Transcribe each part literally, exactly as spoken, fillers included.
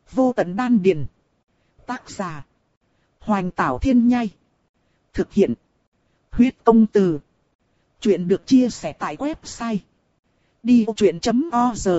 Vô tận đan điền. Tác giả. Hoành Tảo Thiên Nhai. Thực hiện. Huyết Công Từ. Chuyện được chia sẻ tại website đi vô chuyện chấm org.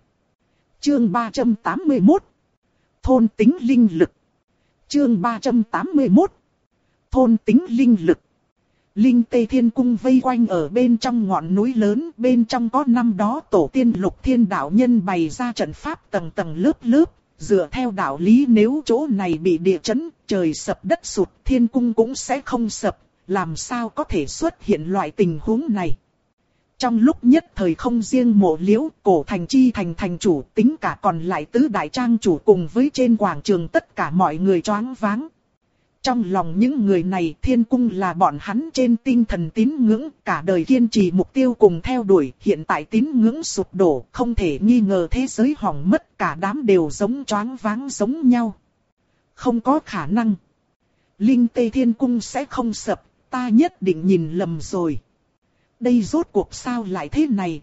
Chương ba trăm tám mươi mốt. Thôn tính linh lực. Chương ba trăm tám mươi mốt. Thôn tính linh lực. Linh Tê Thiên Cung vây quanh ở bên trong ngọn núi lớn, bên trong có năm đó tổ tiên Lục Thiên đạo nhân bày ra trận pháp tầng tầng lớp lớp, dựa theo đạo lý nếu chỗ này bị địa chấn, trời sập đất sụt, Thiên Cung cũng sẽ không sập, làm sao có thể xuất hiện loại tình huống này. Trong lúc nhất thời không riêng Mộ Liễu, Cổ Thành Chi thành thành chủ, tính cả còn lại tứ đại trang chủ cùng với trên quảng trường tất cả mọi người choáng váng. Trong lòng những người này, Thiên Cung là bọn hắn trên tinh thần tín ngưỡng, cả đời kiên trì mục tiêu cùng theo đuổi, hiện tại tín ngưỡng sụp đổ, không thể nghi ngờ thế giới hỏng mất, cả đám đều giống choáng váng giống nhau. Không có khả năng. Linh Tê Thiên Cung sẽ không sập, ta nhất định nhìn lầm rồi. Đây rốt cuộc sao lại thế này?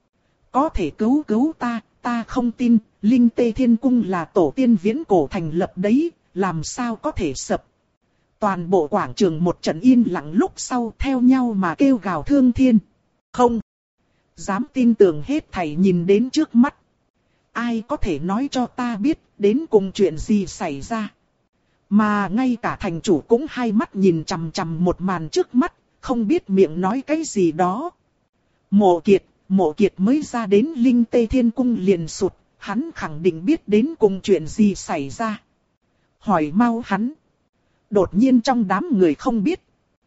Có thể cứu cứu ta, ta không tin, Linh Tê Thiên Cung là tổ tiên viễn cổ thành lập đấy, làm sao có thể sập? Toàn bộ quảng trường một trận yên lặng lúc sau theo nhau mà kêu gào thương thiên. Không dám tin tưởng hết thảy nhìn đến trước mắt. Ai có thể nói cho ta biết đến cùng chuyện gì xảy ra? Mà ngay cả thành chủ cũng hai mắt nhìn chằm chằm một màn trước mắt, không biết miệng nói cái gì đó. Mộ Kiệt, Mộ Kiệt mới ra đến Linh Tê Thiên Cung liền sụt, hắn khẳng định biết đến cùng chuyện gì xảy ra. Hỏi mau hắn. Đột nhiên trong đám người không biết.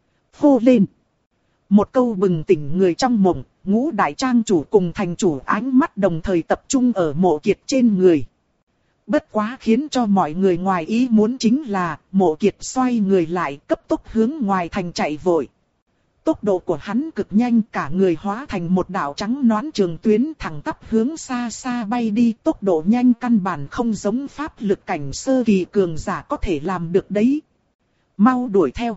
Hô lên. Một câu bừng tỉnh người trong mộng, ngũ đại trang chủ cùng thành chủ ánh mắt đồng thời tập trung ở Mộ Kiệt trên người. Bất quá khiến cho mọi người ngoài ý muốn chính là, Mộ Kiệt xoay người lại cấp tốc hướng ngoài thành chạy vội. Tốc độ của hắn cực nhanh, cả người hóa thành một đạo trắng nõn trường tuyến thẳng tắp hướng xa xa bay đi. Tốc độ nhanh căn bản không giống pháp lực cảnh sơ kỳ cường giả có thể làm được đấy. Mau đuổi theo.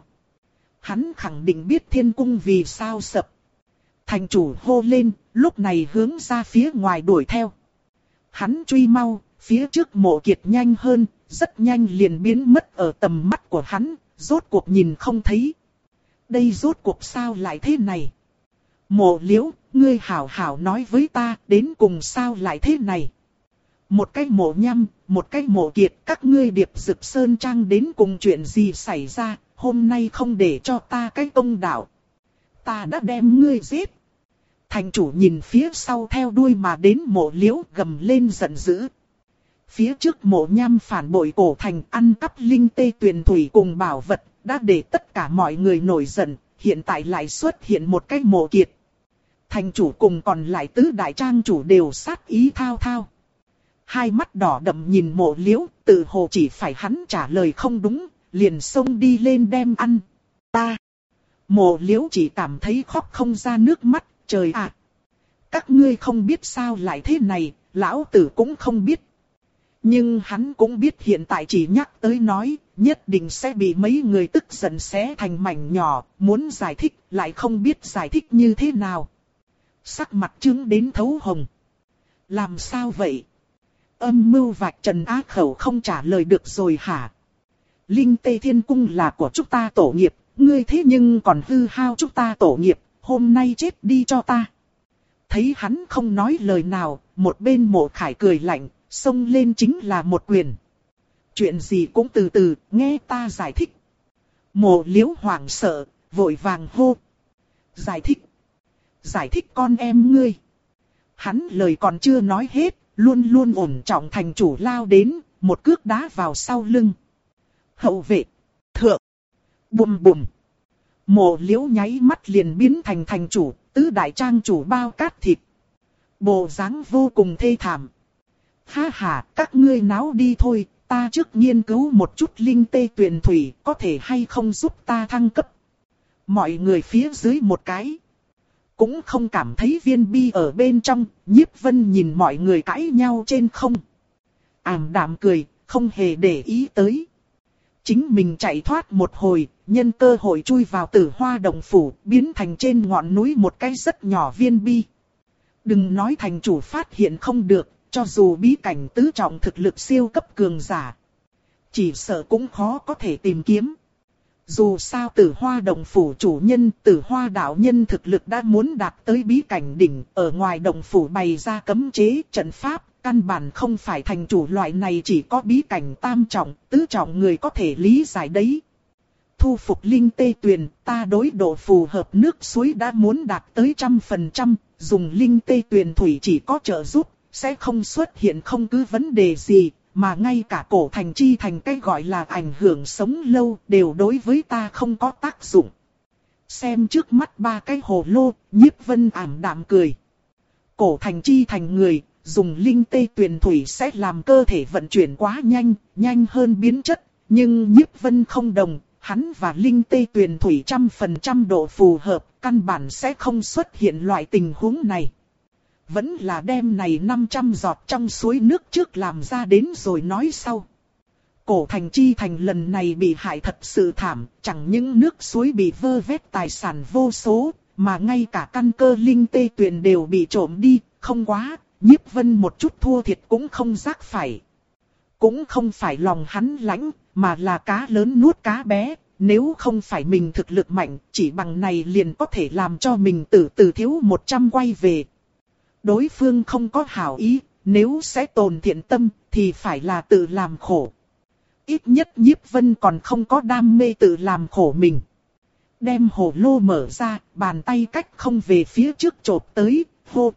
Hắn khẳng định biết Thiên Cung vì sao sập. Thành chủ hô lên, lúc này hướng ra phía ngoài đuổi theo. Hắn truy mau, phía trước Mộ Kiệt nhanh hơn, rất nhanh liền biến mất ở tầm mắt của hắn, rốt cuộc nhìn không thấy. Đây rốt cuộc sao lại thế này? Mộ Liễu, ngươi hảo hảo nói với ta, đến cùng sao lại thế này? Một cái Mộ Nhăm, một cái Mộ Kiệt, các ngươi Điệp Dực Sơn Trang đến cùng chuyện gì xảy ra, hôm nay không để cho ta cái công đạo. Ta đã đem ngươi giết. Thành chủ nhìn phía sau theo đuôi mà đến Mộ Liễu gầm lên giận dữ. Phía trước Mộ Nhăm phản bội Cổ Thành ăn cắp Linh Tê Tuyền Thủy cùng bảo vật, đã để tất cả mọi người nổi giận, hiện tại lại xuất hiện một cái Mộ Kiệt. Thành chủ cùng còn lại tứ đại trang chủ đều sát ý thao thao. Hai mắt đỏ đậm nhìn Mộ Liễu, tự hồ chỉ phải hắn trả lời không đúng, liền xông đi lên đem ăn. Ta. Mộ Liễu chỉ cảm thấy khóc không ra nước mắt, trời ạ. Các ngươi không biết sao lại thế này, lão tử cũng không biết. Nhưng hắn cũng biết hiện tại chỉ nhắc tới nói, nhất định sẽ bị mấy người tức giận xé thành mảnh nhỏ, muốn giải thích, lại không biết giải thích như thế nào. Sắc mặt trướng đến thấu hồng. Làm sao vậy? Âm mưu vạch trần á khẩu không trả lời được rồi hả? Linh Tê Thiên Cung là của chúng ta tổ nghiệp, ngươi thế nhưng còn hư hao chúng ta tổ nghiệp, hôm nay chết đi cho ta. Thấy hắn không nói lời nào, một bên Mộ Khải cười lạnh, xông lên chính là một quyền. Chuyện gì cũng từ từ, nghe ta giải thích. Mộ Liễu hoảng sợ, vội vàng hô. Giải thích. Giải thích con em ngươi. Hắn lời còn chưa nói hết, luôn luôn ổn trọng thành chủ lao đến, một cước đá vào sau lưng. Hậu vệ. Thượng. Bùm bùm. Mộ Liễu nháy mắt liền biến thành thành chủ, tứ đại trang chủ bao cát thịt. Bộ dáng vô cùng thê thảm. Ha ha, các ngươi náo đi thôi, ta trước nghiên cứu một chút Linh Tê Tuyền Thủy, có thể hay không giúp ta thăng cấp. Mọi người phía dưới một cái. Cũng không cảm thấy viên bi ở bên trong, Nhiếp Vân nhìn mọi người cãi nhau trên không. Ảm đạm cười, không hề để ý tới. Chính mình chạy thoát một hồi, nhân cơ hội chui vào Tử Hoa Động Phủ, biến thành trên ngọn núi một cái rất nhỏ viên bi. Đừng nói thành chủ phát hiện không được, cho dù bí cảnh tứ trọng thực lực siêu cấp cường giả, chỉ sợ cũng khó có thể tìm kiếm. Dù sao Tử Hoa Động Phủ chủ nhân, Tử Hoa đạo nhân thực lực đã muốn đạt tới bí cảnh đỉnh, ở ngoài động phủ bày ra cấm chế, trận pháp, căn bản không phải thành chủ loại này chỉ có bí cảnh tam trọng, tứ trọng người có thể lý giải đấy. Thu phục linh tê tuyền, ta đối độ phù hợp nước suối đã muốn đạt tới trăm phần trăm, dùng linh tê tuyền thủy chỉ có trợ giúp, sẽ không xuất hiện không cứ vấn đề gì. Mà ngay cả cổ thành chi thành cái gọi là ảnh hưởng sống lâu đều đối với ta không có tác dụng. Xem trước mắt ba cái hồ lô, Nhiếp Vân ảm đạm cười. Cổ thành chi thành người, dùng linh tê tuyền thủy sẽ làm cơ thể vận chuyển quá nhanh, nhanh hơn biến chất. Nhưng Nhiếp Vân không đồng, hắn và linh tê tuyền thủy trăm phần trăm độ phù hợp, căn bản sẽ không xuất hiện loại tình huống này. Vẫn là đem này năm trăm giọt trong suối nước trước làm ra đến rồi nói sau. Cổ thành chi thành lần này bị hại thật sự thảm, chẳng những nước suối bị vơ vét tài sản vô số, mà ngay cả căn cơ linh tê tuyền đều bị trộm đi, không quá, Nhiếp Vân một chút thua thiệt cũng không giác phải. Cũng không phải lòng hắn lãnh, mà là cá lớn nuốt cá bé, nếu không phải mình thực lực mạnh, chỉ bằng này liền có thể làm cho mình từ từ thiếu một trăm quay về. Đối phương không có hảo ý, nếu sẽ tồn thiện tâm, thì phải là tự làm khổ. Ít nhất Nhiếp Vân còn không có đam mê tự làm khổ mình. Đem hồ lô mở ra, bàn tay cách không về phía trước chộp tới, hô.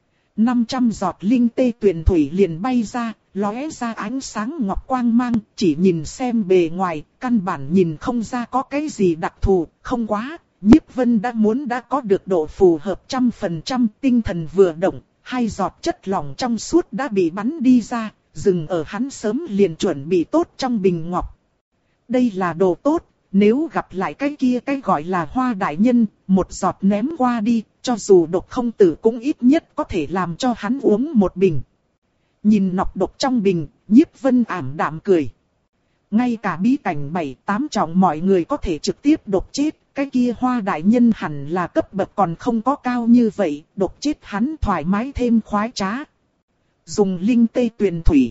năm trăm giọt linh tê tuyền thủy liền bay ra, lóe ra ánh sáng ngọc quang mang, chỉ nhìn xem bề ngoài, căn bản nhìn không ra có cái gì đặc thù, không quá. Nhiếp Vân đã muốn đã có được độ phù hợp trăm phần trăm, tinh thần vừa động, hai giọt chất lỏng trong suốt đã bị bắn đi ra, dừng ở hắn sớm liền chuẩn bị tốt trong bình ngọc. Đây là đồ tốt, nếu gặp lại cái kia cái gọi là Hoa đại nhân, một giọt ném qua đi, cho dù độc không tử cũng ít nhất có thể làm cho hắn uống một bình. Nhìn nọc độc trong bình, Nhiếp Vân ảm đạm cười. Ngay cả bí cảnh bảy tám trọng mọi người có thể trực tiếp độc chết. Cái kia Hoa đại nhân hẳn là cấp bậc còn không có cao như vậy, độc chết hắn thoải mái thêm khoái trá. Dùng linh tê tuyền thủy.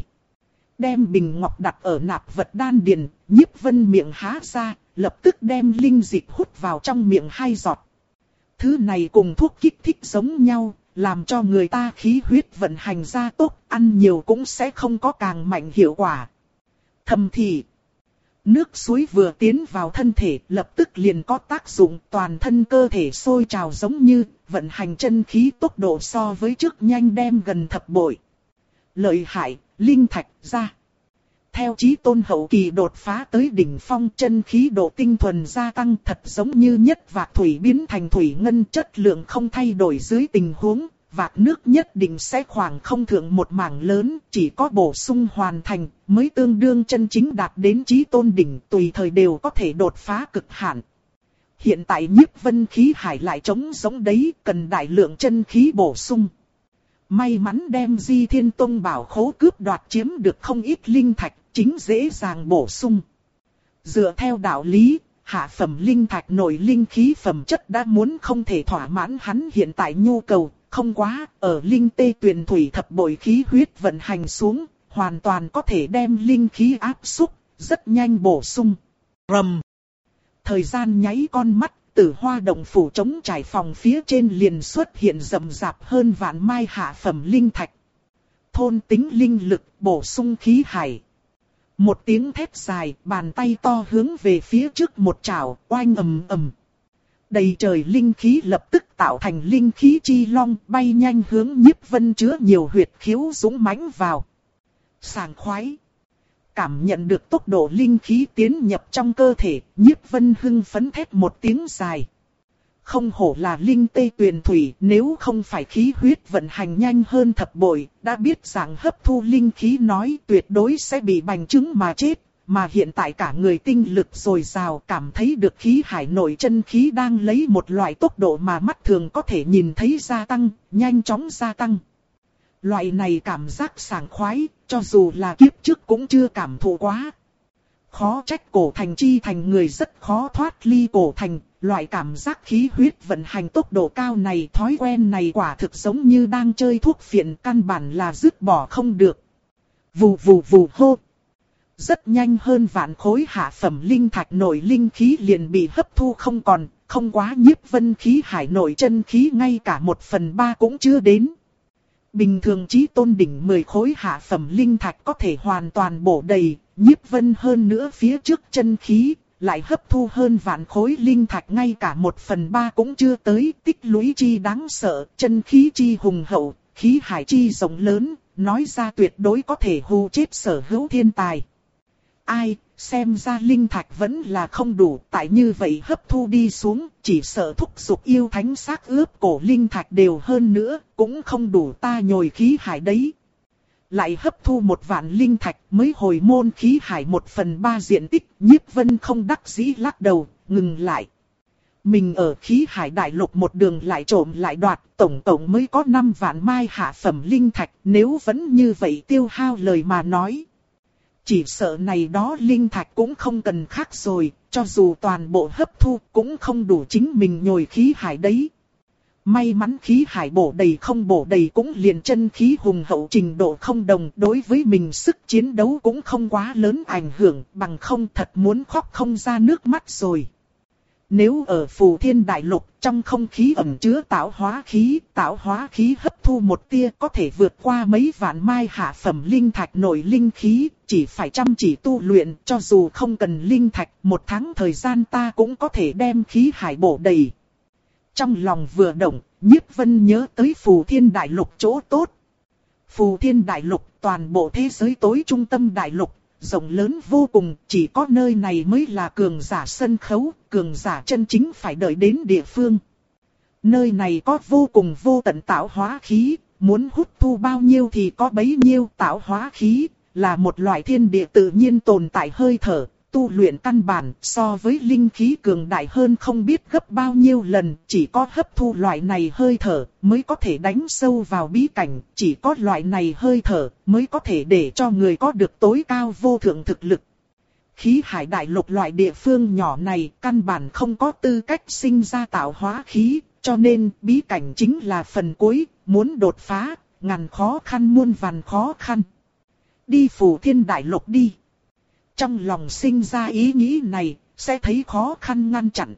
Đem bình ngọc đặt ở nạp vật đan điền, Nhiếp Vân miệng há ra, lập tức đem linh dịch hút vào trong miệng hai giọt. Thứ này cùng thuốc kích thích giống nhau, làm cho người ta khí huyết vận hành ra tốt, ăn nhiều cũng sẽ không có càng mạnh hiệu quả. Thầm thì. Nước suối vừa tiến vào thân thể lập tức liền có tác dụng, toàn thân cơ thể sôi trào giống như vận hành chân khí tốc độ so với trước nhanh đem gần thập bội. Lợi hại, linh thạch ra. Theo chí tôn hậu kỳ đột phá tới đỉnh phong, chân khí độ tinh thuần gia tăng, thật giống như nhất vạc thủy biến thành thủy ngân, chất lượng không thay đổi dưới tình huống. Vạc nước nhất định sẽ khoảng không thượng một mảng lớn, chỉ có bổ sung hoàn thành, mới tương đương chân chính đạt đến chí tôn đỉnh, tùy thời đều có thể đột phá cực hạn. Hiện tại Nhiếp Vân khí hải lại trống giống đấy, cần đại lượng chân khí bổ sung. May mắn đem Di Thiên Tông bảo khố cướp đoạt chiếm được không ít linh thạch, chính dễ dàng bổ sung. Dựa theo đạo lý, hạ phẩm linh thạch nội linh khí phẩm chất đã muốn không thể thỏa mãn hắn hiện tại nhu cầu. Không quá, ở linh tê tuyền thủy thập bội khí huyết vận hành xuống, hoàn toàn có thể đem linh khí áp xúc, rất nhanh bổ sung. Rầm. Thời gian nháy con mắt, Tử Hoa động phủ trống trải phòng phía trên liền xuất hiện rầm rạp hơn vạn mai hạ phẩm linh thạch. Thôn tính linh lực, bổ sung khí hải. Một tiếng thét dài, bàn tay to hướng về phía trước một trảo, oanh ầm ầm. Đầy trời linh khí lập tức tạo thành linh khí chi long, bay nhanh hướng Nhiếp Vân chứa nhiều huyệt khiếu dũng mãnh vào. Sảng khoái. Cảm nhận được tốc độ linh khí tiến nhập trong cơ thể, Nhiếp Vân hưng phấn thét một tiếng dài. Không hổ là linh tê tuyền thủy, nếu không phải khí huyết vận hành nhanh hơn thập bội, đã biết rằng hấp thu linh khí nói tuyệt đối sẽ bị bành trướng mà chết. Mà hiện tại cả người tinh lực dồi dào, cảm thấy được khí hải nội chân khí đang lấy một loại tốc độ mà mắt thường có thể nhìn thấy gia tăng, nhanh chóng gia tăng. Loại này cảm giác sảng khoái, cho dù là kiếp trước cũng chưa cảm thụ quá. khó trách cổ thành chi thành người rất khó thoát ly cổ thành. Loại cảm giác khí huyết vận hành tốc độ cao này, thói quen này quả thực giống như đang chơi thuốc phiện, căn bản là dứt bỏ không được. Vù vù vù hô. Rất nhanh hơn vạn khối hạ phẩm linh thạch nội linh khí liền bị hấp thu không còn, không quá Nhiếp Vân khí hải nội chân khí ngay cả một phần ba cũng chưa đến. Bình thường chí tôn đỉnh mười khối hạ phẩm linh thạch có thể hoàn toàn bổ đầy, Nhiếp Vân hơn nữa phía trước chân khí, lại hấp thu hơn vạn khối linh thạch ngay cả một phần ba cũng chưa tới, tích lũy chi đáng sợ, chân khí chi hùng hậu, khí hải chi rộng lớn, nói ra tuyệt đối có thể hù chết sở hữu thiên tài. Ai, xem ra linh thạch vẫn là không đủ, tại như vậy hấp thu đi xuống, chỉ sợ thúc giục yêu thánh xác ướp cổ linh thạch đều hơn nữa, cũng không đủ ta nhồi khí hải đấy. Lại hấp thu một vạn linh thạch mới hồi môn khí hải một phần ba diện tích, Nhiếp Vân không đắc dĩ lắc đầu, ngừng lại. Mình ở khí hải đại lục một đường lại trộm lại đoạt, tổng tổng mới có năm vạn mai hạ phẩm linh thạch, nếu vẫn như vậy tiêu hao lời mà nói. Chỉ sợ này đó linh thạch cũng không cần khác rồi, cho dù toàn bộ hấp thu cũng không đủ chính mình nhồi khí hải đấy. May mắn khí hải bổ đầy không bổ đầy cũng liền chân khí hùng hậu trình độ không đồng, đối với mình sức chiến đấu cũng không quá lớn ảnh hưởng, bằng không thật muốn khóc không ra nước mắt rồi. Nếu ở Phù Thiên Đại Lục, trong không khí ẩn chứa tạo hóa khí, tạo hóa khí hấp thu một tia có thể vượt qua mấy vạn mai hạ phẩm linh thạch nội linh khí, chỉ phải chăm chỉ tu luyện, cho dù không cần linh thạch, một tháng thời gian ta cũng có thể đem khí hải bổ đầy. Trong lòng vừa động, Nhiếp Vân nhớ tới Phù Thiên Đại Lục chỗ tốt. Phù Thiên Đại Lục, toàn bộ thế giới tối trung tâm đại lục, rộng lớn vô cùng, chỉ có nơi này mới là cường giả sân khấu, cường giả chân chính phải đợi đến địa phương. Nơi này có vô cùng vô tận tạo hóa khí, muốn hút thu bao nhiêu thì có bấy nhiêu. Tạo hóa khí là một loại thiên địa tự nhiên tồn tại hơi thở, tu luyện căn bản so với linh khí cường đại hơn không biết gấp bao nhiêu lần, chỉ có hấp thu loại này hơi thở mới có thể đánh sâu vào bí cảnh, chỉ có loại này hơi thở mới có thể để cho người có được tối cao vô thượng thực lực. Khí hải đại lục loại địa phương nhỏ này căn bản không có tư cách sinh ra tạo hóa khí, cho nên bí cảnh chính là phần cuối, muốn đột phá, ngàn khó khăn muôn vàn khó khăn. Đi Phù Thiên Đại Lục đi. Trong lòng sinh ra ý nghĩ này, sẽ thấy khó khăn ngăn chặn.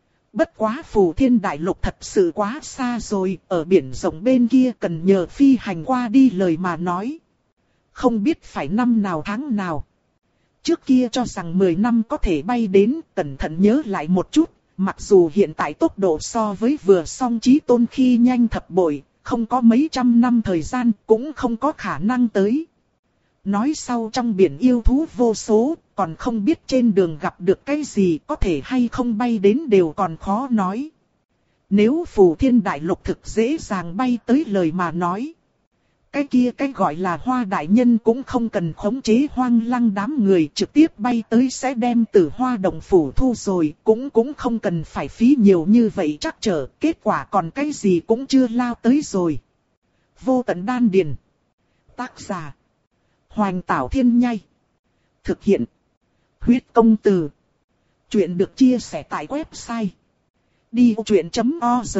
Bất quá Phù Thiên Đại Lục thật sự quá xa rồi, ở biển rộng bên kia cần nhờ phi hành qua đi lời mà nói. Không biết phải năm nào tháng nào. Trước kia cho rằng mười năm có thể bay đến, cẩn thận nhớ lại một chút, mặc dù hiện tại tốc độ so với vừa xong chí tôn khi nhanh thập bội, không có mấy trăm năm thời gian, cũng không có khả năng tới. Nói sau trong biển yêu thú vô số, còn không biết trên đường gặp được cái gì, có thể hay không bay đến đều còn khó nói. Nếu Phù Thiên Đại Lục thực dễ dàng bay tới lời mà nói. Cái kia cái gọi là Hoa Đại Nhân cũng không cần khống chế hoang lăng đám người, trực tiếp bay tới sẽ đem Tử Hoa Động Phủ thu rồi, cũng cũng không cần phải phí nhiều như vậy chắc trở, kết quả còn cái gì cũng chưa lao tới rồi. Vô Tận Đan Điền. Tác giả Hoành Tảo Thiên Nhai. Thực hiện Huyết Công Từ. Chuyện được chia sẻ tại website đi vô chuyện chấm org.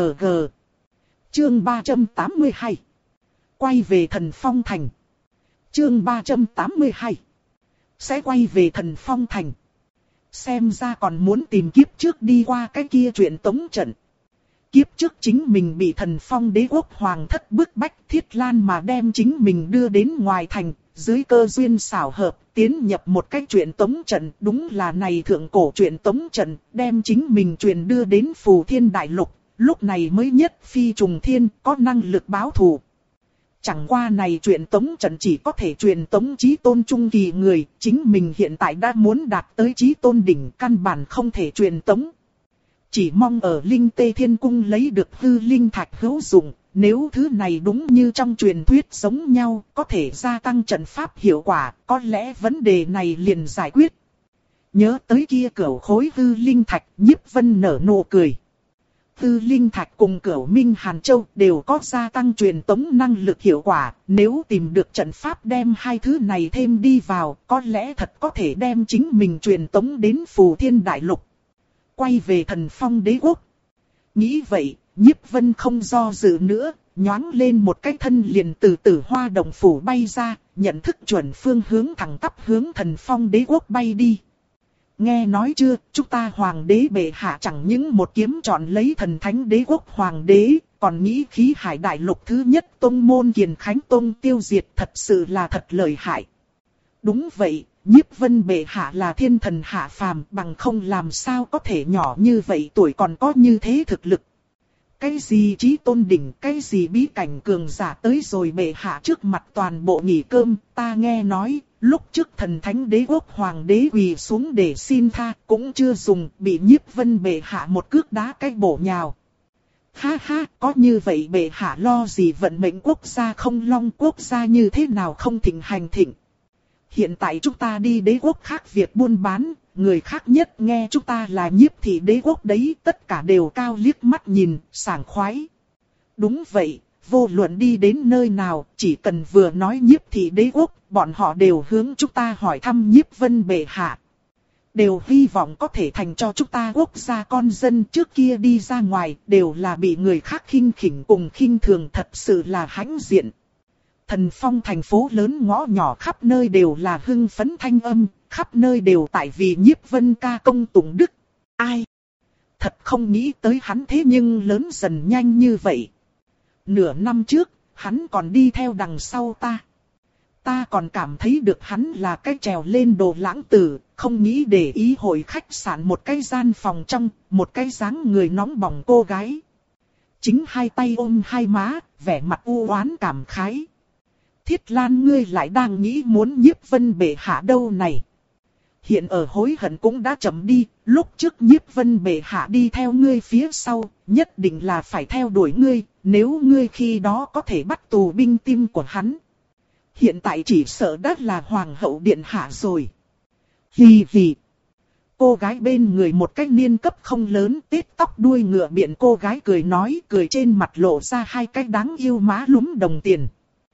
Chương ba trăm tám mươi hai. Quay về Thần Phong Thành. Chương ba trăm tám mươi hai. Sẽ quay về Thần Phong Thành. Xem ra còn muốn tìm kiếp trước đi qua cái kia chuyện tống trận. Kiếp trước chính mình bị Thần Phong đế quốc hoàng thất bức bách Thiết Lan mà đem chính mình đưa đến ngoài thành. Dưới cơ duyên xảo hợp, tiến nhập một cái chuyện tống trận, đúng là này thượng cổ chuyện tống trận, đem chính mình truyền đưa đến Phù Thiên Đại Lục, lúc này mới nhất phi trùng thiên, có năng lực báo thù. Chẳng qua này chuyện tống trận chỉ có thể truyền tống chí tôn trung kỳ người, chính mình hiện tại đã muốn đạt tới chí tôn đỉnh, căn bản không thể truyền tống. Chỉ mong ở Linh Tê Thiên Cung lấy được hư linh thạch hữu dụng. Nếu thứ này đúng như trong truyền thuyết giống nhau, có thể gia tăng trận pháp hiệu quả, có lẽ vấn đề này liền giải quyết. Nhớ tới kia cửu khối hư linh thạch, Nhiếp Vân nở nụ cười. Tư Linh Thạch cùng Cửu Minh Hàn Châu đều có gia tăng truyền tống năng lực hiệu quả. Nếu tìm được trận pháp đem hai thứ này thêm đi vào, có lẽ thật có thể đem chính mình truyền tống đến Phù Thiên Đại Lục. Quay về Thần Phong Đế Quốc. Nghĩ vậy, Nhiếp Vân không do dự nữa, nhoáng lên một cái thân liền từ Tử Hoa Động Phủ bay ra, nhận thức chuẩn phương hướng thẳng tắp hướng Thần Phong Đế Quốc bay đi. Nghe nói chưa, chúng ta Hoàng đế bệ hạ chẳng những một kiếm chọn lấy Thần Thánh Đế Quốc Hoàng đế, còn nghĩ khí hải đại lục thứ nhất tông môn Kiền Khánh Tông tiêu diệt, thật sự là thật lợi hại. Đúng vậy, Nhiếp Vân bệ hạ là thiên thần hạ phàm, bằng không làm sao có thể nhỏ như vậy tuổi còn có như thế thực lực. Cái gì chí tôn đỉnh, cái gì bí cảnh cường giả tới rồi bệ hạ trước mặt toàn bộ nghỉ cơm, ta nghe nói, lúc trước Thần Thánh Đế Quốc Hoàng đế quỳ xuống để xin tha, cũng chưa dùng, bị Nhiếp Vân bệ hạ một cước đá cái bổ nhào. Ha ha, có như vậy bệ hạ lo gì vận mệnh quốc gia không long, quốc gia như thế nào không thịnh hành thịnh. Hiện tại chúng ta đi đế quốc khác việc buôn bán, người khác nhất nghe chúng ta là Nhiếp thị đế quốc đấy, tất cả đều cao liếc mắt nhìn, sảng khoái. Đúng vậy, vô luận đi đến nơi nào, chỉ cần vừa nói Nhiếp thị đế quốc, bọn họ đều hướng chúng ta hỏi thăm Nhiếp Vân bệ hạ. Đều hy vọng có thể thành cho chúng ta quốc gia con dân, trước kia đi ra ngoài, đều là bị người khác khinh khỉnh cùng khinh thường, thật sự là hãnh diện. Thần Phong thành phố lớn ngõ nhỏ khắp nơi đều là hưng phấn thanh âm, khắp nơi đều tại vì Nhiếp Vân ca công tụng đức. Ai? Thật không nghĩ tới hắn thế nhưng lớn dần nhanh như vậy. Nửa năm trước, hắn còn đi theo đằng sau ta. Ta còn cảm thấy được hắn là cái trèo lên đồ lãng tử, không nghĩ để ý hội khách sạn một cái gian phòng trong, một cái dáng người nóng bỏng cô gái. Chính hai tay ôm hai má, vẻ mặt u oán cảm khái. Thiết Lan ngươi lại đang nghĩ muốn Nhiếp Vân bệ hạ đâu này. Hiện ở hối hận cũng đã chậm đi, lúc trước Nhiếp Vân bệ hạ đi theo ngươi phía sau, nhất định là phải theo đuổi ngươi, nếu ngươi khi đó có thể bắt tù binh tim của hắn. Hiện tại chỉ sợ đã là hoàng hậu điện hạ rồi. Hì hì. Cô gái bên người một cái niên cấp không lớn, tết tóc đuôi ngựa biện cô gái cười nói, cười trên mặt lộ ra hai cái đáng yêu má lúm đồng tiền.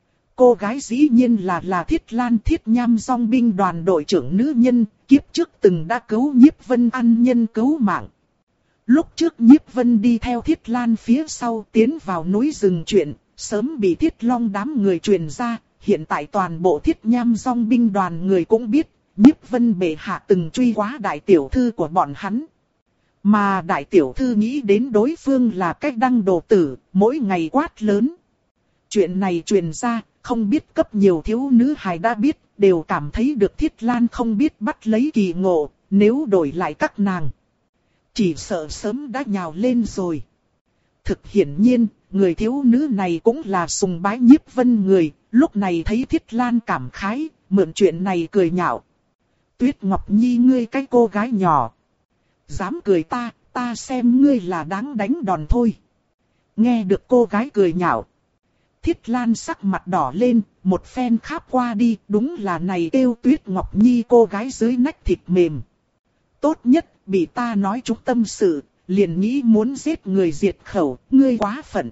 Cô gái dĩ nhiên là là Thiết Lan Thiết Nham dòng binh đoàn đội trưởng nữ nhân, kiếp trước từng đã cứu Nhiếp Vân ăn nhân cứu mạng. Lúc trước Nhiếp Vân đi theo Thiết Lan phía sau tiến vào núi rừng chuyện, sớm bị Thiết Long đám người truyền ra, hiện tại toàn bộ Thiết Nham dòng binh đoàn người cũng biết, Nhiếp Vân bệ hạ từng truy quá đại tiểu thư của bọn hắn. Mà đại tiểu thư nghĩ đến đối phương là cách đăng đồ tử, mỗi ngày quát lớn. Chuyện này truyền ra, không biết cấp nhiều thiếu nữ hài đã biết, đều cảm thấy được Thiết Lan không biết bắt lấy kỳ ngộ, nếu đổi lại các nàng. Chỉ sợ sớm đã nhào lên rồi. Thực hiển nhiên, người thiếu nữ này cũng là sùng bái Nhiếp Vân người, lúc này thấy Thiết Lan cảm khái, mượn chuyện này cười nhạo. Tuyết Ngọc Nhi ngươi cái cô gái nhỏ. Dám cười ta, ta xem ngươi là đáng đánh đòn thôi. Nghe được cô gái cười nhạo. Thiết Lan sắc mặt đỏ lên, một phen kháp qua đi, đúng là này kêu Tuyết Ngọc Nhi cô gái dưới nách thịt mềm. Tốt nhất, bị ta nói trúng tâm sự, liền nghĩ muốn giết người diệt khẩu, ngươi quá phận.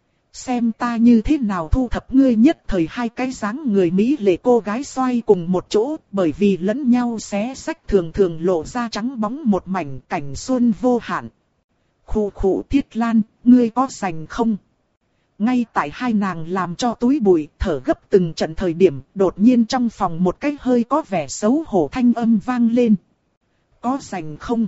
Xem ta như thế nào thu thập ngươi nhất thời hai cái dáng người Mỹ lệ cô gái xoay cùng một chỗ, bởi vì lẫn nhau xé xách thường thường lộ ra trắng bóng một mảnh cảnh xuân vô hạn. Khụ khụ Thiết Lan, ngươi có rành không? Ngay tại hai nàng làm cho túi bụi thở gấp từng trận thời điểm, đột nhiên trong phòng một cái hơi có vẻ xấu hổ thanh âm vang lên. Có rành không?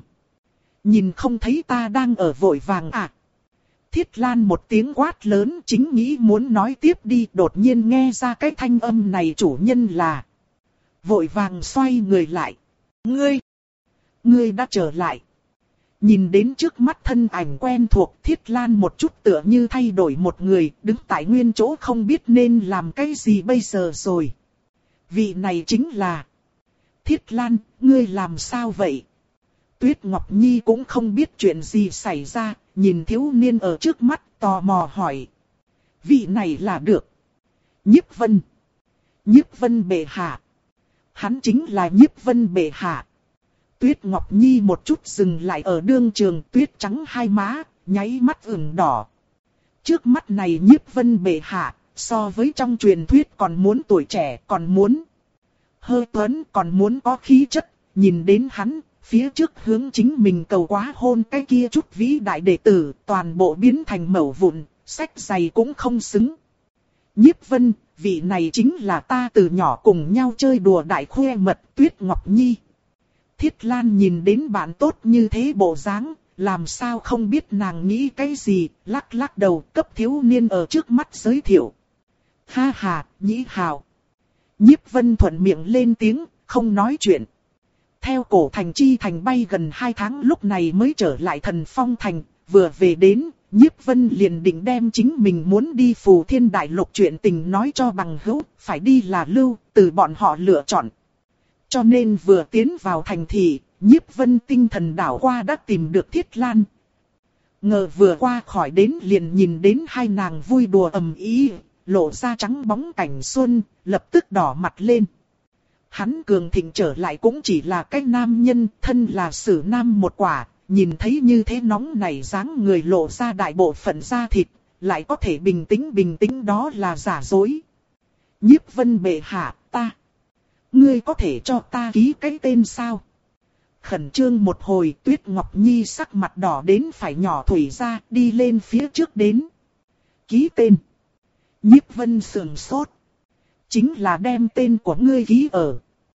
Nhìn không thấy ta đang ở vội vàng à? Thiết Lan một tiếng quát lớn chính nghĩ muốn nói tiếp đi, đột nhiên nghe ra cái thanh âm này chủ nhân là. Vội vàng xoay người lại. Ngươi! Ngươi đã trở lại. Nhìn đến trước mắt thân ảnh quen thuộc, Thiết Lan một chút tựa như thay đổi một người, đứng tại nguyên chỗ không biết nên làm cái gì bây giờ rồi. Vị này chính là... Thiết Lan, ngươi làm sao vậy? Tuyết Ngọc Nhi cũng không biết chuyện gì xảy ra, nhìn thiếu niên ở trước mắt, tò mò hỏi. Vị này là được. Nhiếp Vân. Nhiếp Vân bệ hạ. Hắn chính là Nhiếp Vân bệ hạ. Tuyết Ngọc Nhi một chút dừng lại ở đương trường, tuyết trắng hai má, nháy mắt ửng đỏ. Trước mắt này Nhiếp Vân bệ hạ, so với trong truyền thuyết còn muốn tuổi trẻ, còn muốn hơi tuấn, còn muốn có khí chất. Nhìn đến hắn, phía trước hướng chính mình cầu quá hôn cái kia chút vĩ đại đệ tử, toàn bộ biến thành mẩu vụn, sách giày cũng không xứng. Nhiếp Vân, vị này chính là ta từ nhỏ cùng nhau chơi đùa đại khoe mật Tuyết Ngọc Nhi. Thiết Lan nhìn đến bạn tốt như thế bộ dáng, làm sao không biết nàng nghĩ cái gì, lắc lắc đầu cấp thiếu niên ở trước mắt giới thiệu. Ha ha, Nhĩ Hào. Nhiếp Vân thuận miệng lên tiếng, không nói chuyện. Theo cổ thành chi thành bay gần hai tháng lúc này mới trở lại Thần Phong thành, vừa về đến, Nhiếp Vân liền định đem chính mình muốn đi Phù Thiên Đại Lục chuyện tình nói cho bằng hữu, phải đi là lưu, từ bọn họ lựa chọn. Cho nên vừa tiến vào thành thị, Nhiếp Vân tinh thần đảo qua đã tìm được Thiết Lan. Ngờ vừa qua khỏi đến liền nhìn đến hai nàng vui đùa ầm ĩ, lộ ra trắng bóng cảnh xuân, lập tức đỏ mặt lên. Hắn cường thịnh trở lại cũng chỉ là cái nam nhân, thân là sử nam một quả, nhìn thấy như thế nóng này dáng người lộ ra đại bộ phận da thịt, lại có thể bình tĩnh bình tĩnh đó là giả dối. Nhiếp Vân bệ hạ, ta. Ngươi có thể cho ta ký cái tên sao? Khẩn trương một hồi, Tuyết Ngọc Nhi sắc mặt đỏ đến phải nhỏ thủy ra, đi lên phía trước đến. Ký tên. Nhiếp Vân sườn sốt. Chính là đem tên của ngươi ký ở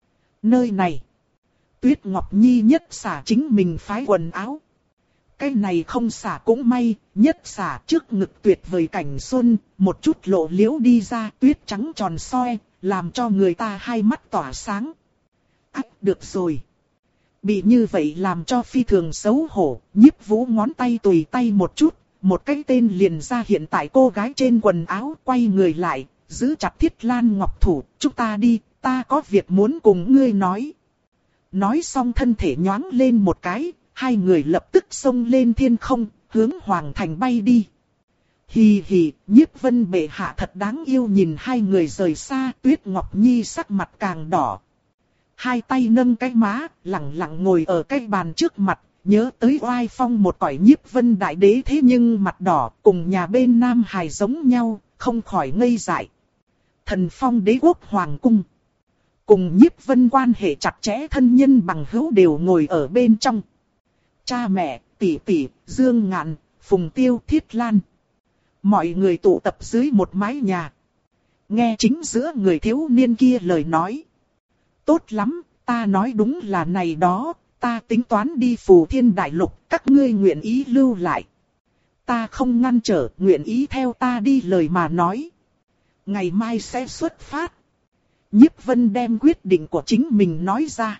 nơi này. Tuyết Ngọc Nhi nhất xả chính mình phái quần áo. Cái này không xả cũng may, nhất xả trước ngực tuyệt vời cảnh xuân, một chút lộ liễu đi ra tuyết trắng tròn soi, làm cho người ta hai mắt tỏa sáng. Ách, được rồi. Bị như vậy làm cho phi thường xấu hổ, Nhiếp Vũ ngón tay tùy tay một chút, một cái tên liền ra hiện tại cô gái trên quần áo, quay người lại, giữ chặt Thiết Lan ngọc thủ, chúng ta đi, ta có việc muốn cùng ngươi nói. Nói xong thân thể nhoáng lên một cái, hai người lập tức xông lên thiên không, hướng Hoàng Thành bay đi. Hì hì, Nhiếp Vân bệ hạ thật đáng yêu nhìn hai người rời xa, Tuyết Ngọc Nhi sắc mặt càng đỏ. Hai tay nâng cái má, lặng lặng ngồi ở cái bàn trước mặt, nhớ tới oai phong một cõi Nhiếp Vân đại đế thế nhưng mặt đỏ, cùng nhà bên Nam Hải giống nhau, không khỏi ngây dại. Thần Phong đế quốc hoàng cung. Cùng Nhiếp Vân quan hệ chặt chẽ thân nhân bằng hữu đều ngồi ở bên trong. Cha mẹ, tỷ tỷ, Dương Ngạn, Phùng Tiêu, Thiết Lan. Mọi người tụ tập dưới một mái nhà. Nghe chính giữa người thiếu niên kia lời nói. Tốt lắm, ta nói đúng là này đó, ta tính toán đi Phù Thiên Đại Lục, các ngươi nguyện ý lưu lại. Ta không ngăn trở, nguyện ý theo ta đi lời mà nói. Ngày mai sẽ xuất phát. Nhiếp Vân đem quyết định của chính mình nói ra.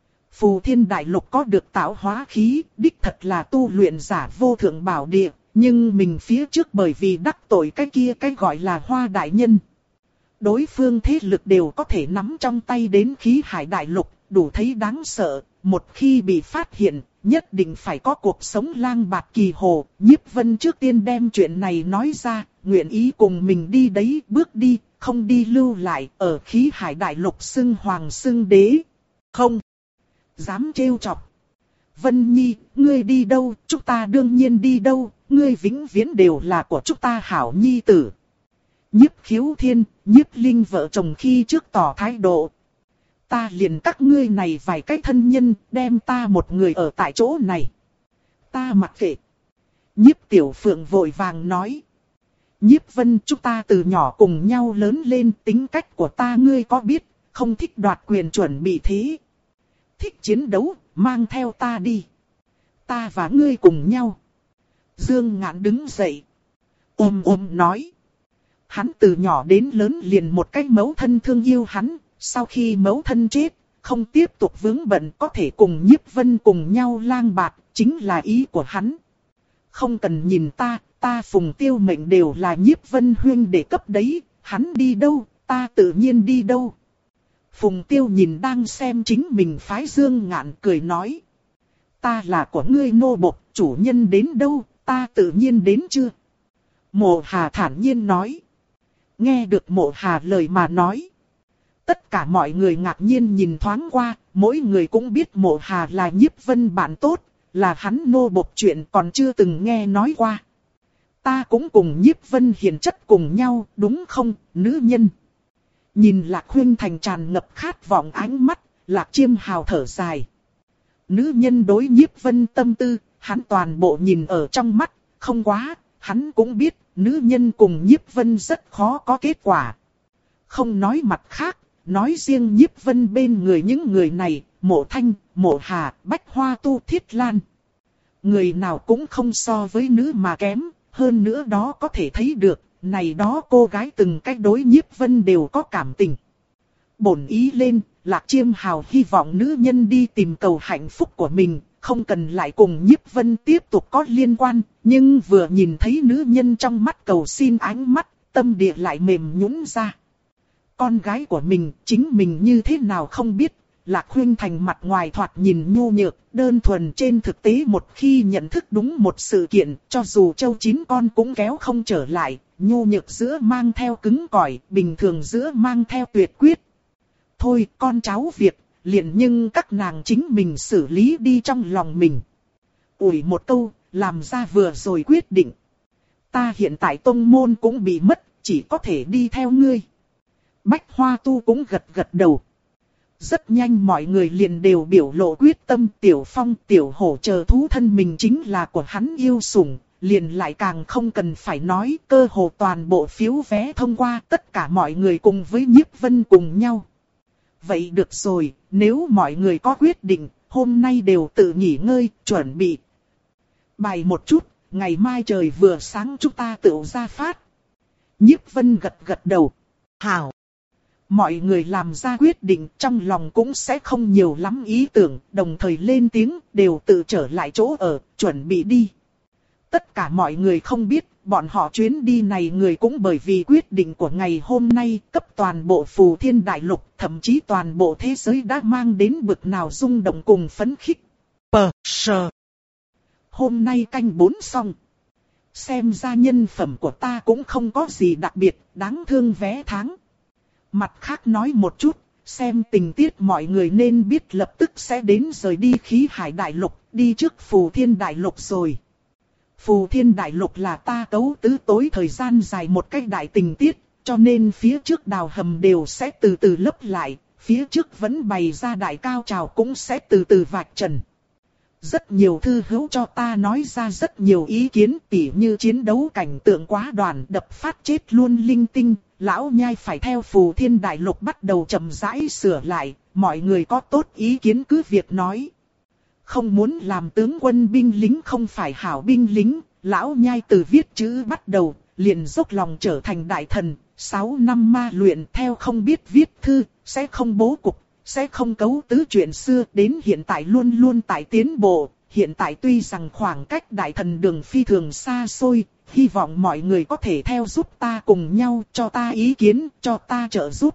Phù Thiên Đại Lục có được tạo hóa khí, đích thật là tu luyện giả vô thượng bảo địa, nhưng mình phía trước bởi vì đắc tội cái kia cái gọi là Hoa Đại Nhân. Đối phương thế lực đều có thể nắm trong tay đến khí hải đại lục, đủ thấy đáng sợ, một khi bị phát hiện, nhất định phải có cuộc sống lang bạt kỳ hồ. Nhiếp Vân trước tiên đem chuyện này nói ra, nguyện ý cùng mình đi đấy, bước đi, không đi lưu lại, ở khí hải đại lục xưng hoàng xưng đế. Không dám trêu chọc. Vân Nhi, ngươi đi đâu, chúng ta đương nhiên đi đâu, ngươi vĩnh viễn đều là của chúng ta hảo nhi tử. Nhiếp Khiếu Thiên, Nhiếp Linh vợ chồng khi trước tỏ thái độ. Ta liền các ngươi này vài cái thân nhân, đem ta một người ở tại chỗ này. Ta mặc kệ. Nhiếp Tiểu Phượng vội vàng nói. Nhiếp Vân, chúng ta từ nhỏ cùng nhau lớn lên, tính cách của ta ngươi có biết, không thích đoạt quyền chuẩn bị thế. Thích chiến đấu, mang theo ta đi. Ta và ngươi cùng nhau. Dương Ngạn đứng dậy. Ôm ôm nói. Hắn từ nhỏ đến lớn liền một cách mẫu thân thương yêu hắn, sau khi mẫu thân chết, không tiếp tục vướng bận có thể cùng Nhiếp Vân cùng nhau lang bạt, chính là ý của hắn. Không cần nhìn ta, ta Phùng Tiêu mệnh đều là Nhiếp Vân huynh để cấp đấy, hắn đi đâu, ta tự nhiên đi đâu. Phùng Tiêu nhìn đang xem chính mình phái Dương Ngạn cười nói. Ta là của ngươi nô bộc, chủ nhân đến đâu, ta tự nhiên đến chưa? Mộ Hà thản nhiên nói. Nghe được Mộ Hà lời mà nói. Tất cả mọi người ngạc nhiên nhìn thoáng qua, mỗi người cũng biết Mộ Hà là Nhiếp Vân bạn tốt, là hắn nô bộc chuyện còn chưa từng nghe nói qua. Ta cũng cùng Nhiếp Vân hiền chất cùng nhau, đúng không, nữ nhân? Nhìn Lạc Khuynh Thành tràn ngập khát vọng ánh mắt, Lạc Chiêm Hào thở dài. Nữ nhân đối Nhiếp Vân tâm tư, hắn toàn bộ nhìn ở trong mắt, không quá, hắn cũng biết, nữ nhân cùng Nhiếp Vân rất khó có kết quả. Không nói mặt khác, nói riêng Nhiếp Vân bên người những người này, Mộ Thanh, Mộ Hà, Bách Hoa Tu, Thiết Lan. Người nào cũng không so với nữ mà kém, hơn nữa đó có thể thấy được, này đó cô gái từng cách đối Nhiếp Vân đều có cảm tình. Bổn ý lên, Lạc Chiêm Hào hy vọng nữ nhân đi tìm cầu hạnh phúc của mình, không cần lại cùng Nhiếp Vân tiếp tục có liên quan, nhưng vừa nhìn thấy nữ nhân trong mắt cầu xin ánh mắt, tâm địa lại mềm nhũn ra. Con gái của mình, chính mình như thế nào không biết, Lạc Khuynh Thành mặt ngoài thoạt nhìn nhu nhược, đơn thuần trên thực tế một khi nhận thức đúng một sự kiện, cho dù châu chín con cũng kéo không trở lại, nhu nhược giữa mang theo cứng cỏi, bình thường giữa mang theo tuyệt quyết. Thôi con cháu việc, liền nhưng các nàng chính mình xử lý đi trong lòng mình. Ủi một câu, làm ra vừa rồi quyết định. Ta hiện tại tông môn cũng bị mất, chỉ có thể đi theo ngươi. Bách Hoa Tu cũng gật gật đầu. Rất nhanh mọi người liền đều biểu lộ quyết tâm. Tiểu Phong, Tiểu Hổ chờ thú thân mình chính là của hắn yêu sủng, liền lại càng không cần phải nói, cơ hồ toàn bộ phiếu vé thông qua, tất cả mọi người cùng với Nhiếp Vân cùng nhau. Vậy được rồi, nếu mọi người có quyết định, hôm nay đều tự nghỉ ngơi, chuẩn bị bài một chút, ngày mai trời vừa sáng chúng ta tự ra phát. Nhiếp Vân gật gật đầu. Hảo. Mọi người làm ra quyết định, trong lòng cũng sẽ không nhiều lắm ý tưởng, đồng thời lên tiếng, đều tự trở lại chỗ ở, chuẩn bị đi. Tất cả mọi người không biết, bọn họ chuyến đi này người cũng bởi vì quyết định của ngày hôm nay, cấp toàn bộ Phù Thiên Đại Lục, thậm chí toàn bộ thế giới đã mang đến bực nào rung động cùng phấn khích. Pờ, sờ. Hôm nay canh bốn xong. Xem ra nhân phẩm của ta cũng không có gì đặc biệt, đáng thương vé tháng. Mặt khác nói một chút, xem tình tiết mọi người nên biết lập tức sẽ đến rời đi Khí Hải Đại Lục, đi trước Phù Thiên Đại Lục rồi. Phù Thiên Đại Lục là ta cấu tứ tối thời gian dài một cách đại tình tiết, cho nên phía trước đào hầm đều sẽ từ từ lấp lại, phía trước vẫn bày ra đại cao trào cũng sẽ từ từ vạch trần. Rất nhiều thư hữu cho ta nói ra rất nhiều ý kiến, tỉ như chiến đấu cảnh tượng quá đoàn đập phát chết luôn linh tinh, lão nhai phải theo Phù Thiên Đại Lục bắt đầu chậm rãi sửa lại, mọi người có tốt ý kiến cứ việc nói. Không muốn làm tướng quân binh lính không phải hảo binh lính, lão nhai từ viết chữ bắt đầu, liền dốc lòng trở thành đại thần, sáu năm ma luyện theo không biết viết thư, sẽ không bố cục, sẽ không cấu tứ chuyện xưa, đến hiện tại luôn luôn tại tiến bộ, hiện tại tuy rằng khoảng cách đại thần đường phi thường xa xôi, hy vọng mọi người có thể theo giúp ta cùng nhau, cho ta ý kiến, cho ta trợ giúp.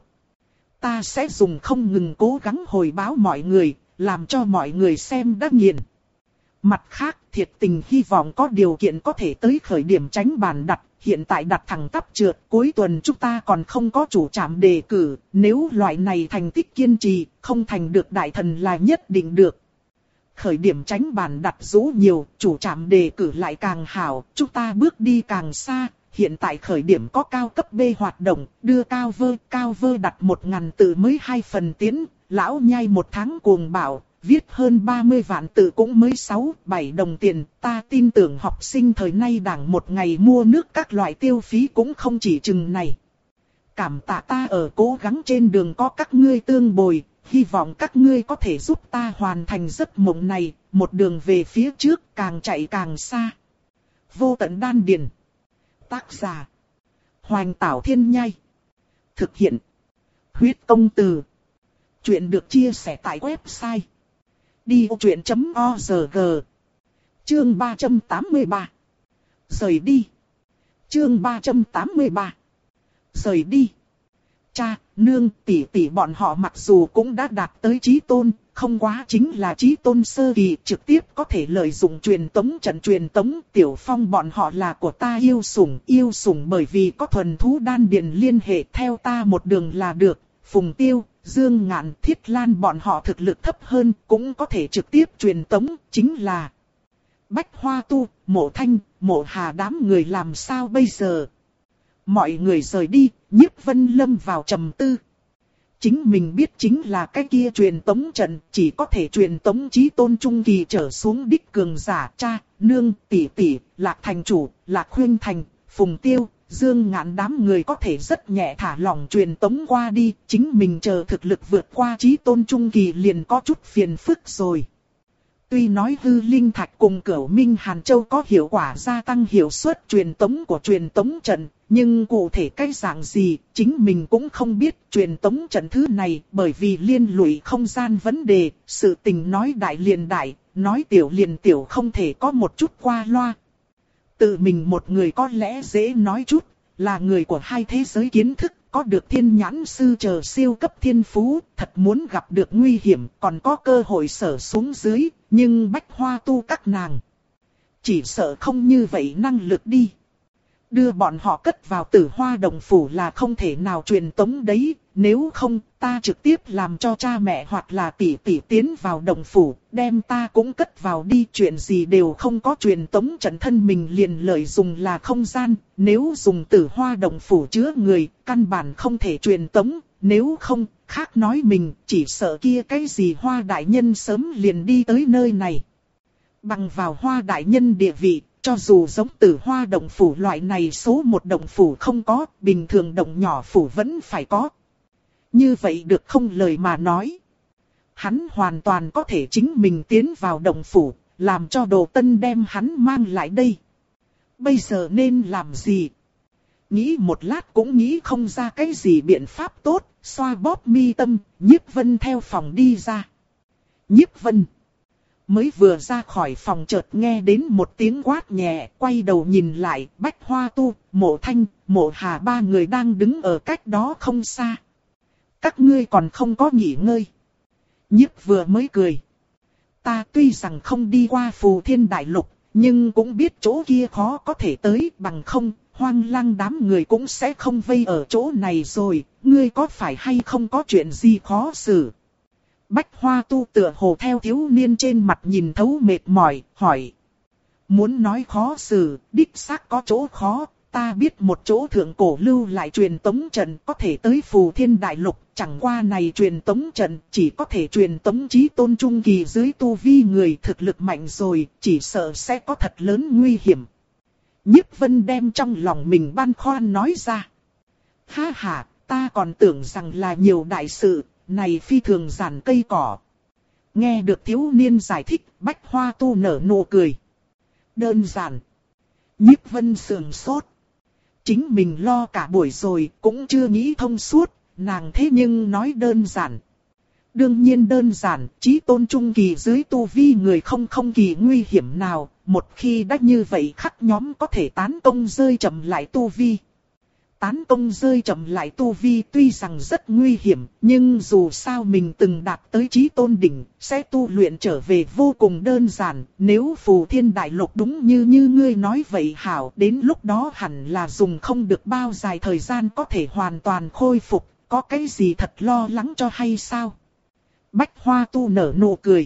Ta sẽ dùng không ngừng cố gắng hồi báo mọi người, làm cho mọi người xem đã nghiền. Mặt khác, thiệt tình hy vọng có điều kiện có thể tới khởi điểm tránh bàn đặt, hiện tại đặt thẳng tắp trượt, cuối tuần chúng ta còn không có chủ trảm đề cử, nếu loại này thành tích kiên trì, không thành được đại thần là nhất định được. Khởi điểm tránh bàn đặt rũ nhiều, chủ trảm đề cử lại càng hảo, chúng ta bước đi càng xa. Hiện tại khởi điểm có cao cấp B hoạt động, đưa cao vơ, cao vơ đặt một ngàn tự mới hai phần tiến, lão nhai một tháng cuồng bảo, viết hơn ba mươi vạn tự cũng mới sáu, bảy đồng tiền, ta tin tưởng học sinh thời nay đảng một ngày mua nước các loại tiêu phí cũng không chỉ chừng này. Cảm tạ ta ở cố gắng trên đường có các ngươi tương bồi, hy vọng các ngươi có thể giúp ta hoàn thành giấc mộng này, một đường về phía trước càng chạy càng xa. Vô tận đan điền. Tác giả Hoành Tảo Thiên Nhai. Thực hiện Huyết Công Từ. Chuyện được chia sẻ tại website đi ô chuyện chấm org. Chương ba trăm tám mươi ba. Rời đi. Chương ba trăm tám mươi ba. Rời đi. Cha, nương, tỷ tỷ bọn họ mặc dù cũng đã đạt tới chí tôn, không quá chính là chí tôn sơ kỳ, trực tiếp có thể lợi dụng truyền tống trận truyền tống. Tiểu Phong bọn họ là của ta yêu sủng, yêu sủng bởi vì có thuần thú đan điền liên hệ, theo ta một đường là được. Phùng Tiêu, Dương Ngạn, Thiết Lan bọn họ thực lực thấp hơn, cũng có thể trực tiếp truyền tống, chính là Bách Hoa Tu, Mộ Thanh, Mộ Hà đám người làm sao bây giờ? Mọi người rời đi, Nhiếp Vân lâm vào trầm tư. Chính mình biết chính là cái kia truyền tống trận, chỉ có thể truyền tống chí tôn trung kỳ trở xuống đích cường giả, cha, nương, tỷ tỷ, Lạc thành chủ, Lạc Huyên Thành, Phùng Tiêu, Dương Ngạn đám người có thể rất nhẹ thả lỏng truyền tống qua đi, chính mình chờ thực lực vượt qua chí tôn trung kỳ liền có chút phiền phức rồi. Tuy nói hư linh thạch cùng Cửu Minh Hàn Châu có hiệu quả gia tăng hiệu suất truyền tống của truyền tống trận, nhưng cụ thể cái dạng gì, chính mình cũng không biết. Truyền tống trận thứ này, bởi vì liên lụy không gian vấn đề, sự tình nói đại liền đại, nói tiểu liền tiểu, không thể có một chút qua loa. Tự mình một người có lẽ dễ nói chút, là người của hai thế giới kiến thức, có được thiên nhãn sư chờ siêu cấp thiên phú, thật muốn gặp được nguy hiểm, còn có cơ hội sở xuống dưới, nhưng Bách Hoa Tu các nàng chỉ sợ không như vậy năng lực đi. Đưa bọn họ cất vào Tử Hoa Đồng Phủ là không thể nào truyền tống đấy, nếu không ta trực tiếp làm cho cha mẹ hoặc là tỷ tỷ tiến vào Đồng Phủ, đem ta cũng cất vào đi, chuyện gì đều không có truyền tống trận, thân mình liền lợi dùng là không gian, nếu dùng Tử Hoa Đồng Phủ chứa người, căn bản không thể truyền tống, nếu không, khác nói mình, chỉ sợ kia cái gì Hoa Đại Nhân sớm liền đi tới nơi này. Bằng vào Hoa Đại Nhân địa vị, cho dù giống Tử Hoa Động Phủ loại này số một động phủ không có, bình thường động nhỏ phủ vẫn phải có. Như vậy được không lời mà nói. Hắn hoàn toàn có thể chính mình tiến vào động phủ, làm cho Đồ Tân đem hắn mang lại đây. Bây giờ nên làm gì? Nghĩ một lát cũng nghĩ không ra cái gì biện pháp tốt, xoa bóp mi tâm, Nhiếp Vân theo phòng đi ra. Nhiếp Vân mới vừa ra khỏi phòng chợt nghe đến một tiếng quát nhẹ, quay đầu nhìn lại, Bách Hoa Tu, Mộ Thanh, Mộ Hà ba người đang đứng ở cách đó không xa. Các ngươi còn không có nghỉ ngơi. Nhiếp vừa mới cười. Ta tuy rằng không đi qua Phù Thiên Đại Lục, nhưng cũng biết chỗ kia khó có thể tới, bằng không, Hoang Lăng đám người cũng sẽ không vây ở chỗ này rồi, ngươi có phải hay không có chuyện gì khó xử? Bách Hoa Tu tựa hồ theo thiếu niên trên mặt nhìn thấu mệt mỏi, hỏi. Muốn nói khó xử, đích xác có chỗ khó, ta biết một chỗ thượng cổ lưu lại truyền tống trận có thể tới Phù Thiên Đại Lục, chẳng qua này truyền tống trận chỉ có thể truyền tống chí tôn trung kỳ dưới tu vi người, thực lực mạnh rồi, chỉ sợ sẽ có thật lớn nguy hiểm. Nhiếp Vân đem trong lòng mình băn khoăn nói ra. Ha ha, ta còn tưởng rằng là nhiều đại sự. Này phi thường giản cây cỏ. Nghe được thiếu niên giải thích, Bách Hoa Tu nở nụ cười. Đơn giản. Nhiếp Vân sườn sốt. Chính mình lo cả buổi rồi, cũng chưa nghĩ thông suốt, nàng thế nhưng nói đơn giản. Đương nhiên đơn giản, chí tôn trung kỳ dưới tu vi người không không kỳ nguy hiểm nào, một khi đã như vậy khắc nhóm có thể tán công rơi chậm lại tu vi. Tán công rơi chậm lại tu vi tuy rằng rất nguy hiểm, nhưng dù sao mình từng đạt tới chí tôn đỉnh, sẽ tu luyện trở về vô cùng đơn giản. Nếu Phù Thiên Đại Lục đúng như như ngươi nói vậy hảo, đến lúc đó hẳn là dùng không được bao dài thời gian có thể hoàn toàn khôi phục, có cái gì thật lo lắng cho hay sao? Bách Hoa Tu nở nụ cười.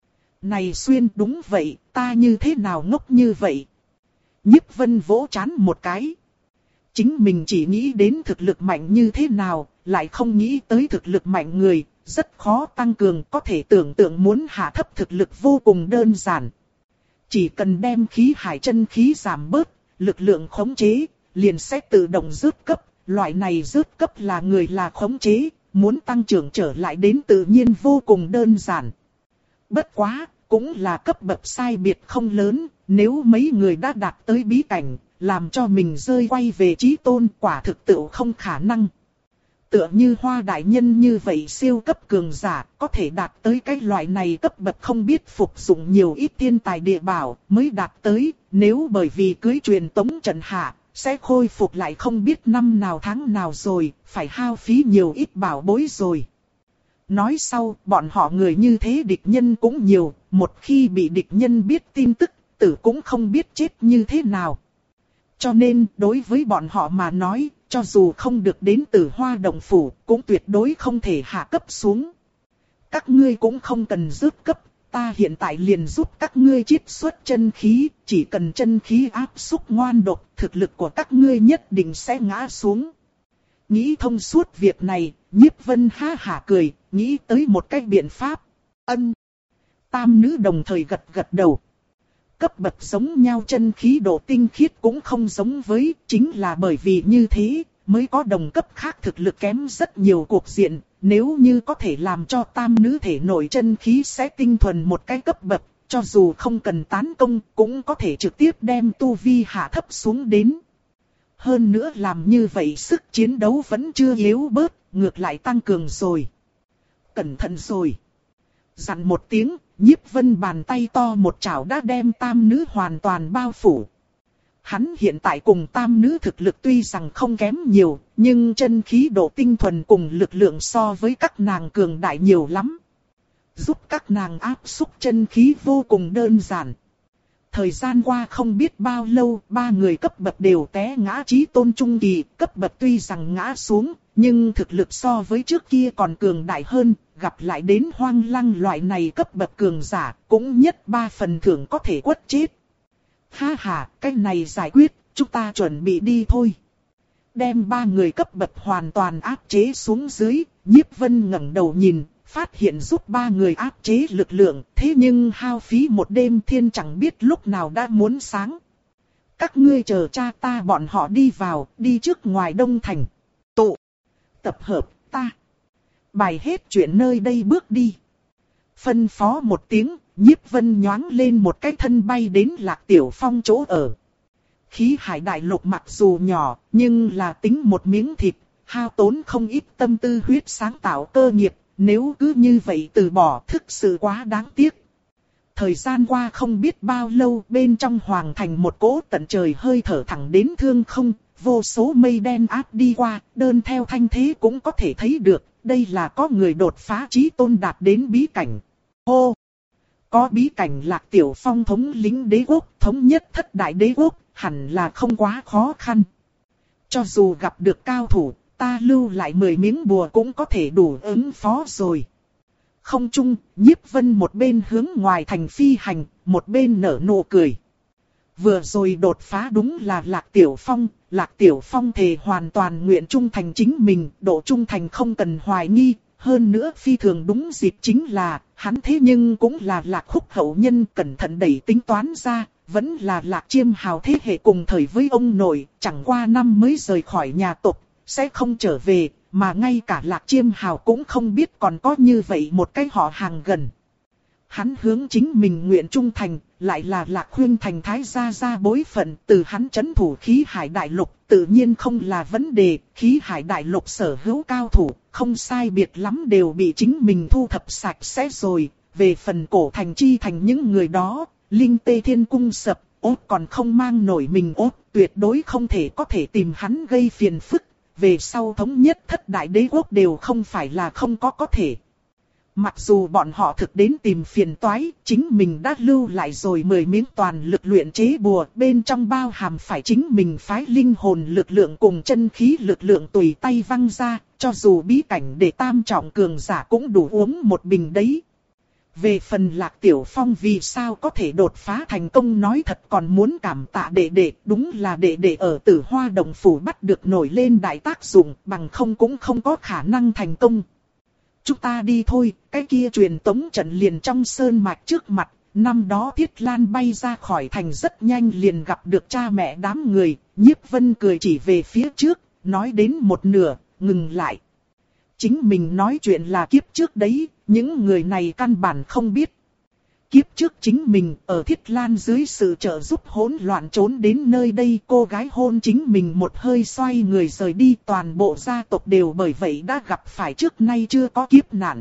Này Xuyên, đúng vậy, ta như thế nào ngốc như vậy? Nhiếp Vân vỗ trán một cái. Chính mình chỉ nghĩ đến thực lực mạnh như thế nào, lại không nghĩ tới thực lực mạnh người, rất khó tăng cường, có thể tưởng tượng muốn hạ thấp thực lực vô cùng đơn giản. Chỉ cần đem khí hải chân khí giảm bớt, lực lượng khống chế, liền sẽ tự động rớt cấp, loại này rớt cấp là người là khống chế, muốn tăng trưởng trở lại đến tự nhiên vô cùng đơn giản. Bất quá, cũng là cấp bậc sai biệt không lớn, nếu mấy người đã đạt tới bí cảnh, làm cho mình rơi quay về chí tôn quả thực tự không khả năng. Tựa như Hoa Đại Nhân như vậy siêu cấp cường giả, có thể đạt tới cái loại này cấp bậc không biết phục dụng nhiều ít thiên tài địa bảo mới đạt tới, nếu bởi vì cưới truyền tống trận hạ, sẽ khôi phục lại không biết năm nào tháng nào rồi, phải hao phí nhiều ít bảo bối rồi. Nói sau, bọn họ người như thế địch nhân cũng nhiều, một khi bị địch nhân biết tin tức, tử cũng không biết chết như thế nào. Cho nên, đối với bọn họ mà nói, cho dù không được đến Tử Hoa Động Phủ, cũng tuyệt đối không thể hạ cấp xuống. Các ngươi cũng không cần rớt cấp, ta hiện tại liền giúp các ngươi chiết xuất chân khí, chỉ cần chân khí áp xúc ngoan độc, thực lực của các ngươi nhất định sẽ ngã xuống. Nghĩ thông suốt việc này, Nhiếp Vân ha hả cười, nghĩ tới một cách biện pháp. Ân. Tam nữ đồng thời gật gật đầu. Cấp bậc giống nhau chân khí độ tinh khiết cũng không giống với, chính là bởi vì như thế, mới có đồng cấp khác thực lực kém rất nhiều cuộc diện. Nếu như có thể làm cho tam nữ thể nội chân khí sẽ tinh thuần một cái cấp bậc, cho dù không cần tán công, cũng có thể trực tiếp đem tu vi hạ thấp xuống đến. Hơn nữa làm như vậy sức chiến đấu vẫn chưa yếu bớt, ngược lại tăng cường rồi. Cẩn thận rồi. Dặn một tiếng, Nhiếp Vân bàn tay to một chảo đã đem tam nữ hoàn toàn bao phủ. Hắn hiện tại cùng tam nữ thực lực tuy rằng không kém nhiều, nhưng chân khí độ tinh thuần cùng lực lượng so với các nàng cường đại nhiều lắm. Giúp các nàng áp xúc chân khí vô cùng đơn giản. Thời gian qua không biết bao lâu, ba người cấp bậc đều té ngã chí tôn trung kỳ, cấp bậc tuy rằng ngã xuống, nhưng thực lực so với trước kia còn cường đại hơn, gặp lại đến Hoang Lăng loại này cấp bậc cường giả, cũng nhất ba phần thưởng có thể quất chết. Ha ha, cái này giải quyết, chúng ta chuẩn bị đi thôi. Đem ba người cấp bậc hoàn toàn áp chế xuống dưới, Nhiếp Vân ngẩng đầu nhìn, phát hiện giúp ba người áp chế lực lượng, thế nhưng hao phí một đêm thiên chẳng biết lúc nào đã muốn sáng. Các ngươi chờ cha ta bọn họ đi vào, đi trước ngoài Đông Thành. Tụ, tập hợp, ta. Bài hết chuyện nơi đây bước đi. Phân phó một tiếng, Nhiếp Vân nhoáng lên một cái thân bay đến Lạc Tiểu Phong chỗ ở. Khí hải đại lục mặc dù nhỏ, nhưng là tính một miếng thịt, hao tốn không ít tâm tư huyết sáng tạo cơ nghiệp, nếu cứ như vậy từ bỏ thực sự quá đáng tiếc. Thời gian qua không biết bao lâu, bên trong hoàng thành một cỗ tận trời hơi thở thẳng đến thương không, vô số mây đen áp đi qua, đơn theo thanh thế cũng có thể thấy được, đây là có người đột phá chí tôn đạt đến bí cảnh. Hô! Có bí cảnh Lạc Tiểu Phong thống lĩnh đế quốc, thống nhất thất đại đế quốc, hẳn là không quá khó khăn. Cho dù gặp được cao thủ, ta lưu lại mười miếng bùa cũng có thể đủ ứng phó rồi. Không chung, Nhiếp Vân một bên hướng ngoài thành phi hành, một bên nở nụ cười. Vừa rồi đột phá đúng là Lạc Tiểu Phong, Lạc Tiểu Phong thề hoàn toàn nguyện trung thành chính mình, độ trung thành không cần hoài nghi. Hơn nữa phi thường đúng dịp chính là, hắn thế nhưng cũng là Lạc Khúc hậu nhân, cẩn thận đẩy tính toán ra, vẫn là Lạc Chiêm Hào thế hệ cùng thời với ông nội, chẳng qua năm mới rời khỏi nhà tộc, sẽ không trở về, mà ngay cả Lạc Chiêm Hào cũng không biết còn có như vậy một cái họ hàng gần. Hắn hướng chính mình nguyện trung thành, lại là Lạc Khuyên thành thái gia gia bối phận, từ hắn trấn thủ khí hải đại lục, tự nhiên không là vấn đề, khí hải đại lục sở hữu cao thủ, không sai biệt lắm đều bị chính mình thu thập sạch sẽ rồi, về phần cổ thành chi thành những người đó, linh tê thiên cung sập, ốt còn không mang nổi mình ốt, tuyệt đối không thể có thể tìm hắn gây phiền phức, về sau thống nhất thất đại đế quốc đều không phải là không có có thể. Mặc dù bọn họ thực đến tìm phiền toái, chính mình đã lưu lại rồi mười miếng toàn lực luyện chế bùa, bên trong bao hàm phải chính mình phái linh hồn lực lượng cùng chân khí lực lượng tùy tay văng ra, cho dù bí cảnh để tam trọng cường giả cũng đủ uống một bình đấy. Về phần Lạc Tiểu Phong vì sao có thể đột phá thành công nói thật còn muốn cảm tạ đệ đệ, đúng là đệ đệ ở Tử Hoa Động Phủ bắt được nổi lên đại tác dụng, bằng không cũng không có khả năng thành công. Chúng ta đi thôi, cái kia truyền tống trận liền trong sơn mạch trước mặt, năm đó Thiết Lan bay ra khỏi thành rất nhanh liền gặp được cha mẹ đám người, Nhiếp Vân cười chỉ về phía trước, nói đến một nửa, ngừng lại. Chính mình nói chuyện là kiếp trước đấy, những người này căn bản không biết. Kiếp trước chính mình ở Thiết Lan dưới sự trợ giúp hỗn loạn trốn đến nơi đây, cô gái hôn chính mình một hơi xoay người rời đi, toàn bộ gia tộc đều bởi vậy đã gặp phải trước nay chưa có kiếp nạn.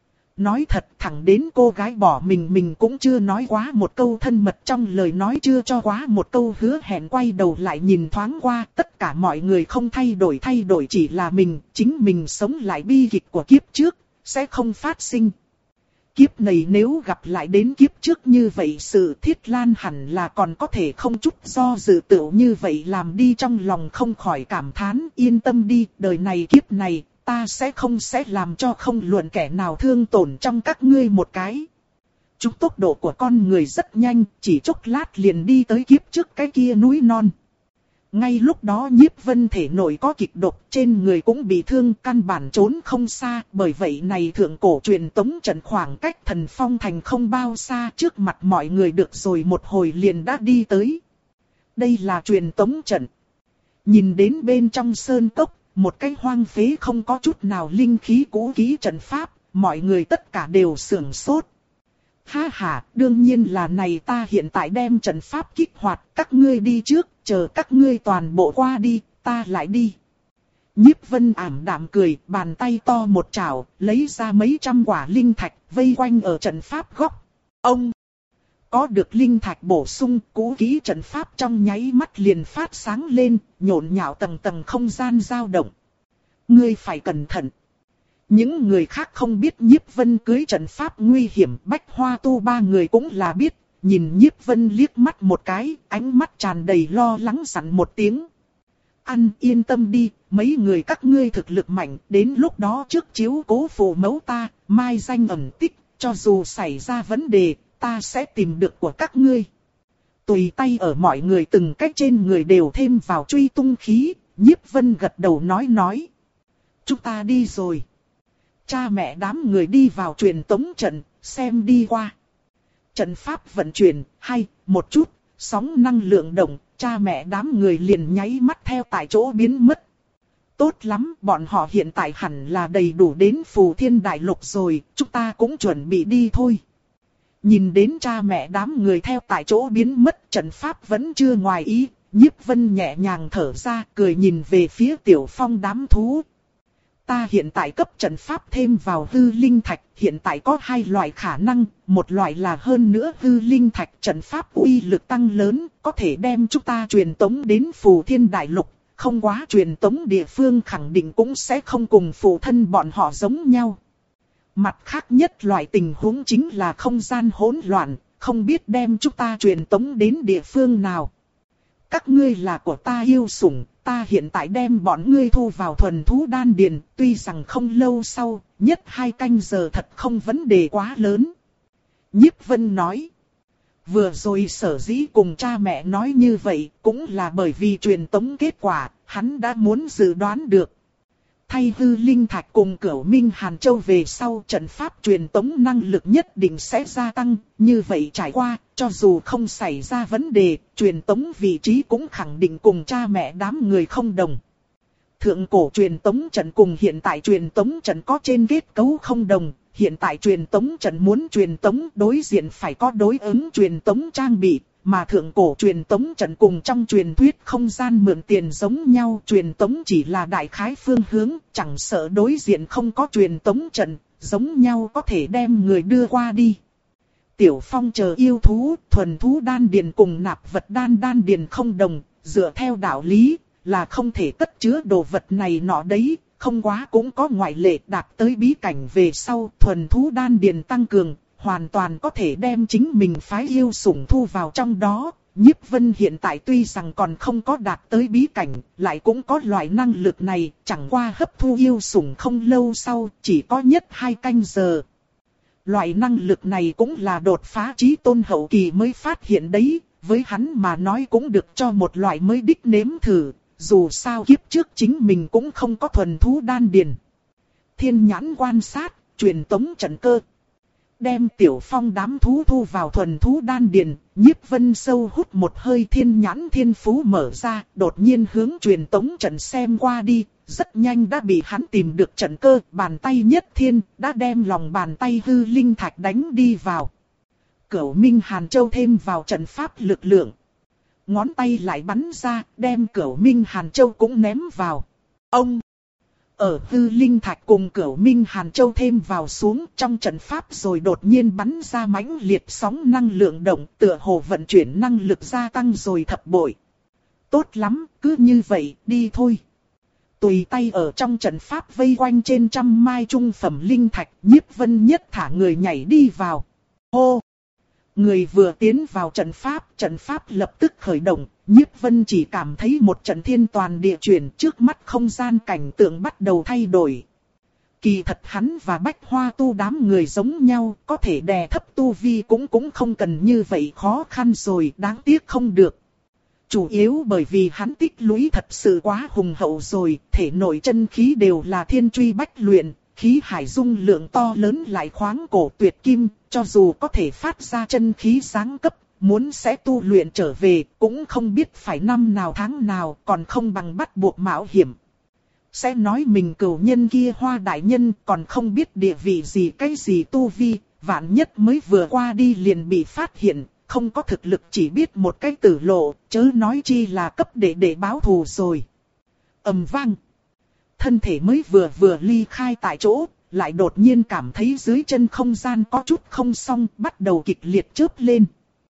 Nói thật thẳng đến cô gái bỏ mình mình cũng chưa nói quá một câu thân mật trong lời nói, chưa cho quá một câu hứa hẹn, quay đầu lại nhìn thoáng qua, tất cả mọi người không thay đổi, thay đổi chỉ là mình, chính mình sống lại bi kịch của kiếp trước, sẽ không phát sinh. Kiếp này nếu gặp lại đến kiếp trước như vậy, sự Thiết Lan hẳn là còn có thể không chút do dự tựu như vậy làm đi, trong lòng không khỏi cảm thán, yên tâm đi, đời này kiếp này, ta sẽ không sẽ làm cho không luận kẻ nào thương tổn trong các ngươi một cái. Chúng tốc độ của con người rất nhanh, chỉ chốc lát liền đi tới kiếp trước cái kia núi non. Ngay lúc đó Nhiếp Vân thể nội có kịch độc, trên người cũng bị thương, căn bản trốn không xa, bởi vậy này thượng cổ truyền tống trận khoảng cách Thần Phong thành không bao xa, trước mặt mọi người được rồi một hồi liền đã đi tới. Đây là truyền tống trận. Nhìn đến bên trong sơn cốc, một cái hoang phế không có chút nào linh khí cũ kỹ trận pháp, mọi người tất cả đều sửng sốt. Ha ha, đương nhiên là này, ta hiện tại đem trận pháp kích hoạt, các ngươi đi trước, chờ các ngươi toàn bộ qua đi, ta lại đi. Nhiếp Vân ảm đạm cười, bàn tay to một chảo, lấy ra mấy trăm quả linh thạch, vây quanh ở trận pháp góc. Ông có được linh thạch bổ sung, cũ kỹ trận pháp trong nháy mắt liền phát sáng lên, nhộn nhạo tầng tầng không gian dao động. Ngươi phải cẩn thận. Những người khác không biết Nhiếp Vân cưới trận pháp nguy hiểm, Bách Hoa Tu ba người cũng là biết, nhìn Nhiếp Vân liếc mắt một cái, ánh mắt tràn đầy lo lắng dặn một tiếng. Ăn yên tâm đi, mấy người các ngươi thực lực mạnh, đến lúc đó trước chiếu cố phụ mẫu ta, mai danh ẩn tích, cho dù xảy ra vấn đề, ta sẽ tìm được của các ngươi. Tùy tay ở mọi người từng cách trên người đều thêm vào truy tung khí, Nhiếp Vân gật đầu nói nói. Chúng ta đi rồi. Cha mẹ đám người đi vào truyền tống trận, xem đi qua. Trận pháp vận chuyển, hay, một chút, sóng năng lượng động, cha mẹ đám người liền nháy mắt theo tại chỗ biến mất. Tốt lắm, bọn họ hiện tại hẳn là đầy đủ đến Phù Thiên Đại Lục rồi, chúng ta cũng chuẩn bị đi thôi. Nhìn đến cha mẹ đám người theo tại chỗ biến mất, trận pháp vẫn chưa ngoài ý, Nhiếp Vân nhẹ nhàng thở ra, cười nhìn về phía Tiểu Phong đám thú. Ta hiện tại cấp trận pháp thêm vào hư linh thạch, hiện tại có hai loại khả năng, một loại là hơn nữa hư linh thạch trận pháp uy lực tăng lớn, có thể đem chúng ta truyền tống đến Phù Thiên Đại Lục, không quá truyền tống địa phương khẳng định cũng sẽ không cùng phụ thân bọn họ giống nhau. Mặt khác nhất loại tình huống chính là không gian hỗn loạn, không biết đem chúng ta truyền tống đến địa phương nào. Các ngươi là của ta yêu sủng, ta hiện tại đem bọn ngươi thu vào thuần thú đan điền, tuy rằng không lâu sau, nhất hai canh giờ thật không vấn đề quá lớn. Nhiếp Vân nói, vừa rồi sở dĩ cùng cha mẹ nói như vậy, cũng là bởi vì truyền tống kết quả, hắn đã muốn dự đoán được. Thay hư linh thạch cùng Cửu Minh Hàn Châu về sau, trận pháp truyền tống năng lực nhất định sẽ gia tăng, như vậy trải qua, cho dù không xảy ra vấn đề, truyền tống vị trí cũng khẳng định cùng cha mẹ đám người không đồng. Thượng cổ truyền tống trận cùng hiện tại truyền tống trận có trên kết cấu không đồng, hiện tại truyền tống trận muốn truyền tống đối diện phải có đối ứng truyền tống trang bị. Mà thượng cổ truyền tống trận cùng trong truyền thuyết không gian mượn tiền giống nhau, truyền tống chỉ là đại khái phương hướng, chẳng sợ đối diện không có truyền tống trận, giống nhau có thể đem người đưa qua đi. Tiểu Phong chờ yêu thú, thuần thú đan điền cùng nạp vật đan đan điền không đồng, dựa theo đạo lý, là không thể cất chứa đồ vật này nọ đấy, không quá cũng có ngoại lệ đạt tới bí cảnh về sau, thuần thú đan điền tăng cường. Hoàn toàn có thể đem chính mình phái yêu sủng thu vào trong đó. Nhiếp Vân hiện tại tuy rằng còn không có đạt tới bí cảnh, lại cũng có loại năng lực này, chẳng qua hấp thu yêu sủng không lâu sau, chỉ có nhất hai canh giờ. Loại năng lực này cũng là đột phá chí tôn hậu kỳ mới phát hiện đấy, với hắn mà nói cũng được cho một loại mới đích nếm thử, dù sao kiếp trước chính mình cũng không có thuần thú đan điền. Thiên nhãn quan sát, truyền tống trận cơ. Đem Tiểu Phong đám thú thu vào thuần thú đan điền, Nhiếp Vân sâu hút một hơi thiên nhãn thiên phú mở ra, đột nhiên hướng truyền tống trận xem qua đi, rất nhanh đã bị hắn tìm được trận cơ, bàn tay nhất thiên, đã đem lòng bàn tay hư linh thạch đánh đi vào. Cửu Minh Hàn Châu thêm vào trận pháp lực lượng. Ngón tay lại bắn ra, đem Cửu Minh Hàn Châu cũng ném vào. Ông! Ở hư linh thạch cùng Cửu Minh Hàn Châu thêm vào xuống trong trận pháp rồi đột nhiên bắn ra mãnh liệt sóng năng lượng động, tựa hồ vận chuyển năng lực gia tăng rồi thập bội. Tốt lắm, cứ như vậy, đi thôi. Tùy tay ở trong trận pháp vây quanh trên trăm mai trung phẩm linh thạch, Nhiếp Vân nhất thả người nhảy đi vào. Hô! Người vừa tiến vào trận pháp, trận pháp lập tức khởi động, Nhiếp Vân chỉ cảm thấy một trận thiên toàn địa chuyển, trước mắt không gian cảnh tượng bắt đầu thay đổi. Kỳ thật hắn và Bách Hoa Tu đám người giống nhau, có thể đè thấp tu vi cũng cũng không cần như vậy khó khăn rồi, đáng tiếc không được. Chủ yếu bởi vì hắn tích lũy thật sự quá hùng hậu rồi, thể nội chân khí đều là thiên truy bách luyện, khí hải dung lượng to lớn lại khoáng cổ tuyệt kim, cho dù có thể phát ra chân khí sáng cấp, muốn sẽ tu luyện trở về, cũng không biết phải năm nào tháng nào, còn không bằng bắt buộc mạo hiểm. Sẽ nói mình cửu nhân kia Hoa đại nhân còn không biết địa vị gì cái gì tu vi, vạn nhất mới vừa qua đi liền bị phát hiện, không có thực lực chỉ biết một cái tử lộ, chớ nói chi là cấp để để báo thù rồi. Ầm vang. Thân thể mới vừa vừa ly khai tại chỗ, lại đột nhiên cảm thấy dưới chân không gian có chút không xong, bắt đầu kịch liệt chớp lên.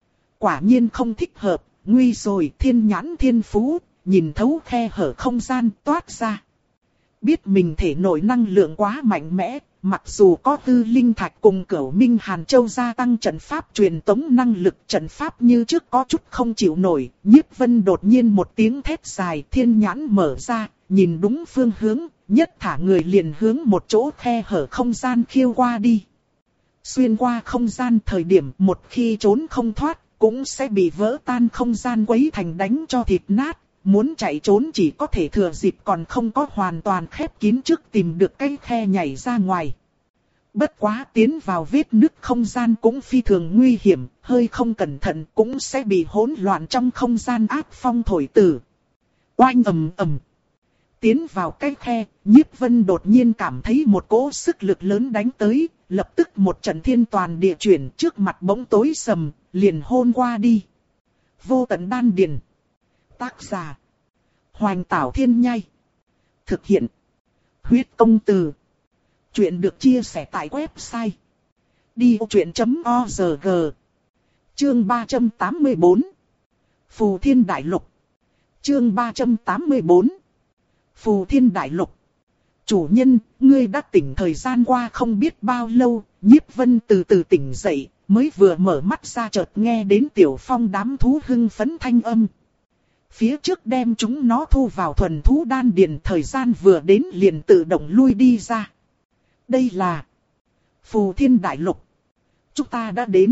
Quả nhiên không thích hợp, nguy rồi, thiên nhãn thiên phú, nhìn thấu khe hở không gian toát ra. Biết mình thể nội năng lượng quá mạnh mẽ, mặc dù có Hư Linh Thạch cùng Cửu Minh Hàn Châu gia tăng trận pháp truyền tống năng lực, trận pháp như trước có chút không chịu nổi. Nhiếp Vân đột nhiên một tiếng thét dài, thiên nhãn mở ra, nhìn đúng phương hướng, nhất thả người liền hướng một chỗ khe hở không gian khiêu qua đi. Xuyên qua không gian thời điểm một khi trốn không thoát, cũng sẽ bị vỡ tan không gian quấy thành đánh cho thịt nát. Muốn chạy trốn chỉ có thể thừa dịp còn không có hoàn toàn khép kín trước tìm được cái khe nhảy ra ngoài. Bất quá tiến vào vết nứt không gian cũng phi thường nguy hiểm, hơi không cẩn thận cũng sẽ bị hỗn loạn trong không gian ác phong thổi tử. Oanh ầm ầm. Tiến vào cái khe, Nhiếp Vân đột nhiên cảm thấy một cỗ sức lực lớn đánh tới, lập tức một trận thiên toàn địa chuyển trước mặt bỗng tối sầm, liền hôn qua đi. Vô tận đan điền. Tác giả Hoành Tảo Thiên Nhai. Thực hiện Huyết Công Từ. Chuyện được chia sẻ tại website đi ô chuyện chấm org. Chương ba trăm tám mươi bốn Phù Thiên Đại Lục. Chương ba trăm tám mươi bốn Phù Thiên Đại Lục. Chủ nhân, ngươi đã tỉnh thời gian qua không biết bao lâu. Nhiếp Vân từ từ tỉnh dậy, mới vừa mở mắt ra chợt nghe đến Tiểu Phong đám thú hưng phấn thanh âm. Phía trước đem chúng nó thu vào thuần thú đan điền, thời gian vừa đến liền tự động lui đi ra. Đây là Phù Thiên Đại Lục. Chúng ta đã đến.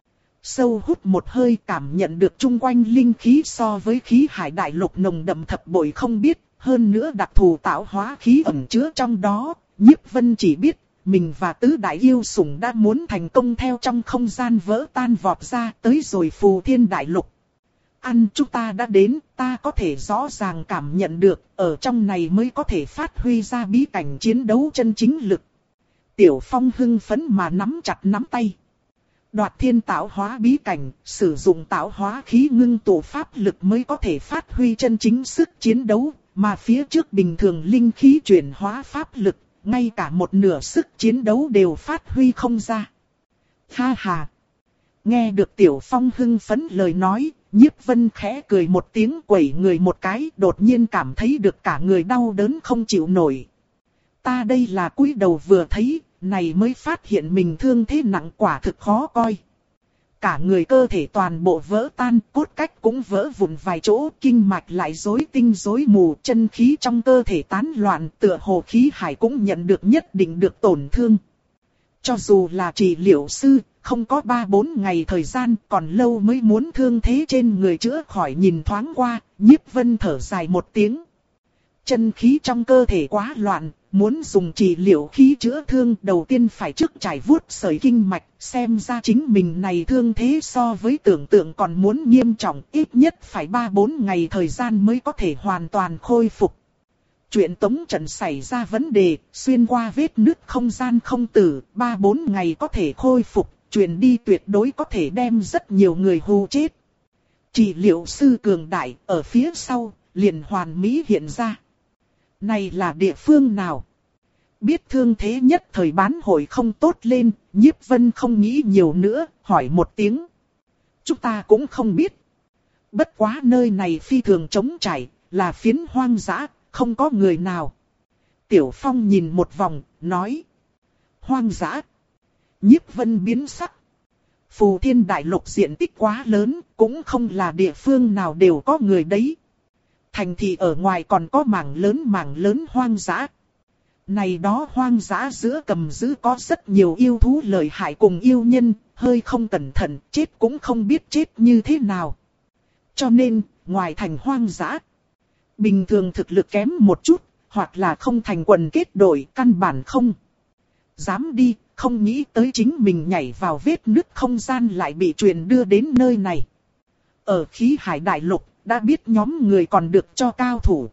Sâu hút một hơi cảm nhận được chung quanh linh khí so với khí hải đại lục nồng đậm thập bội không biết. Hơn nữa đặc thù tạo hóa khí ẩn chứa trong đó. Nhiếp Vân chỉ biết mình và tứ đại yêu sủng đã muốn thành công theo trong không gian vỡ tan vọt ra tới rồi Phù Thiên Đại Lục. Ăn chúng ta đã đến, ta có thể rõ ràng cảm nhận được, ở trong này mới có thể phát huy ra bí cảnh chiến đấu chân chính lực. Tiểu Phong hưng phấn mà nắm chặt nắm tay. Đoạt thiên tạo hóa bí cảnh, sử dụng tạo hóa khí ngưng tụ pháp lực mới có thể phát huy chân chính sức chiến đấu, mà phía trước bình thường linh khí chuyển hóa pháp lực, ngay cả một nửa sức chiến đấu đều phát huy không ra. Ha ha! Nghe được Tiểu Phong hưng phấn lời nói, Nhiếp Vân khẽ cười một tiếng quẩy người một cái, đột nhiên cảm thấy được cả người đau đớn không chịu nổi. Ta đây là cúi đầu vừa thấy, này mới phát hiện mình thương thế nặng quả thực khó coi. Cả người cơ thể toàn bộ vỡ tan, cốt cách cũng vỡ vụn vài chỗ, kinh mạch lại rối tinh rối mù, chân khí trong cơ thể tán loạn, tựa hồ khí hải cũng nhận được nhất định được tổn thương. Cho dù là trị liệu sư, không có ba bốn ngày thời gian, còn lâu mới muốn thương thế trên người chữa khỏi. Nhìn thoáng qua, Nhiếp Vân thở dài một tiếng. Chân khí trong cơ thể quá loạn, muốn dùng trị liệu khí chữa thương đầu tiên phải trước trải vuốt sợi kinh mạch, xem ra chính mình này thương thế so với tưởng tượng còn muốn nghiêm trọng, ít nhất phải ba bốn ngày thời gian mới có thể hoàn toàn khôi phục. Chuyện tống trận xảy ra vấn đề, xuyên qua vết nứt không gian không tử, ba bốn ngày có thể khôi phục, truyền đi tuyệt đối có thể đem rất nhiều người hù chết. Trị liệu sư cường đại, ở phía sau, liền hoàn mỹ hiện ra. Này là địa phương nào? Biết thương thế nhất thời bán hội không tốt lên, Nhiếp Vân không nghĩ nhiều nữa, hỏi một tiếng. Chúng ta cũng không biết. Bất quá nơi này phi thường trống trải, là phiến hoang dã, không có người nào. Tiểu Phong nhìn một vòng, nói. Hoang dã. Nhiếp Vân biến sắc. Phù Thiên Đại Lục diện tích quá lớn, cũng không là địa phương nào đều có người đấy. Thành thị ở ngoài còn có mảng lớn mảng lớn hoang dã. Này đó hoang dã giữa cầm giữ có rất nhiều yêu thú lợi hại cùng yêu nhân, hơi không cẩn thận, chết cũng không biết chết như thế nào. Cho nên, ngoài thành hoang dã, bình thường thực lực kém một chút, hoặc là không thành quần kết đội, căn bản không dám đi, không nghĩ tới chính mình nhảy vào vết nứt không gian lại bị truyền đưa đến nơi này. Ở khí hải đại lục, đã biết nhóm người còn được cho cao thủ.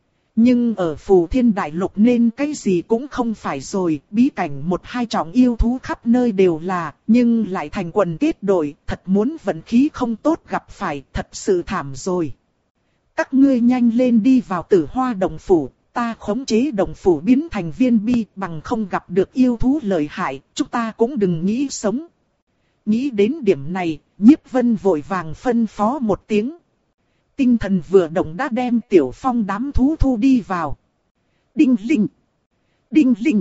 Nhưng ở phù thiên đại lục nên cái gì cũng không phải rồi, bí cảnh một hai trọng yêu thú khắp nơi đều là, nhưng lại thành quần kết đội, thật muốn vận khí không tốt gặp phải, thật sự thảm rồi. Các ngươi nhanh lên đi vào Tử Hoa Động Phủ, ta khống chế động phủ biến thành viên bi, bằng không gặp được yêu thú lợi hại, chúng ta cũng đừng nghĩ sống. Nghĩ đến điểm này, Nhiếp Vân vội vàng phân phó một tiếng. Tinh thần vừa động đã đem Tiểu Phong đám thú thu đi vào. Đinh linh! Đinh linh!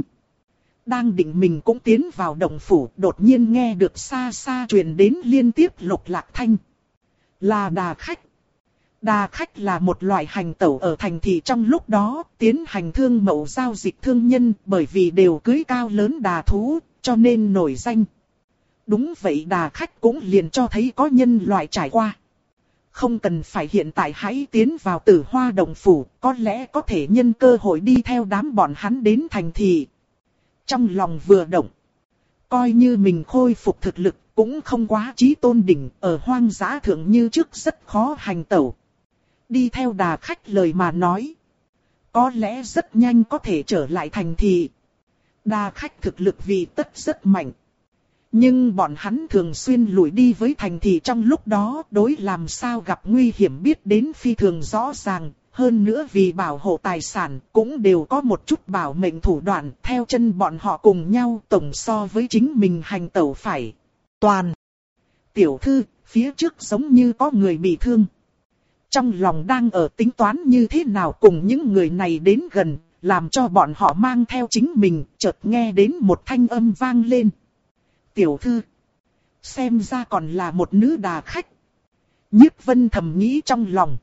Đang định mình cũng tiến vào động phủ, đột nhiên nghe được xa xa truyền đến liên tiếp lục lạc thanh. Là đà khách. Đà khách là một loại hành tẩu ở thành thị trong lúc đó, tiến hành thương mậu giao dịch thương nhân, bởi vì đều cưới cao lớn đà thú, cho nên nổi danh. Đúng vậy, đà khách cũng liền cho thấy có nhân loại trải qua. Không cần phải hiện tại hãy tiến vào Tử Hoa Động Phủ, có lẽ có thể nhân cơ hội đi theo đám bọn hắn đến thành thị. Trong lòng vừa động, coi như mình khôi phục thực lực, cũng không quá chí tôn đỉnh, ở hoang dã thượng như trước rất khó hành tẩu. Đi theo đà khách lời mà nói, có lẽ rất nhanh có thể trở lại thành thị. Đà khách thực lực vì tất rất mạnh. Nhưng bọn hắn thường xuyên lủi đi với thành thị trong lúc đó, đối làm sao gặp nguy hiểm biết đến phi thường rõ ràng. Hơn nữa vì bảo hộ tài sản cũng đều có một chút bảo mệnh thủ đoạn, theo chân bọn họ cùng nhau tổng so với chính mình hành tẩu phải toàn. Tiểu thư, phía trước giống như có người bị thương. Trong lòng đang ở tính toán như thế nào cùng những người này đến gần, làm cho bọn họ mang theo chính mình, chợt nghe đến một thanh âm vang lên. Tiểu thư, xem ra còn là một nữ đà khách. Nhiếp Vân thầm nghĩ trong lòng.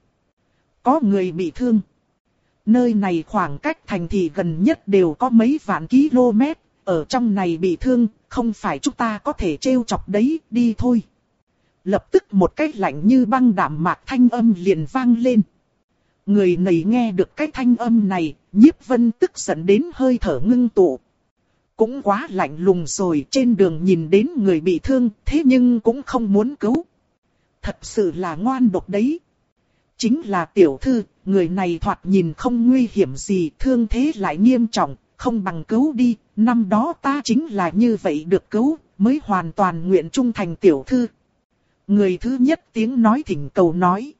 Có người bị thương. Nơi này khoảng cách thành thị gần nhất đều có mấy vạn km, ở trong này bị thương, không phải chúng ta có thể trêu chọc đấy, đi thôi. Lập tức một cái lạnh như băng đạm mạc thanh âm liền vang lên. Người này nghe được cái thanh âm này, Nhiếp Vân tức giận đến hơi thở ngưng tụ. Cũng quá lạnh lùng rồi, trên đường nhìn đến người bị thương, thế nhưng cũng không muốn cứu. Thật sự là ngoan độc đấy. Chính là tiểu thư, người này thoạt nhìn không nguy hiểm gì, thương thế lại nghiêm trọng, không bằng cứu đi, năm đó ta chính là như vậy được cứu, mới hoàn toàn nguyện trung thành tiểu thư. Người thứ nhất tiếng nói thỉnh cầu nói.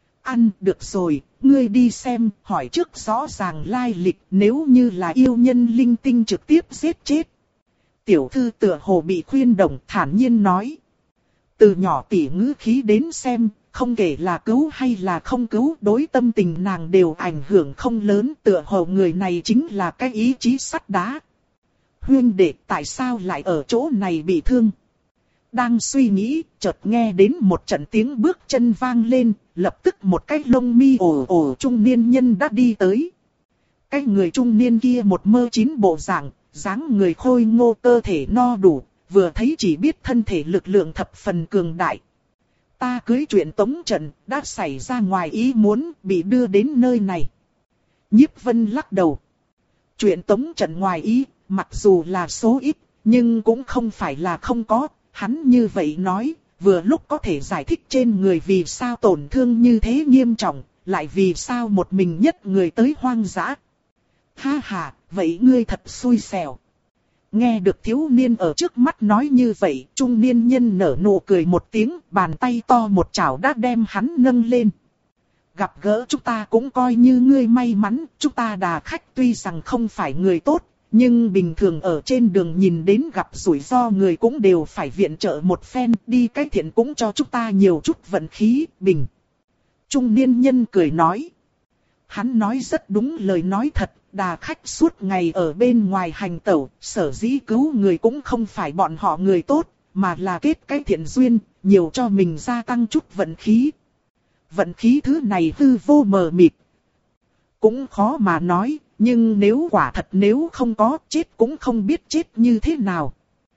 Ăn được rồi, ngươi đi xem, hỏi trước rõ ràng lai lịch, nếu như là yêu nhân linh tinh trực tiếp giết chết. Tiểu thư tựa hồ bị khuyên động thản nhiên nói. Từ nhỏ tỉ ngữ khí đến xem, không kể là cứu hay là không cứu, đối tâm tình nàng đều ảnh hưởng không lớn, tựa hồ người này chính là cái ý chí sắt đá. Huyên đệ, tại sao lại ở chỗ này bị thương? Đang suy nghĩ, chợt nghe đến một trận tiếng bước chân vang lên, lập tức một cái lông mi ồ ồ trung niên nhân đã đi tới. Cái người trung niên kia một mơ chín bộ dạng, dáng người khôi ngô cơ thể no đủ, vừa thấy chỉ biết thân thể lực lượng thập phần cường đại. Ta cưới chuyện tống trận, đã xảy ra ngoài ý muốn, bị đưa đến nơi này. Nhiếp Vân lắc đầu. Chuyện tống trận ngoài ý, mặc dù là số ít, nhưng cũng không phải là không có. Hắn như vậy nói, vừa lúc có thể giải thích trên người vì sao tổn thương như thế nghiêm trọng, lại vì sao một mình nhất người tới hoang dã. Ha ha, vậy ngươi thật xui xẻo. Nghe được thiếu niên ở trước mắt nói như vậy, trung niên nhân nở nụ cười một tiếng, bàn tay to một chảo đã đem hắn nâng lên. Gặp gỡ chúng ta cũng coi như ngươi may mắn, chúng ta đà khách tuy rằng không phải người tốt, nhưng bình thường ở trên đường nhìn đến gặp rủi ro người cũng đều phải viện trợ một phen, đi cái thiện cũng cho chúng ta nhiều chút vận khí, bình. Trung niên nhân cười nói. Hắn nói rất đúng lời nói thật, đà khách suốt ngày ở bên ngoài hành tẩu, sở dĩ cứu người cũng không phải bọn họ người tốt, mà là kết cái thiện duyên, nhiều cho mình gia tăng chút vận khí. Vận khí thứ này hư vô mờ mịt. Cũng khó mà nói, nhưng nếu quả thật nếu không có chết cũng không biết chết như thế nào.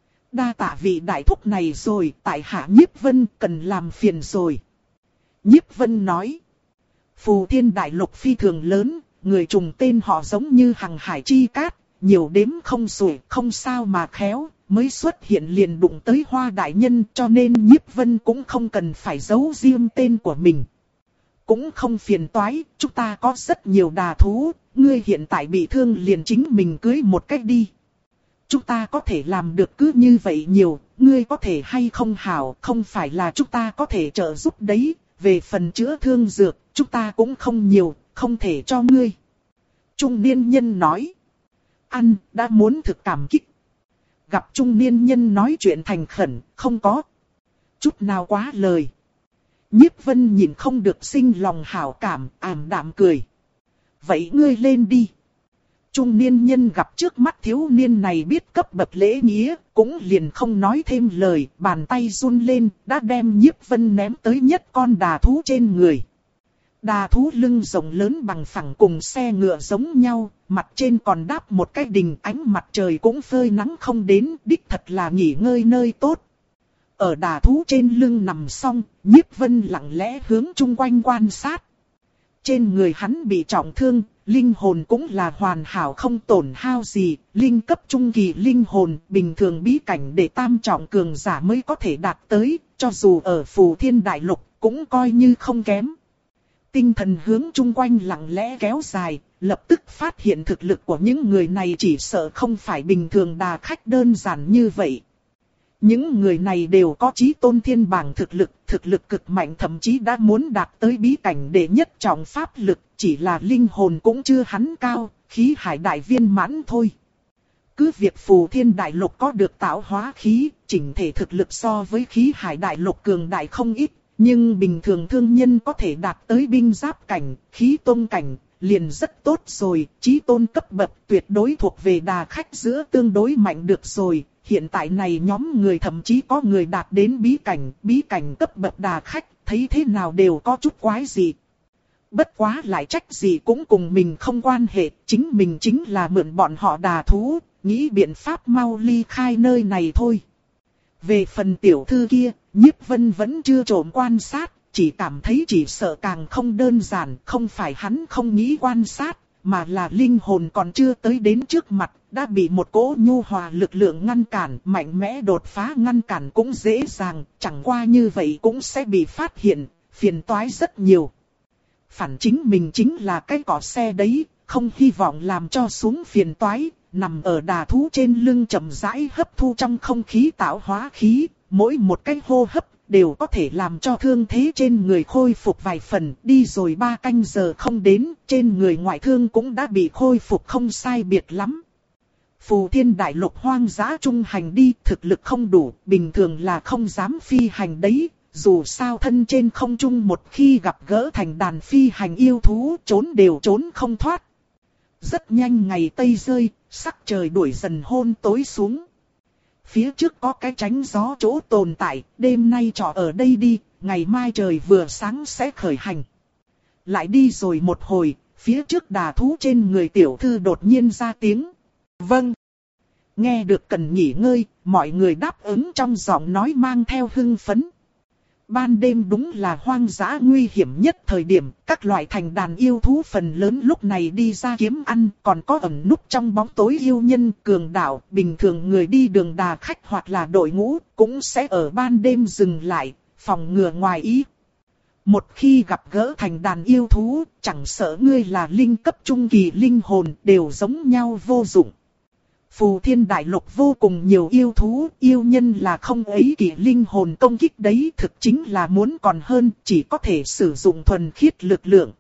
Đa tạ vị đại thúc này rồi, tại hạ Nhiếp Vân cần làm phiền rồi. Nhiếp Vân nói. Phù Thiên Đại Lục phi thường lớn, người trùng tên họ giống như hằng hải chi cát, nhiều đếm không xuể, không sao mà khéo, mới xuất hiện liền đụng tới Hoa đại nhân, cho nên Nhiếp Vân cũng không cần phải giấu riêng tên của mình. Cũng không phiền toái, chúng ta có rất nhiều đà thú, ngươi hiện tại bị thương liền chính mình cưới một cách đi. Chúng ta có thể làm được cứ như vậy nhiều, ngươi có thể hay không hảo, không phải là chúng ta có thể trợ giúp đấy, về phần chữa thương dược, chúng ta cũng không nhiều, không thể cho ngươi. Trung niên nhân nói. Ăn, đã muốn thực cảm kích. Gặp trung niên nhân nói chuyện thành khẩn, không có chút nào quá lời. Nhiếp Vân nhìn không được sinh lòng hảo cảm, ảm đạm cười. Vậy ngươi lên đi. Trung niên nhân gặp trước mắt thiếu niên này biết cấp bậc lễ nghĩa, cũng liền không nói thêm lời, bàn tay run lên, đã đem Nhiếp Vân ném tới nhất con đà thú trên người. Đà thú lưng rộng lớn bằng phẳng cùng xe ngựa giống nhau, mặt trên còn đáp một cái đình, ánh mặt trời cũng phơi nắng không đến, đích thật là nghỉ ngơi nơi tốt. Ở đà thú trên lưng nằm xong, Nhiếp Vân lặng lẽ hướng chung quanh quan sát. Trên người hắn bị trọng thương, linh hồn cũng là hoàn hảo không tổn hao gì, linh cấp trung kỳ linh hồn, bình thường bí cảnh để tam trọng cường giả mới có thể đạt tới, cho dù ở Phù Thiên Đại Lục cũng coi như không kém. Tinh thần hướng chung quanh lặng lẽ kéo dài, lập tức phát hiện thực lực của những người này chỉ sợ không phải bình thường đà khách đơn giản như vậy. Những người này đều có chí tôn thiên bảng thực lực, thực lực cực mạnh, thậm chí đã muốn đạt tới bí cảnh đệ nhất trọng pháp lực, chỉ là linh hồn cũng chưa hắn cao, khí hải đại viên mãn thôi. Cứ việc Phù Thiên Đại Lục có được tạo hóa khí, chỉnh thể thực lực so với khí hải đại lục cường đại không ít, nhưng bình thường thương nhân có thể đạt tới binh giáp cảnh, khí tôn cảnh, liền rất tốt rồi, chí tôn cấp bậc tuyệt đối thuộc về đà khách giữa tương đối mạnh được rồi. Hiện tại này nhóm người thậm chí có người đạt đến bí cảnh, bí cảnh cấp bậc đà khách, thấy thế nào đều có chút quái gì. Bất quá lại trách gì cũng cùng mình không quan hệ, chính mình chính là mượn bọn họ đà thú, nghĩ biện pháp mau ly khai nơi này thôi. Về phần tiểu thư kia, Nhiếp Vân vẫn chưa trộm quan sát, chỉ cảm thấy chỉ sợ càng không đơn giản, không phải hắn không nghĩ quan sát, mà là linh hồn còn chưa tới đến trước mặt, đã bị một cỗ nhu hòa lực lượng ngăn cản, mạnh mẽ đột phá ngăn cản cũng dễ dàng, chẳng qua như vậy cũng sẽ bị phát hiện, phiền toái rất nhiều. Phản chính mình chính là cái cỏ xe đấy, không hy vọng làm cho xuống phiền toái, nằm ở đà thú trên lưng chậm rãi hấp thu trong không khí tạo hóa khí, mỗi một cái hô hấp đều có thể làm cho thương thế trên người khôi phục vài phần, đi rồi ba canh giờ không đến, trên người ngoại thương cũng đã bị khôi phục không sai biệt lắm. Phù Thiên Đại Lục hoang dã trung hành đi, thực lực không đủ, bình thường là không dám phi hành đấy, dù sao thân trên không trung một khi gặp gỡ thành đàn phi hành yêu thú, trốn đều trốn không thoát. Rất nhanh ngày tây rơi, sắc trời đuổi dần hôn tối xuống. Phía trước có cái tránh gió chỗ tồn tại, đêm nay trọ ở đây đi, ngày mai trời vừa sáng sẽ khởi hành. Lại đi rồi một hồi, phía trước đà thú trên người tiểu thư đột nhiên ra tiếng. Vâng. Nghe được cần nghỉ ngơi, mọi người đáp ứng trong giọng nói mang theo hưng phấn. Ban đêm đúng là hoang dã nguy hiểm nhất thời điểm, các loại thành đàn yêu thú phần lớn lúc này đi ra kiếm ăn, còn có ẩn núp trong bóng tối yêu nhân cường đạo, bình thường người đi đường đà khách hoặc là đội ngũ, cũng sẽ ở ban đêm dừng lại, phòng ngừa ngoài ý. Một khi gặp gỡ thành đàn yêu thú, chẳng sợ ngươi là linh cấp trung kỳ linh hồn, đều giống nhau vô dụng. Phù Thiên Đại Lục vô cùng nhiều yêu thú, yêu nhân là không ấy kỳ linh hồn công kích đấy, thực chính là muốn còn hơn, chỉ có thể sử dụng thuần khiết lực lượng.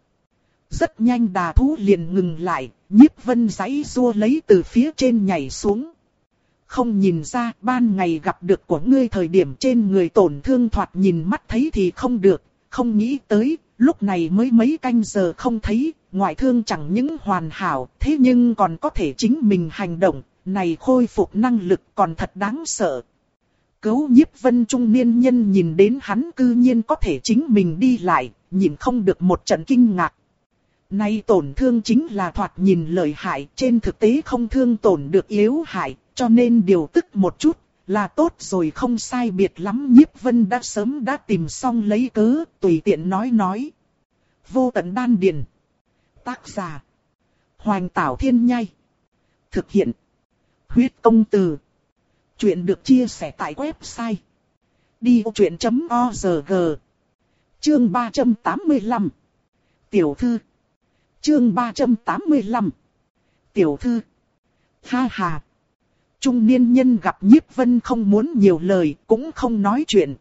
Rất nhanh đà thú liền ngừng lại, Nhiếp Vân giãy giụa lấy từ phía trên nhảy xuống. Không nhìn ra, ban ngày gặp được của ngươi thời điểm trên người tổn thương thoạt nhìn mắt thấy thì không được, không nghĩ tới, lúc này mới mấy canh giờ không thấy, ngoại thương chẳng những hoàn hảo, thế nhưng còn có thể chính mình hành động. Này khôi phục năng lực còn thật đáng sợ. Cấu Nhiếp Vân trung niên nhân nhìn đến hắn cư nhiên có thể chính mình đi lại, nhìn không được một trận kinh ngạc. Nay tổn thương chính là thoạt nhìn lợi hại, trên thực tế không thương tổn được yếu hại, cho nên điều tức một chút là tốt rồi, không sai biệt lắm. Nhiếp Vân đã sớm đã tìm xong lấy cớ, tùy tiện nói nói. Vô tận đan điền. Tác giả: Hoành Tảo Thiên Nhai. Thực hiện: Huyết Công Từ. Chuyện được chia sẻ tại website đi ô chuyện chấm org. Chương ba trăm tám mươi lăm. Tiểu thư. Chương ba trăm tám mươi lăm. Tiểu thư. Ha ha. Trung niên nhân gặp Nhiếp Vân không muốn nhiều lời, cũng không nói chuyện.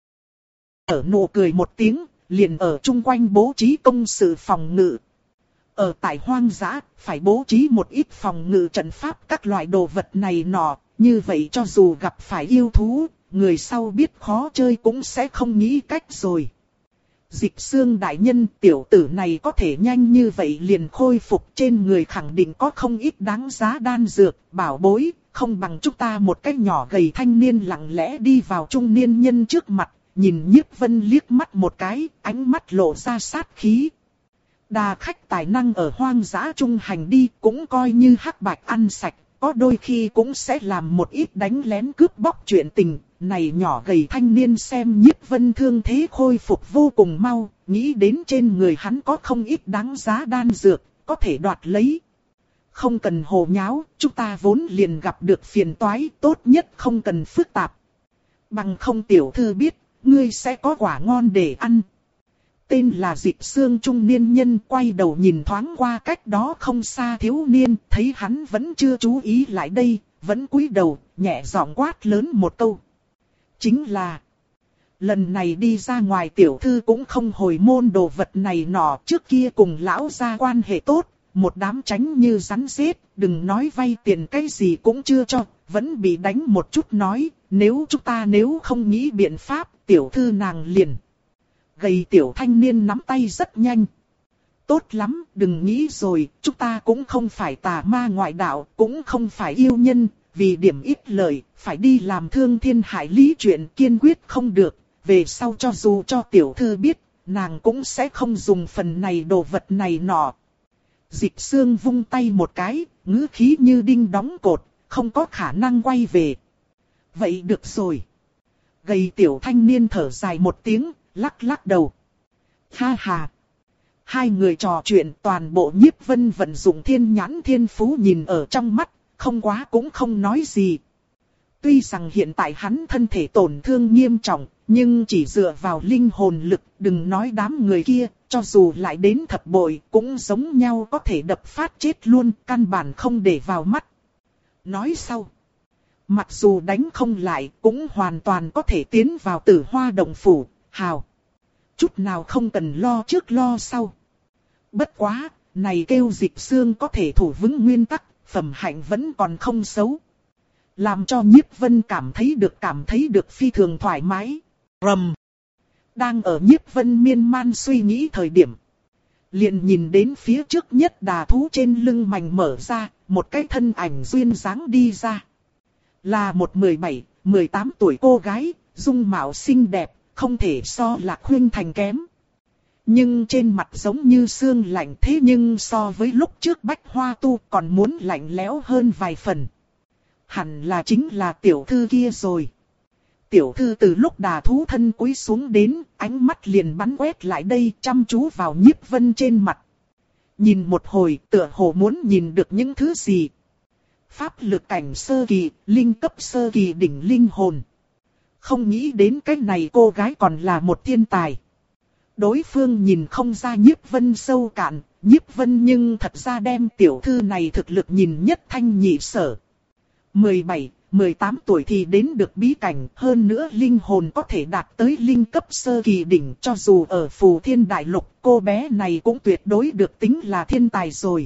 Ở nụ cười một tiếng, liền ở chung quanh bố trí công sự phòng ngự. Ở tại hoang dã, phải bố trí một ít phòng ngự trận pháp các loại đồ vật này nọ, như vậy cho dù gặp phải yêu thú, người sau biết khó chơi cũng sẽ không nghĩ cách rồi. Dịch Xương đại nhân, tiểu tử này có thể nhanh như vậy liền khôi phục, trên người khẳng định có không ít đáng giá đan dược, bảo bối, không bằng chúng ta một cái nhỏ gầy thanh niên lặng lẽ đi vào trung niên nhân trước mặt, nhìn Nhiếp Vân liếc mắt một cái, ánh mắt lộ ra sát khí. Đa khách tài năng ở hoang dã trung hành đi, cũng coi như hắc bạch ăn sạch, có đôi khi cũng sẽ làm một ít đánh lén cướp bóc chuyện tình. Này nhỏ gầy thanh niên xem Nhiếp Vân thương thế khôi phục vô cùng mau, nghĩ đến trên người hắn có không ít đáng giá đan dược, có thể đoạt lấy. Không cần hồ nháo, chúng ta vốn liền gặp được phiền toái, tốt nhất không cần phức tạp. Bằng không tiểu thư biết, ngươi sẽ có quả ngon để ăn. Tên là Dịch Xương trung niên nhân quay đầu nhìn thoáng qua cách đó không xa thiếu niên, thấy hắn vẫn chưa chú ý lại đây, vẫn cúi đầu, nhẹ giọng quát lớn một câu. Chính là, lần này đi ra ngoài tiểu thư cũng không hồi môn đồ vật này nọ, trước kia cùng lão gia quan hệ tốt, một đám tránh như rắn rết, đừng nói vay tiền cái gì cũng chưa cho, vẫn bị đánh một chút nói, nếu chúng ta nếu không nghĩ biện pháp, tiểu thư nàng liền. Gầy tiểu thanh niên nắm tay rất nhanh. Tốt lắm, đừng nghĩ rồi, chúng ta cũng không phải tà ma ngoại đạo, cũng không phải yêu nhân, vì điểm ít lợi, phải đi làm thương thiên hại lý chuyện kiên quyết không được, về sau cho dù cho tiểu thư biết, nàng cũng sẽ không dùng phần này đồ vật này nọ. Dịch Xương vung tay một cái, ngữ khí như đinh đóng cột, không có khả năng quay về. Vậy được rồi. Gầy tiểu thanh niên thở dài một tiếng, lắc lắc đầu. Ha ha. Hai người trò chuyện, toàn bộ Nhiếp Vân vận dụng thiên nhãn thiên phú nhìn ở trong mắt, không quá cũng không nói gì. Tuy rằng hiện tại hắn thân thể tổn thương nghiêm trọng, nhưng chỉ dựa vào linh hồn lực, đừng nói đám người kia, cho dù lại đến thập bội, cũng giống nhau có thể đập phát chết luôn, căn bản không để vào mắt. Nói sau, mặc dù đánh không lại, cũng hoàn toàn có thể tiến vào Tử Hoa Động Phủ, hào. Chút nào không cần lo trước lo sau. Bất quá, này kêu Dịch Xương có thể thủ vững nguyên tắc, phẩm hạnh vẫn còn không xấu. Làm cho Nhiếp Vân cảm thấy được cảm thấy được phi thường thoải mái. Rầm. Đang ở Nhiếp Vân miên man suy nghĩ thời điểm. Liền nhìn đến phía trước nhất đà thú trên lưng mành mở ra, một cái thân ảnh duyên dáng đi ra. Là một mười bảy, mười tám tuổi cô gái, dung mạo xinh đẹp, không thể so Lạc Huyên Thành kém. Nhưng trên mặt giống như xương lạnh, thế nhưng so với lúc trước Bách Hoa Tu còn muốn lạnh lẽo hơn vài phần. Hẳn là chính là tiểu thư kia rồi. Tiểu thư từ lúc đà thú thân cúi xuống đến, ánh mắt liền bắn quét lại đây, chăm chú vào Nhiếp Vân trên mặt. Nhìn một hồi, tựa hồ muốn nhìn được những thứ gì. Pháp lực cảnh sơ kỳ, linh cấp sơ kỳ đỉnh linh hồn. Không nghĩ đến cái này cô gái còn là một thiên tài. Đối phương nhìn không ra Nhiếp Vân sâu cạn, Nhiếp Vân nhưng thật ra đem tiểu thư này thực lực nhìn nhất thanh nhị sở. mười bảy, mười tám tuổi thì đến được bí cảnh, hơn nữa linh hồn có thể đạt tới linh cấp sơ kỳ đỉnh, cho dù ở Phù Thiên Đại Lục, cô bé này cũng tuyệt đối được tính là thiên tài rồi.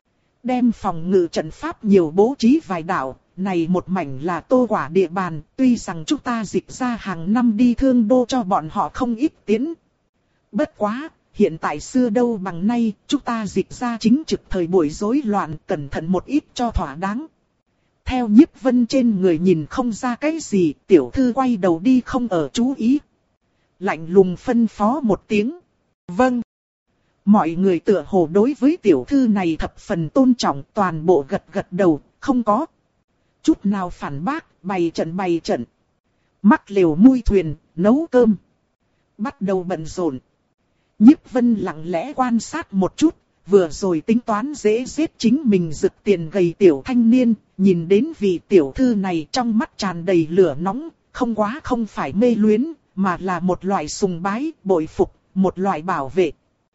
Đem phòng ngự trận pháp nhiều bố trí vài đạo, này một mảnh là Tô Quả địa bàn, tuy rằng chúng ta dịch ra hàng năm đi thương đô cho bọn họ không ít tiến. Bất quá, hiện tại xưa đâu bằng nay, chúng ta dịch ra chính trực thời buổi rối loạn, cẩn thận một ít cho thỏa đáng. Theo Nhiếp Vân trên người nhìn không ra cái gì, tiểu thư quay đầu đi không ở chú ý. Lạnh lùng phân phó một tiếng. Vâng. Mọi người tựa hồ đối với tiểu thư này thập phần tôn trọng, toàn bộ gật gật đầu, không có chút nào phản bác, bày trận bày trận. Mắc lều mui thuyền, nấu cơm. Bắt đầu bận rộn. Nhiếp Vân lặng lẽ quan sát một chút, vừa rồi tính toán dễ giết chính mình rực tiền gầy tiểu thanh niên, nhìn đến vị tiểu thư này trong mắt tràn đầy lửa nóng, không quá không phải mê luyến, mà là một loại sùng bái, bội phục, một loại bảo vệ.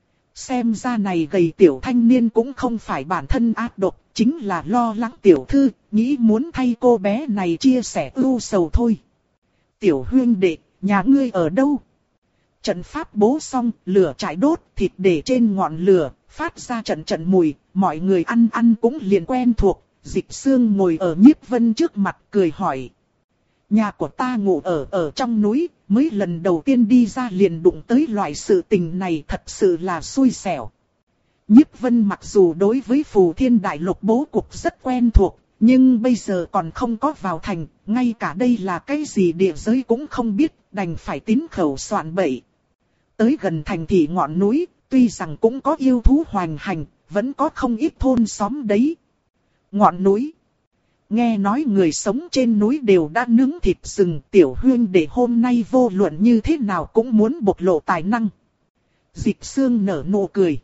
Xem ra này gầy tiểu thanh niên cũng không phải bản thân ác độc, chính là lo lắng tiểu thư, nghĩ muốn thay cô bé này chia sẻ ưu sầu thôi. Tiểu huynh đệ, nhà ngươi ở đâu? Trận pháp bố xong, lửa trại đốt, thịt để trên ngọn lửa, phát ra trận trận mùi, mọi người ăn ăn cũng liền quen thuộc. Dịch Sương ngồi ở Nhiếp Vân trước mặt cười hỏi. Nhà của ta ngủ ở ở trong núi, mới lần đầu tiên đi ra liền đụng tới loại sự tình này, thật sự là xui xẻo. Nhiếp Vân mặc dù đối với Phù Thiên Đại Lục bố cục rất quen thuộc, nhưng bây giờ còn không có vào thành, ngay cả đây là cái gì địa giới cũng không biết, đành phải tín khẩu soạn bậy. Tới gần thành thị ngọn núi, tuy rằng cũng có yêu thú hoành hành, vẫn có không ít thôn xóm đấy. Ngọn núi. Nghe nói người sống trên núi đều đã nướng thịt rừng, tiểu huynh đệ hôm nay vô luận như thế nào cũng muốn bộc lộ tài năng. Dịch Sương nở nụ cười.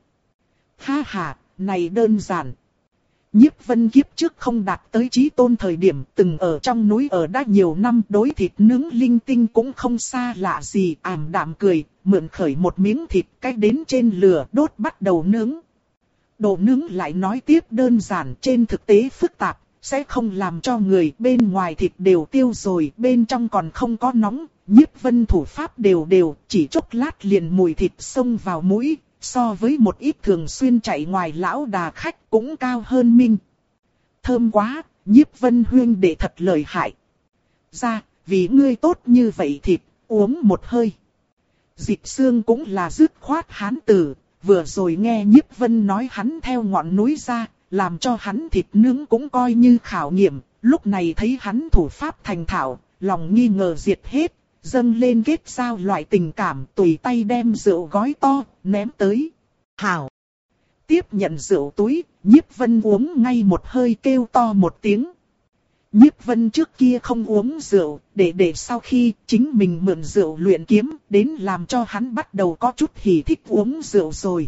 Ha ha, này đơn giản. Nhiếp Vân kiếp trước không đạt tới chí tôn thời điểm, từng ở trong núi ở đã nhiều năm, đối thịt nướng linh tinh cũng không xa lạ gì, ảm đạm cười, mượn khởi một miếng thịt cách đến trên lửa đốt bắt đầu nướng. Đồ nướng lại nói tiếp đơn giản, trên thực tế phức tạp, sẽ không làm cho người bên ngoài thịt đều tiêu rồi, bên trong còn không có nóng. Nhiếp Vân thủ pháp đều đều, chỉ chốc lát liền mùi thịt xông vào mũi, so với một ít thường xuyên chạy ngoài lão đà khách cũng cao hơn minh. Thơm quá, Nhiếp Vân huynh đệ thật lợi hại. Ra, vì ngươi tốt như vậy thịt, uống một hơi. Dịch Sương cũng là dứt khoát hán tử, vừa rồi nghe Nhiếp Vân nói hắn theo ngọn núi ra, làm cho hắn thịt nướng cũng coi như khảo nghiệm, lúc này thấy hắn thủ pháp thành thạo, lòng nghi ngờ diệt hết, dâng lên kết giao loại tình cảm, tùy tay đem rượu gói to, ném tới. Hảo! Tiếp nhận rượu túi, Nhiếp Vân uống ngay một hơi kêu to một tiếng. Nhiếp Vân trước kia không uống rượu, để để sau khi chính mình mượn rượu luyện kiếm, đến làm cho hắn bắt đầu có chút hỉ thích uống rượu rồi.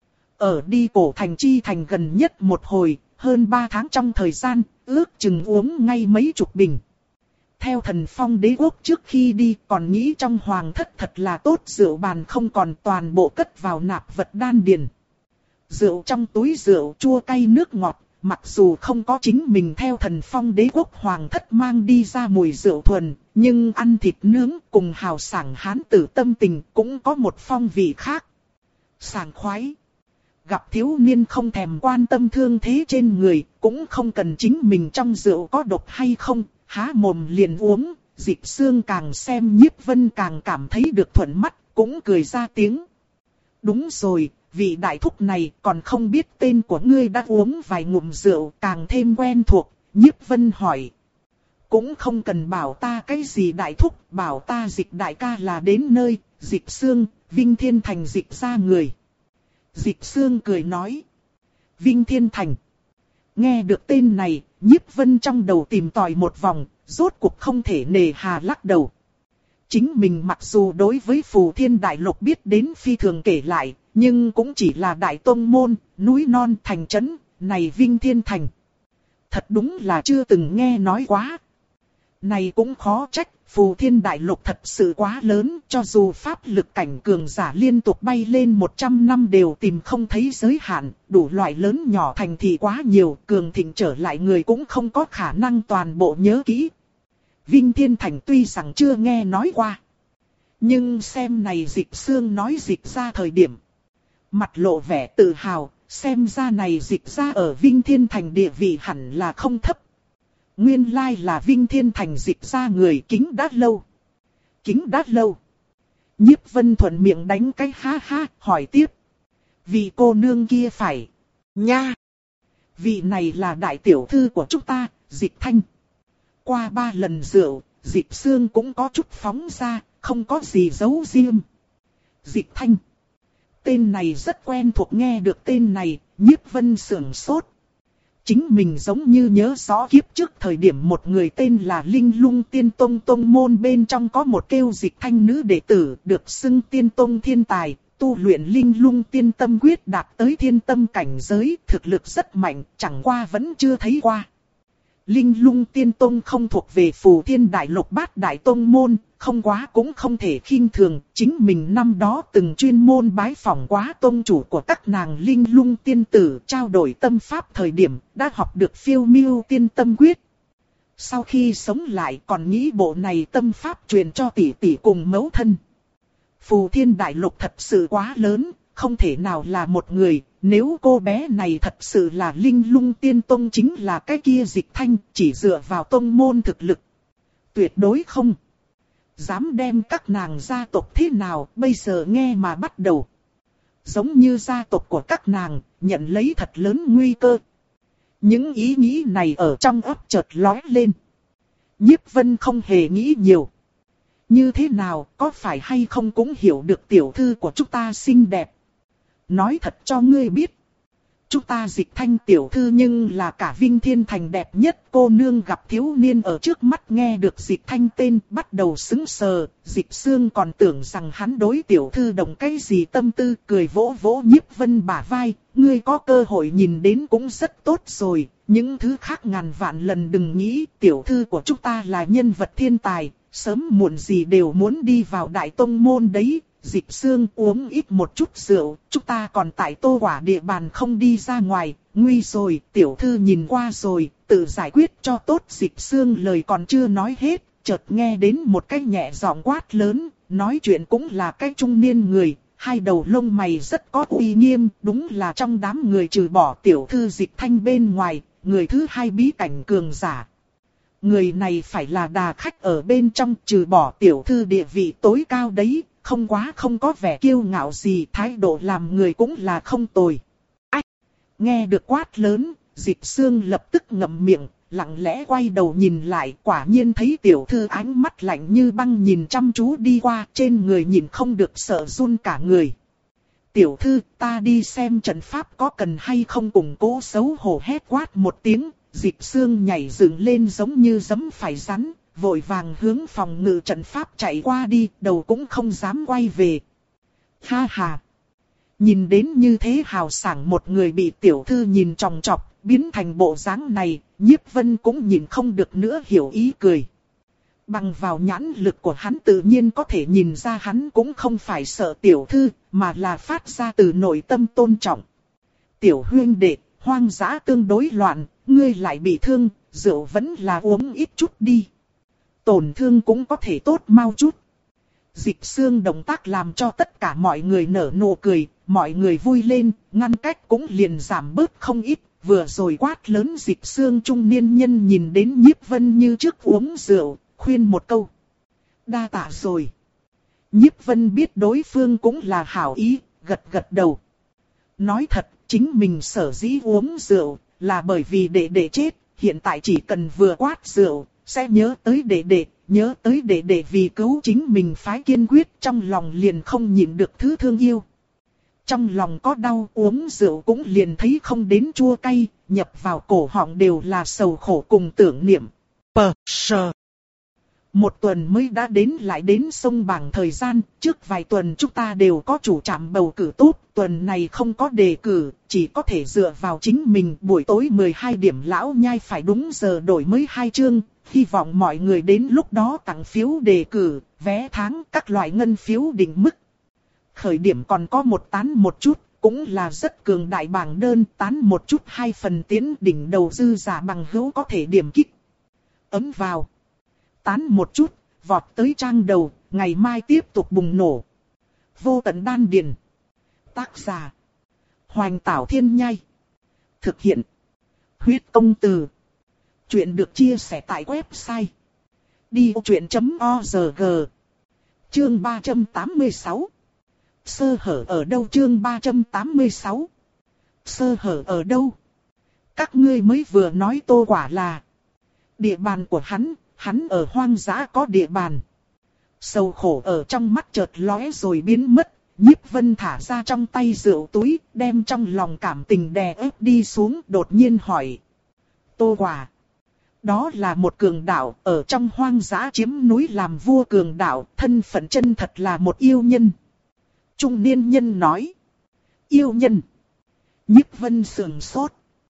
Ở đi cổ thành chi thành gần nhất một hồi, hơn ba tháng trong thời gian, ước chừng uống ngay mấy chục bình. Theo Thần Phong đế quốc trước khi đi còn nghĩ trong hoàng thất thật là tốt, rượu bàn không còn, toàn bộ cất vào nạp vật đan điền. Rượu trong túi rượu chua cay nước ngọt, mặc dù không có chính mình theo Thần Phong đế quốc hoàng thất mang đi ra mùi rượu thuần, nhưng ăn thịt nướng cùng hào sảng hán tử tâm tình cũng có một phong vị khác. Sảng khoái. Gặp thiếu niên không thèm quan tâm thương thế trên người, cũng không cần chính mình trong rượu có độc hay không, há mồm liền uống. Dịch Sương càng xem Nhiếp Vân càng cảm thấy được thuận mắt, cũng cười ra tiếng. Đúng rồi, vị đại thúc này còn không biết tên của ngươi, đã uống vài ngụm rượu càng thêm quen thuộc. Nhiếp Vân hỏi. Cũng không cần bảo ta cái gì đại thúc, bảo ta Dịch đại ca là đến nơi. Dịch Sương, Vinh Thiên Thành Dịch ra người. Dịch Sương cười nói. Vinh Thiên Thành. Nghe được tên này, Nhiếp Vân trong đầu tìm tòi một vòng, rốt cuộc không thể nề hà lắc đầu. Chính mình mặc dù đối với Phù Thiên Đại Lục biết đến phi thường kể lại, nhưng cũng chỉ là đại tông môn, núi non thành trấn, này Vinh Thiên Thành. Thật đúng là chưa từng nghe nói quá. Này cũng khó trách, Phù Thiên Đại Lục thật sự quá lớn, cho dù pháp lực cảnh cường giả liên tục bay lên một trăm năm đều tìm không thấy giới hạn, đủ loại lớn nhỏ thành thị quá nhiều, cường thịnh trở lại người cũng không có khả năng toàn bộ nhớ kỹ. Vinh Thiên Thành tuy rằng chưa nghe nói qua, nhưng xem này Dịch Sương nói Dịch ra thời điểm, mặt lộ vẻ tự hào, xem ra này Dịch ra ở Vinh Thiên Thành địa vị hẳn là không thấp. Nguyên lai là Vinh Thiên Thành Dịch ra người, kính đã lâu. Kính đã lâu. Nhiếp Vân thuận miệng đánh cái ha ha, hỏi tiếp. Vị cô nương kia phải. Nha. Vị này là đại tiểu thư của chúng ta, Dịch Thanh. Qua ba lần rượu, Dịch Sương cũng có chút phóng ra, không có gì giấu riêng. Dịch Thanh. Tên này rất quen thuộc, nghe được tên này, Nhiếp Vân sửng sốt. Chính mình giống như nhớ rõ kiếp trước thời điểm một người tên là Linh Lung Tiên Tông tông môn bên trong có một kêu Dịch Thanh nữ đệ tử được xưng Tiên Tông thiên tài, tu luyện Linh Lung Tiên Tâm Quyết đạt tới thiên tâm cảnh giới, thực lực rất mạnh, chẳng qua vẫn chưa thấy qua. Linh Lung Tiên Tông không thuộc về Phù Thiên Đại Lục Bát Đại Tông môn, không quá cũng không thể khinh thường, chính mình năm đó từng chuyên môn bái phỏng quá tông chủ của các nàng Linh Lung Tiên Tử, trao đổi tâm pháp thời điểm, đã học được phiêu miêu tiên tâm quyết. Sau khi sống lại còn nghĩ bộ này tâm pháp truyền cho tỷ tỷ cùng mẫu thân. Phù Thiên Đại Lục thật sự quá lớn, không thể nào là một người, nếu cô bé này thật sự là Linh Lung Tiên Tông chính là cái kia Dịch Thanh, chỉ dựa vào tông môn thực lực. Tuyệt đối không. Dám đem các nàng gia tộc thế nào, bây giờ nghe mà bắt đầu. Giống như gia tộc của các nàng, nhận lấy thật lớn nguy cơ. Những ý nghĩ này ở trong óc chợt lóe lên. Nhiếp Vân không hề nghĩ nhiều. Như thế nào, có phải hay không cũng hiểu được tiểu thư của chúng ta xinh đẹp. Nói thật cho ngươi biết. Chúng ta Dịch Thanh tiểu thư nhưng là cả Vinh Thiên Thành đẹp nhất cô nương gặp thiếu niên ở trước mắt, nghe được Dịch Thanh tên bắt đầu sững sờ. Dịch Sương còn tưởng rằng hắn đối tiểu thư động cái gì tâm tư, cười vỗ vỗ Nhiếp Vân bả vai. Ngươi có cơ hội nhìn đến cũng rất tốt rồi, những thứ khác ngàn vạn lần đừng nghĩ. Tiểu thư của chúng ta là nhân vật thiên tài, sớm muộn gì đều muốn đi vào đại tông môn đấy. Dịch Sương uống ít một chút rượu, chúng ta còn tại Tô Quả địa bàn không đi ra ngoài, nguy rồi, tiểu thư nhìn qua rồi, tự giải quyết cho tốt. Dịch Sương lời còn chưa nói hết, chợt nghe đến một cái nhẹ giọng quát lớn, nói chuyện cũng là cái trung niên người, hai đầu lông mày rất có uy nghiêm, đúng là trong đám người trừ bỏ tiểu thư Dịch Thanh bên ngoài, người thứ hai bí cảnh cường giả. Người này phải là đà khách ở bên trong, trừ bỏ tiểu thư địa vị tối cao đấy. Không quá không có vẻ kiêu ngạo gì, thái độ làm người cũng là không tồi. Ách! Nghe được quát lớn, Dịch Sương lập tức ngậm miệng, lặng lẽ quay đầu nhìn lại, quả nhiên thấy tiểu thư ánh mắt lạnh như băng nhìn chăm chú đi qua, trên người nhìn không được sợ run cả người. Tiểu thư, ta đi xem trận pháp có cần hay không, cùng cố xấu hổ hét quát một tiếng, Dịch Sương nhảy dựng lên giống như giẫm phải rắn. Vội vàng hướng phòng ngự trận pháp chạy qua đi, đầu cũng không dám quay về. Ha ha! Nhìn đến như thế hào sảng một người bị tiểu thư nhìn chòng chọc, biến thành bộ dáng này, Nhiếp Vân cũng nhìn không được nữa, hiểu ý cười. Bằng vào nhãn lực của hắn tự nhiên có thể nhìn ra hắn cũng không phải sợ tiểu thư, mà là phát ra từ nội tâm tôn trọng. Tiểu huynh đệ, hoang dã tương đối loạn, ngươi lại bị thương, rượu vẫn là uống ít chút đi. Tổn thương cũng có thể tốt mau chút. Dịch Sương động tác làm cho tất cả mọi người nở nụ cười, mọi người vui lên, ngăn cách cũng liền giảm bớt không ít. Vừa rồi quát lớn Dịch Sương trung niên nhân nhìn đến Nhiếp Vân như trước uống rượu, khuyên một câu. Đa tạ rồi. Nhiếp Vân biết đối phương cũng là hảo ý, gật gật đầu. Nói thật, chính mình sở dĩ uống rượu, là bởi vì đệ đệ chết, hiện tại chỉ cần vừa quát rượu, sẽ nhớ tới đệ đệ, nhớ tới đệ đệ vì cứu chính mình phái kiên quyết, trong lòng liền không nhịn được thứ thương yêu. Trong lòng có đau, uống rượu cũng liền thấy không đến chua cay, nhập vào cổ họng đều là sầu khổ cùng tưởng niệm. Pờ sờ. Một tuần mới đã đến lại đến sông bảng thời gian, trước vài tuần chúng ta đều có chủ trạm bầu cử tốt, tuần này không có đề cử, chỉ có thể dựa vào chính mình. Buổi tối mười hai điểm lão nhai phải đúng giờ đổi mới hai chương, hy vọng mọi người đến lúc đó tặng phiếu đề cử, vé tháng, các loại ngân phiếu định mức. Khởi điểm còn có một tán một chút, cũng là rất cường đại bảng đơn, tán một chút hai phần tiến đỉnh đầu dư giả bằng hữu có thể điểm kích. Ấm vào. Tán một chút, vọt tới trang đầu, ngày mai tiếp tục bùng nổ. Vô tận đan điền. Tác giả. Hoành Tảo Thiên Nhai. Thực hiện. Huyết Công Từ. Chuyện được chia sẻ tại website. đi ô chuyện chấm org. Chương ba trăm tám mươi sáu. Sơ hở ở đâu? Chương ba trăm tám mươi sáu. Sơ hở ở đâu? Các ngươi mới vừa nói Tô Quả là địa bàn của hắn. Hắn ở hoang dã có địa bàn. Sầu khổ ở trong mắt chợt lóe rồi biến mất, Nhiếp Vân thả ra trong tay rượu túi, đem trong lòng cảm tình đè ép đi xuống, đột nhiên hỏi. Tô Quả. Đó là một cường đạo, ở trong hoang dã chiếm núi làm vua cường đạo, thân phận chân thật là một yêu nhân. Trung niên nhân nói. Yêu nhân. Nhiếp Vân sườn sốt.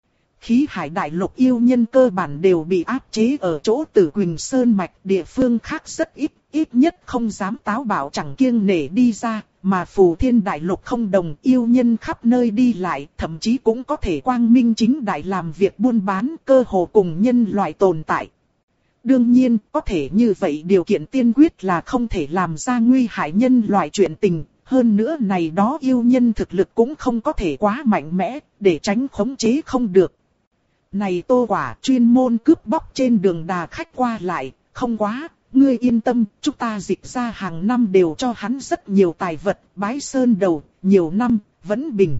Khí hải đại lục yêu nhân cơ bản đều bị áp chế ở chỗ Tử Quỳnh Sơn Mạch, địa phương khác rất ít, ít nhất không dám táo bạo chẳng kiêng nể đi ra, mà Phù Thiên đại lục không đồng, yêu nhân khắp nơi đi lại, thậm chí cũng có thể quang minh chính đại làm việc buôn bán, cơ hồ cùng nhân loại tồn tại. Đương nhiên, có thể như vậy điều kiện tiên quyết là không thể làm ra nguy hại nhân loại chuyện tình. Hơn nữa này đó yêu nhân thực lực cũng không có thể quá mạnh mẽ, để tránh khống chế không được. Này Tô Quả, chuyên môn cướp bóc trên đường đà khách qua lại, không quá, ngươi yên tâm, chúng ta dịch ra hàng năm đều cho hắn rất nhiều tài vật, bái sơn đầu, nhiều năm, vẫn bình.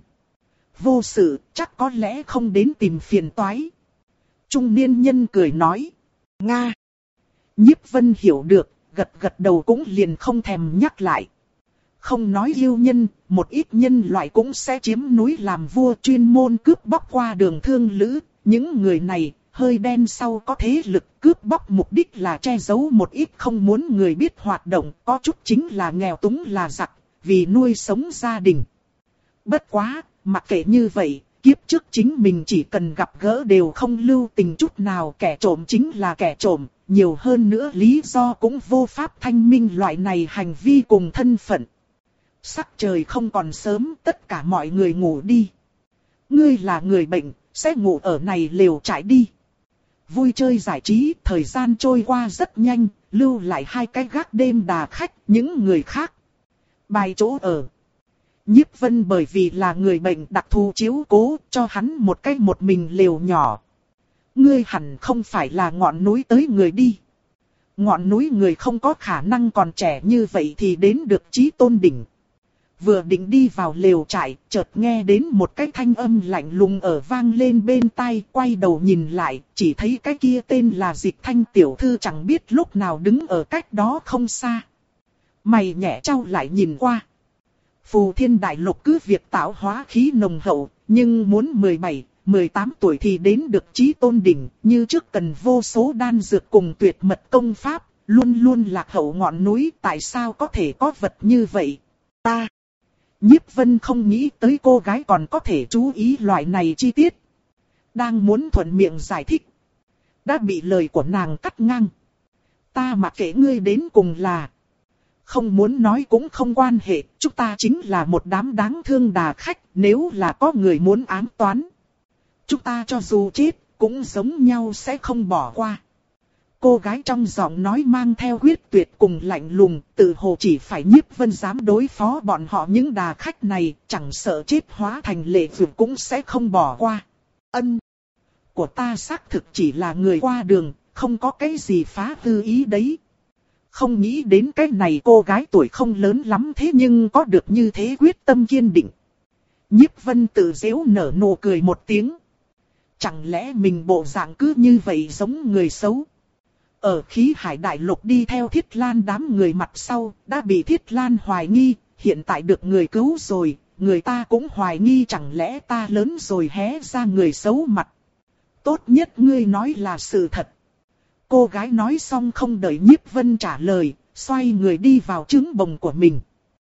Vô sự, chắc có lẽ không đến tìm phiền toái. Trung niên nhân cười nói. Nga. Nhiếp Vân hiểu được, gật gật đầu cũng liền không thèm nhắc lại. Không nói yêu nhân, một ít nhân loại cũng sẽ chiếm núi làm vua chuyên môn cướp bóc qua đường thương lữ. Những người này, hơi đen sau có thế lực cướp bóc mục đích là che giấu một ít không muốn người biết hoạt động, có chút chính là nghèo túng là giặc, vì nuôi sống gia đình. Bất quá, mặc kệ như vậy, kiếp trước chính mình chỉ cần gặp gỡ đều không lưu tình chút nào, kẻ trộm chính là kẻ trộm, nhiều hơn nữa lý do cũng vô pháp thanh minh loại này hành vi cùng thân phận. Sắc trời không còn sớm, tất cả mọi người ngủ đi. Ngươi là người bệnh, sẽ ngủ ở này lều trại đi. Vui chơi giải trí, thời gian trôi qua rất nhanh, lưu lại hai cái gác đêm đà khách, những người khác. Bài chỗ ở. Nhiếp Vân bởi vì là người bệnh đặc thù chiếu cố, cho hắn một cái một mình lều nhỏ. Ngươi hẳn không phải là ngọn núi tới người đi. Ngọn núi người không có khả năng còn trẻ như vậy thì đến được Chí Tôn đỉnh. Vừa định đi vào lều trại, chợt nghe đến một cái thanh âm lạnh lùng ở vang lên bên tai, quay đầu nhìn lại, chỉ thấy cái kia tên là Dịch Thanh tiểu thư chẳng biết lúc nào đứng ở cách đó không xa. Mày nhẹ trao lại nhìn qua. Phù Thiên đại lục cứ việc tạo hóa khí nồng hậu, nhưng muốn mười bảy, mười tám tuổi thì đến được Chí Tôn đỉnh, như trước cần vô số đan dược cùng tuyệt mật công pháp, luôn luôn lạc hậu ngọn núi, tại sao có thể có vật như vậy? Ta Nhiếp Vân không nghĩ tới cô gái còn có thể chú ý loại này chi tiết. Đang muốn thuận miệng giải thích. Đã bị lời của nàng cắt ngang. Ta mặc kệ ngươi đến cùng là. Không muốn nói cũng không quan hệ. Chúng ta chính là một đám đáng thương đà khách. Nếu là có người muốn ám toán. Chúng ta cho dù chết cũng giống nhau sẽ không bỏ qua. Cô gái trong giọng nói mang theo quyết tuyệt cùng lạnh lùng, tự hồ chỉ phải Nhiếp Vân dám đối phó bọn họ những đà khách này, chẳng sợ chết hóa thành lệ vượt cũng sẽ không bỏ qua. Ân của ta xác thực chỉ là người qua đường, không có cái gì phá hư ý đấy. Không nghĩ đến cái này cô gái tuổi không lớn lắm thế nhưng có được như thế quyết tâm kiên định. Nhiếp Vân tự giễu nở nụ cười một tiếng. Chẳng lẽ mình bộ dạng cứ như vậy giống người xấu? Ở khí hải đại lục đi theo Thiết Lan đám người mặt sau, đã bị Thiết Lan hoài nghi, hiện tại được người cứu rồi, người ta cũng hoài nghi chẳng lẽ ta lớn rồi hé ra người xấu mặt. Tốt nhất ngươi nói là sự thật. Cô gái nói xong không đợi Nhiếp Vân trả lời, xoay người đi vào trứng bồng của mình.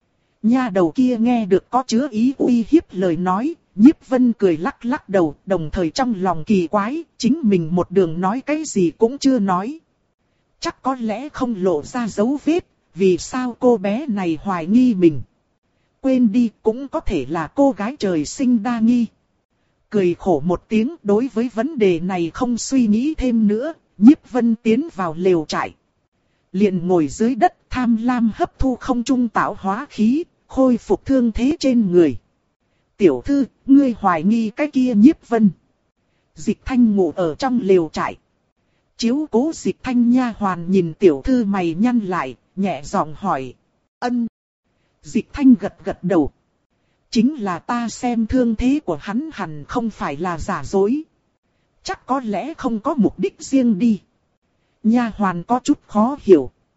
Nha đầu kia nghe được có chứa ý uy hiếp lời nói, Nhiếp Vân cười lắc lắc đầu, đồng thời trong lòng kỳ quái, chính mình một đường nói cái gì cũng chưa nói. Chắc có lẽ không lộ ra dấu vết, vì sao cô bé này hoài nghi mình. Quên đi, cũng có thể là cô gái trời sinh đa nghi. Cười khổ một tiếng, đối với vấn đề này không suy nghĩ thêm nữa, Nhiếp Vân tiến vào lều trại. Liền ngồi dưới đất tham lam hấp thu không trung tạo hóa khí, khôi phục thương thế trên người. Tiểu thư, ngươi hoài nghi cái kia Nhiếp Vân. Dịch Thanh ngủ ở trong lều trại. Chiếu cố Dịch Thanh nha hoàn nhìn tiểu thư mày nhăn lại, nhẹ giọng hỏi. Ân. Dịch Thanh gật gật đầu. Chính là ta xem thương thế của hắn hẳn không phải là giả dối. Chắc có lẽ không có mục đích riêng đi. Nha hoàn có chút khó hiểu.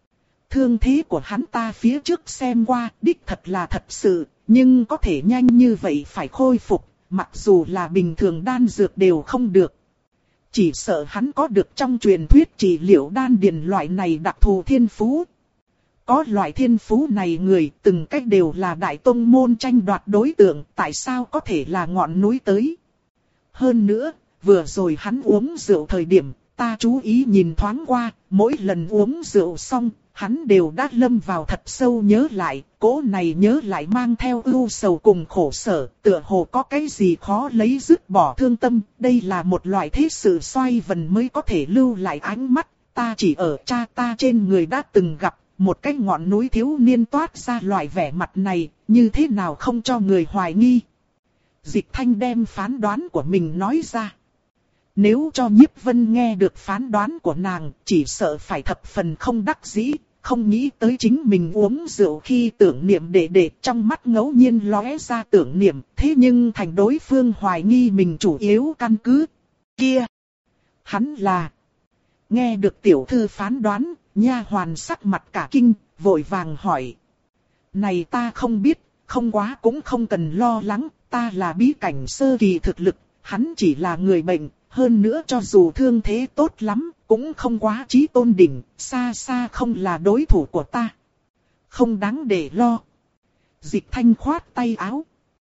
Thương thế của hắn ta phía trước xem qua, đích thật là thật sự, nhưng có thể nhanh như vậy phải khôi phục, mặc dù là bình thường đan dược đều không được. Chỉ sợ hắn có được trong truyền thuyết trị liệu đan điền loại này đặc thù thiên phú. Có loại thiên phú này người từng cách đều là đại tông môn tranh đoạt đối tượng, tại sao có thể là ngọn núi tới. Hơn nữa, vừa rồi hắn uống rượu thời điểm, ta chú ý nhìn thoáng qua, mỗi lần uống rượu xong, hắn đều đã lâm vào thật sâu nhớ lại, cỗ này nhớ lại mang theo ưu sầu cùng khổ sở, tựa hồ có cái gì khó lấy dứt bỏ thương tâm, đây là một loại thế sự xoay vần mới có thể lưu lại ánh mắt, ta chỉ ở cha ta trên người đã từng gặp, một cái ngọn núi thiếu niên toát ra loại vẻ mặt này, như thế nào không cho người hoài nghi. Dịch Thanh đem phán đoán của mình nói ra. Nếu cho Nhiếp Vân nghe được phán đoán của nàng, chỉ sợ phải thập phần không đắc dĩ, không nghĩ tới chính mình uống rượu khi tưởng niệm đệ đệ, trong mắt ngẫu nhiên lóe ra tưởng niệm, thế nhưng thành đối phương hoài nghi mình chủ yếu căn cứ. Kia! Hắn là... Nghe được tiểu thư phán đoán, nha hoàn sắc mặt cả kinh, vội vàng hỏi. Này ta không biết, không quá cũng không cần lo lắng, ta là bí cảnh sơ kỳ thực lực, hắn chỉ là người bệnh, hơn nữa cho dù thương thế tốt lắm, cũng không quá chí tôn đỉnh, xa xa không là đối thủ của ta. Không đáng để lo. Dịch Thanh khoát tay áo.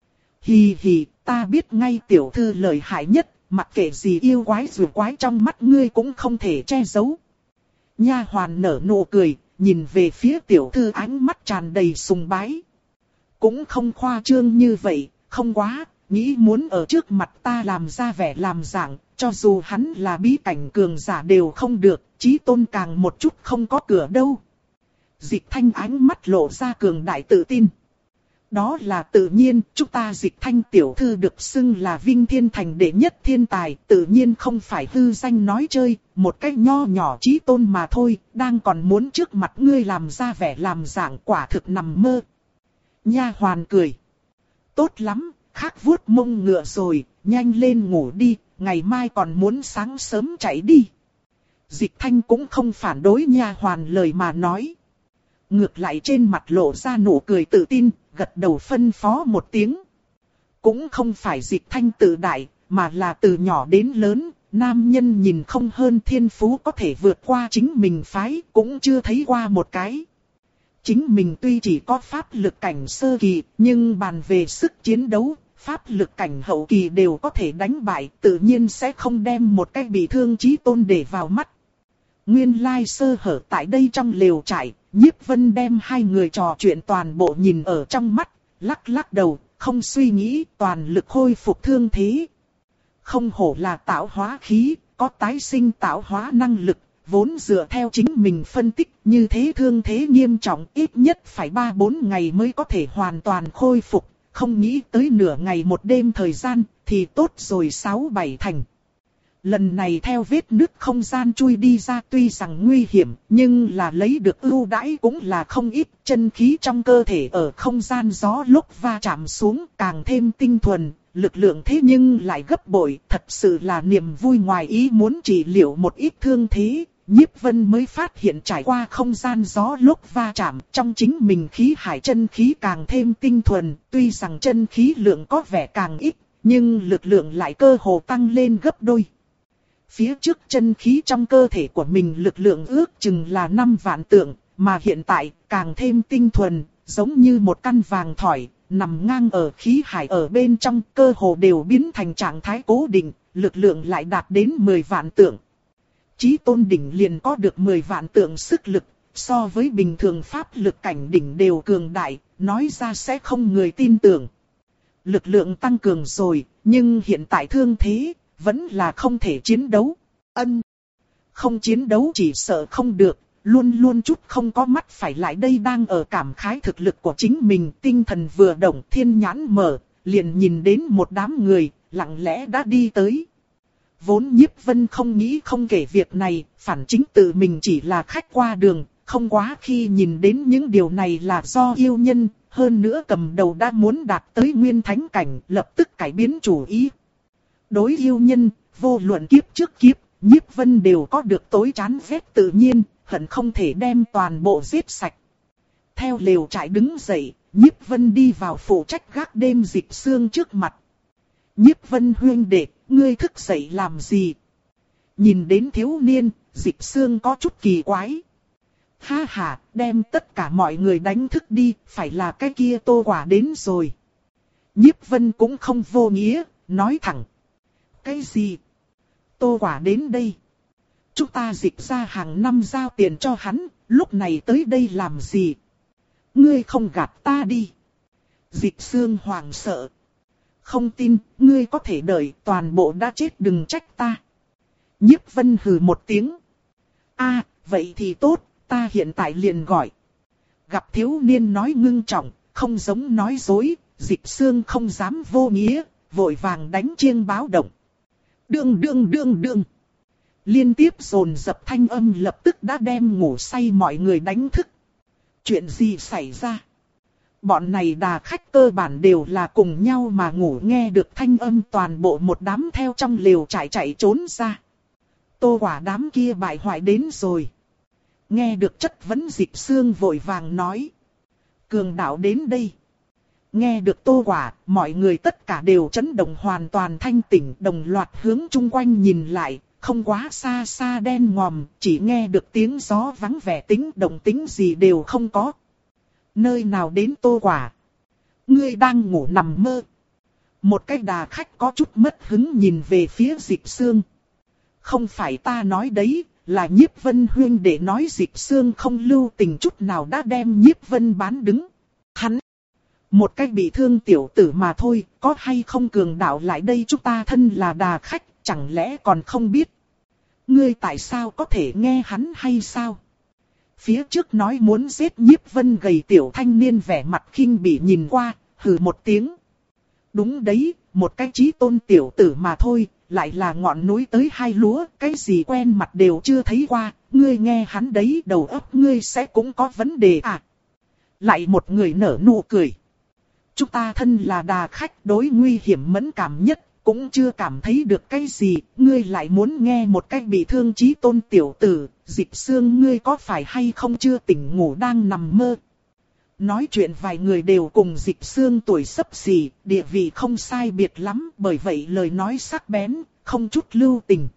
Hì hì, ta biết ngay tiểu thư lợi hại nhất, mặc kệ gì yêu quái dù quái trong mắt ngươi cũng không thể che giấu. Nha hoàn nở nụ cười, nhìn về phía tiểu thư ánh mắt tràn đầy sùng bái. Cũng không khoa trương như vậy, không quá, nghĩ muốn ở trước mặt ta làm ra vẻ làm dạng, cho dù hắn là bí cảnh cường giả đều không được, chí tôn càng một chút không có cửa đâu. Dịch Thanh ánh mắt lộ ra cường đại tự tin. Đó là tự nhiên, chúng ta Dịch Thanh tiểu thư được xưng là Vinh Thiên Thành đệ nhất thiên tài, tự nhiên không phải hư danh nói chơi, một cách nho nhỏ chí tôn mà thôi, đang còn muốn trước mặt ngươi làm ra vẻ làm dạng, quả thực nằm mơ. Nha hoàn cười. Tốt lắm, khác vuốt mông ngựa rồi, nhanh lên ngủ đi, ngày mai còn muốn sáng sớm chạy đi. Dịch Thanh cũng không phản đối nha hoàn lời mà nói. Ngược lại trên mặt lộ ra nụ cười tự tin, gật đầu phân phó một tiếng. Cũng không phải Dịch Thanh tự đại, mà là từ nhỏ đến lớn, nam nhân nhìn không hơn thiên phú có thể vượt qua chính mình phái, cũng chưa thấy qua một cái. Chính mình tuy chỉ có pháp lực cảnh sơ kỳ, nhưng bàn về sức chiến đấu, pháp lực cảnh hậu kỳ đều có thể đánh bại, tự nhiên sẽ không đem một cái bị thương chí tôn để vào mắt. Nguyên lai sơ hở tại đây trong lều trại, Nhiếp Vân đem hai người trò chuyện toàn bộ nhìn ở trong mắt, lắc lắc đầu, không suy nghĩ, toàn lực khôi phục thương thế. Không hổ là tạo hóa khí, có tái sinh tạo hóa năng lực, vốn dựa theo chính mình phân tích, như thế thương thế nghiêm trọng ít nhất phải ba bốn ngày mới có thể hoàn toàn khôi phục, không nghĩ tới nửa ngày một đêm thời gian, thì tốt rồi sáu bảy thành. Lần này theo vết nứt không gian chui đi ra tuy rằng nguy hiểm, nhưng là lấy được ưu đãi cũng là không ít, chân khí trong cơ thể ở không gian gió lúc va chạm xuống càng thêm tinh thuần, lực lượng thế nhưng lại gấp bội, thật sự là niềm vui ngoài ý muốn trị liệu một ít thương thế. Nhiếp Vân mới phát hiện trải qua không gian gió lúc va chạm, trong chính mình khí hải chân khí càng thêm tinh thuần, tuy rằng chân khí lượng có vẻ càng ít, nhưng lực lượng lại cơ hồ tăng lên gấp đôi. Phía trước chân khí trong cơ thể của mình lực lượng ước chừng là năm vạn tượng, mà hiện tại càng thêm tinh thuần, giống như một căn vàng thỏi, nằm ngang ở khí hải ở bên trong, cơ hồ đều biến thành trạng thái cố định, lực lượng lại đạt đến mười vạn tượng. Chí tôn đỉnh liền có được mười vạn tượng sức lực, so với bình thường pháp lực cảnh đỉnh đều cường đại, nói ra sẽ không người tin tưởng. Lực lượng tăng cường rồi, nhưng hiện tại thương thế, vẫn là không thể chiến đấu. Ân, không chiến đấu chỉ sợ không được, luôn luôn chút không có mắt phải lại đây đang ở cảm khái thực lực của chính mình, tinh thần vừa động thiên nhãn mở, liền nhìn đến một đám người, lặng lẽ đã đi tới. Vốn Nhiếp Vân không nghĩ không kể việc này, phản chính tự mình chỉ là khách qua đường, không quá khi nhìn đến những điều này là do yêu nhân, hơn nữa cầm đầu đã muốn đạt tới nguyên thánh cảnh, lập tức cải biến chủ ý. Đối yêu nhân, vô luận kiếp trước kiếp, Nhiếp Vân đều có được tối chán ghét tự nhiên, hận không thể đem toàn bộ giết sạch. Theo lều trại đứng dậy, Nhiếp Vân đi vào phụ trách gác đêm Dịch Xương trước mặt. Nhiếp Vân huynh đệ, ngươi thức dậy làm gì? Nhìn đến thiếu niên, Dịch Xương có chút kỳ quái. Ha ha, đem tất cả mọi người đánh thức đi, phải là cái kia Tô Quả đến rồi. Nhiếp Vân cũng không vô nghĩa, nói thẳng. Cái gì? Tô Quả đến đây. Chúng ta Dịch ra hàng năm giao tiền cho hắn, lúc này tới đây làm gì? Ngươi không gạt ta đi. Dịch Xương hoảng sợ. Không tin, ngươi có thể đợi, toàn bộ đã chết đừng trách ta. Nhiếp Vân hừ một tiếng. A, vậy thì tốt, ta hiện tại liền gọi. Gặp thiếu niên nói ngưng trọng, không giống nói dối, Dịch Xương không dám vô nghĩa, vội vàng đánh chiêng báo động. Đương đương đương đương. Liên tiếp dồn dập thanh âm lập tức đã đem ngủ say mọi người đánh thức. Chuyện gì xảy ra? Bọn này đà khách cơ bản đều là cùng nhau mà ngủ, nghe được thanh âm toàn bộ một đám theo trong lều chạy chạy trốn ra. Tô Quả đám kia bại hoại đến rồi. Nghe được chất vấn Dịch Xương vội vàng nói. Cường đạo đến đây. Nghe được Tô Quả, mọi người tất cả đều chấn động hoàn toàn thanh tỉnh, đồng loạt hướng chung quanh nhìn lại, không quá xa xa đen ngòm, chỉ nghe được tiếng gió vắng vẻ, tính động tính gì đều không có. Nơi nào đến Tô Quả? Ngươi đang ngủ nằm mơ. Một cái đà khách có chút mất hứng nhìn về phía Dịch Xương. Không phải ta nói đấy, là Nhiếp Vân huynh để nói Dịch Xương không lưu tình chút nào đã đem Nhiếp Vân bán đứng. Hắn, một cách bị thương tiểu tử mà thôi, có hay không cường đạo lại đây, chúng ta thân là đà khách, chẳng lẽ còn không biết. Ngươi tại sao có thể nghe hắn hay sao? Phía trước nói muốn giết Nhiếp Vân gầy tiểu thanh niên vẻ mặt khinh bỉ nhìn qua, hừ một tiếng. Đúng đấy, một cái chí tôn tiểu tử mà thôi, lại là ngọn núi tới hai lúa, cái gì quen mặt đều chưa thấy qua, ngươi nghe hắn đấy đầu óc ngươi sẽ cũng có vấn đề à. Lại một người nở nụ cười. Chúng ta thân là đà khách đối nguy hiểm mẫn cảm nhất, cũng chưa cảm thấy được cái gì, ngươi lại muốn nghe một cách bị thương chí tôn tiểu tử, Dịch Xương ngươi có phải hay không chưa tỉnh ngủ đang nằm mơ. Nói chuyện vài người đều cùng Dịch Xương tuổi xấp xỉ, địa vị không sai biệt lắm, bởi vậy lời nói sắc bén, không chút lưu tình.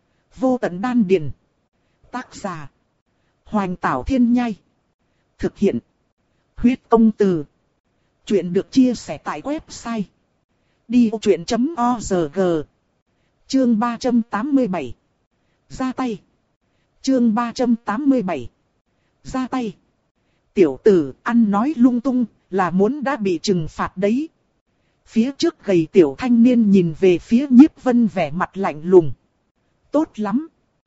Vô tận đan điền. Tác giả. Hoành Tảo Thiên Nhai. Thực hiện. Huyết Công Từ. Chuyện được chia sẻ tại website đi vô chuyện chấm org. Chương ba trăm tám mươi bảy. Ra tay. Chương ba trăm tám mươi bảy. Ra tay. Tiểu tử ăn nói lung tung là muốn đã bị trừng phạt đấy. Phía trước gầy tiểu thanh niên nhìn về phía Nhiếp Vân vẻ mặt lạnh lùng. Tốt lắm.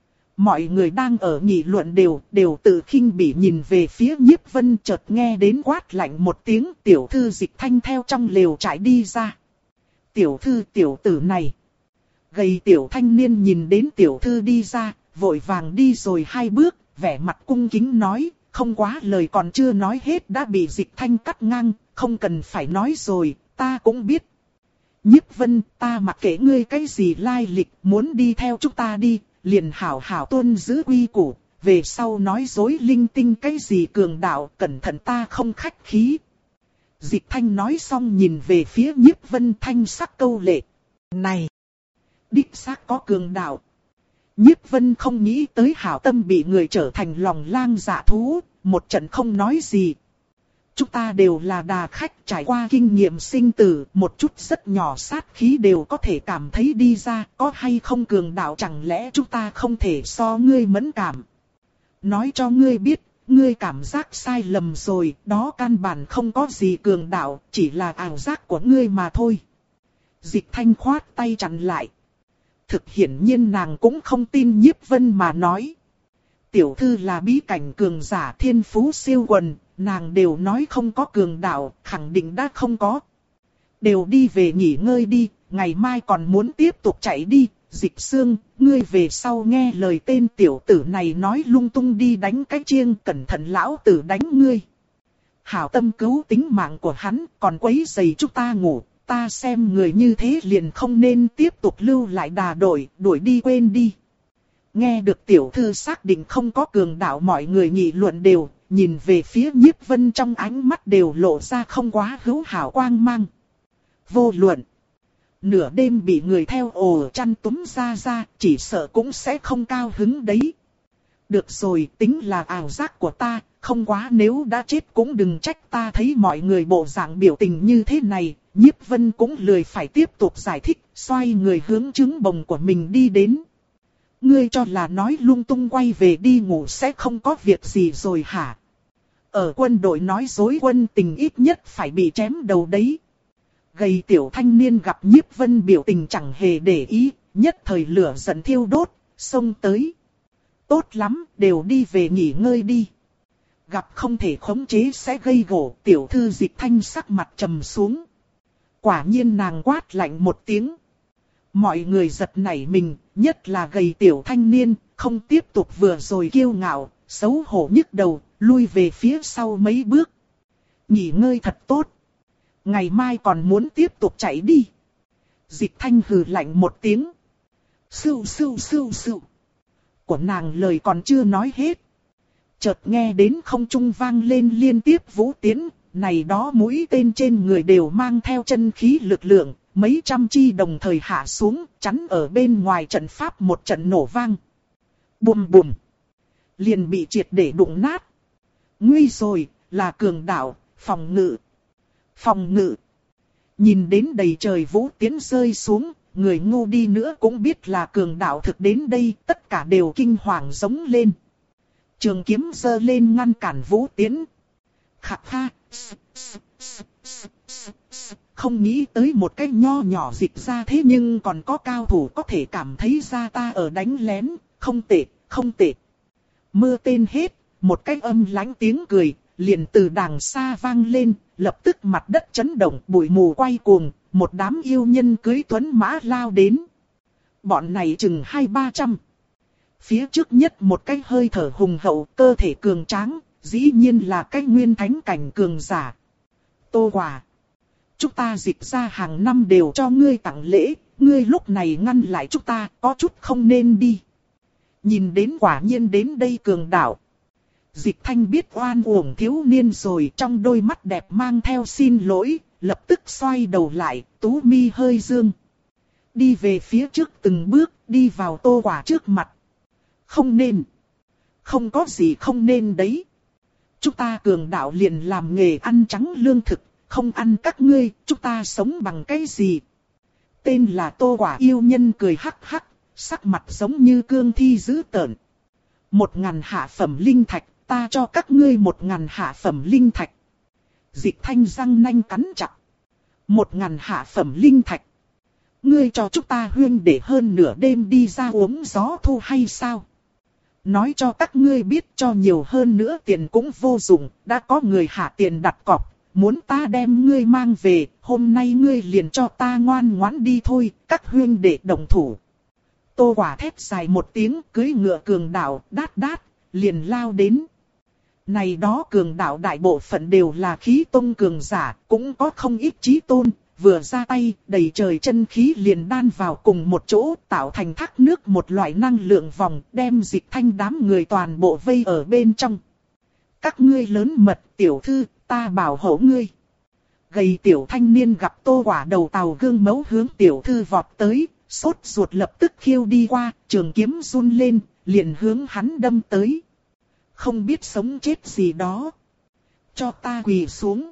Mọi người đang ở nghị luận đều, đều tự khinh bỉ nhìn về phía Nhiếp Vân, chợt nghe đến quát lạnh một tiếng, tiểu thư Dịch Thanh theo trong lều trại đi ra. Tiểu thư tiểu tử này. Gầy tiểu thanh niên nhìn đến tiểu thư đi ra, vội vàng đi rồi hai bước, vẻ mặt cung kính nói, không quá lời còn chưa nói hết đã bị Dịch Thanh cắt ngang, không cần phải nói rồi, ta cũng biết. Nhiếp Vân, ta mặc kệ ngươi cái gì lai lịch, muốn đi theo chúng ta đi, liền hảo hảo tuân giữ quy củ, về sau nói dối linh tinh cái gì cường đạo, cẩn thận ta không khách khí. Dịch Thanh nói xong nhìn về phía Nhiếp Vân, thanh sắc câu lệ. Này! Đích xác có cường đạo. Nhiếp Vân không nghĩ tới hảo tâm bị người trở thành lòng lang dạ thú, một trận không nói gì. Chúng ta đều là đà khách trải qua kinh nghiệm sinh tử, một chút rất nhỏ sát khí đều có thể cảm thấy đi ra, có hay không cường đạo chẳng lẽ chúng ta không thể so ngươi mẫn cảm. Nói cho ngươi biết, ngươi cảm giác sai lầm rồi, đó căn bản không có gì cường đạo, chỉ là ảo giác của ngươi mà thôi. Dịch Thanh khoát tay chặn lại. Thực hiển nhiên nàng cũng không tin Nhiếp Vân mà nói. Tiểu thư là bí cảnh cường giả thiên phú siêu quần, nàng đều nói không có cường đạo, khẳng định đã không có. Đều đi về nghỉ ngơi đi, ngày mai còn muốn tiếp tục chạy đi. Dịch Xương, ngươi về sau nghe lời tên tiểu tử này nói lung tung đi đánh cái chiêng, cẩn thận lão tử đánh ngươi. Hảo tâm cứu tính mạng của hắn, còn quấy rầy chúng ta ngủ, ta xem người như thế liền không nên tiếp tục lưu lại đà đội, đuổi đi quên đi. Nghe được tiểu thư xác định không có cường đạo, mọi người nghị luận đều, nhìn về phía Nhiếp Vân trong ánh mắt đều lộ ra không quá hữu hảo quang mang. Vô luận, nửa đêm bị người theo ổ chăn túm ra ra, chỉ sợ cũng sẽ không cao hứng đấy. Được rồi, tính là ảo giác của ta, không quá nếu đã chết cũng đừng trách ta. Thấy mọi người bộ dạng biểu tình như thế này, Nhiếp Vân cũng lười phải tiếp tục giải thích, xoay người hướng trứng bồng của mình đi đến. Ngươi cho là nói lung tung quay về đi ngủ sẽ không có việc gì rồi hả? Ở quân đội nói dối quân tình ít nhất phải bị chém đầu đấy. Gầy tiểu thanh niên gặp Nhiếp Vân biểu tình chẳng hề để ý, nhất thời lửa giận thiêu đốt, xông tới. Tốt lắm, đều đi về nghỉ ngơi đi. Gặp không thể khống chế sẽ gây gổ, tiểu thư Dịch Thanh sắc mặt trầm xuống. Quả nhiên nàng quát lạnh một tiếng. Mọi người giật nảy mình, nhất là gầy tiểu thanh niên, không tiếp tục vừa rồi kiêu ngạo, xấu hổ nhức đầu, lui về phía sau mấy bước. Nghỉ ngơi thật tốt. Ngày mai còn muốn tiếp tục chạy đi. Dịch Thanh hừ lạnh một tiếng. Sưu sưu sưu sưu. Của nàng lời còn chưa nói hết. Chợt nghe đến không trung vang lên liên tiếp vũ tiến, này đó mũi tên trên người đều mang theo chân khí lực lượng, mấy trăm chi đồng thời hạ xuống, chắn ở bên ngoài trận pháp một trận nổ vang. Bùm bùm. Liền bị triệt để đụng nát. Nguy rồi, là cường đạo, phòng ngự. Phòng ngự. Nhìn đến đầy trời vũ tiến rơi xuống, người ngu đi nữa cũng biết là cường đạo thực đến đây, tất cả đều kinh hoàng giống lên. Trường kiếm giơ lên ngăn cản vũ tiến. Khạc kha. Không nghĩ tới một cái nho nhỏ Dịch ra thế nhưng còn có cao thủ có thể cảm thấy ra ta ở đánh lén, không tệ, không tệ. Mưa tên hết, một cái âm lãnh tiếng cười, liền từ đàng xa vang lên, lập tức mặt đất chấn động, bụi mù quay cuồng, một đám yêu nhân cưỡi tuấn mã lao đến. Bọn này chừng hai ba trăm. Phía trước nhất một cái hơi thở hùng hậu, cơ thể cường tráng, dĩ nhiên là cái nguyên thánh cảnh cường giả. Tô Quả, chúng ta Dịch ra hàng năm đều cho ngươi tặng lễ, ngươi lúc này ngăn lại chúng ta, có chút không nên đi. Nhìn đến quả nhiên đến đây cường đạo. Dịch Thanh biết oan uổng thiếu niên rồi, trong đôi mắt đẹp mang theo xin lỗi, lập tức xoay đầu lại, tú mi hơi dương. Đi về phía trước từng bước, đi vào Tô Quả trước mặt. Không nên. Không có gì không nên đấy. Chúng ta cường đạo liền làm nghề ăn trắng lương thực, không ăn các ngươi, chúng ta sống bằng cái gì? Tên là Tô Quả yêu nhân cười hắc hắc, sắc mặt giống như cương thi dữ tợn. Một ngàn hạ phẩm linh thạch, ta cho các ngươi một ngàn hạ phẩm linh thạch. Dịch Thanh răng nanh cắn chặt. Một ngàn hạ phẩm linh thạch. Ngươi cho chúng ta huyên để hơn nửa đêm đi ra uống gió thu hay sao? Nói cho các ngươi biết cho nhiều hơn nữa tiền cũng vô dụng, đã có người hạ tiền đặt cọc, muốn ta đem ngươi mang về, hôm nay ngươi liền cho ta ngoan ngoãn đi thôi, các huyên để đồng thủ. Tô Quả thét dài một tiếng, cưỡi ngựa cường đạo, đát đát, liền lao đến. Này đó cường đạo đại bộ phận đều là khí tôn cường giả, cũng có không ít chí tôn, vừa ra tay, đầy trời chân khí liền đan vào cùng một chỗ, tạo thành thác nước một loại năng lượng vòng, đem Dịch Thanh đám người toàn bộ vây ở bên trong. Các ngươi lớn mật, tiểu thư, ta bảo hộ ngươi. Gầy tiểu thanh niên gặp Tô Quả đầu tàu gương mẫu hướng tiểu thư vọt tới, sốt ruột lập tức khiêu đi qua, trường kiếm run lên, liền hướng hắn đâm tới. Không biết sống chết gì đó. Cho ta quỳ xuống.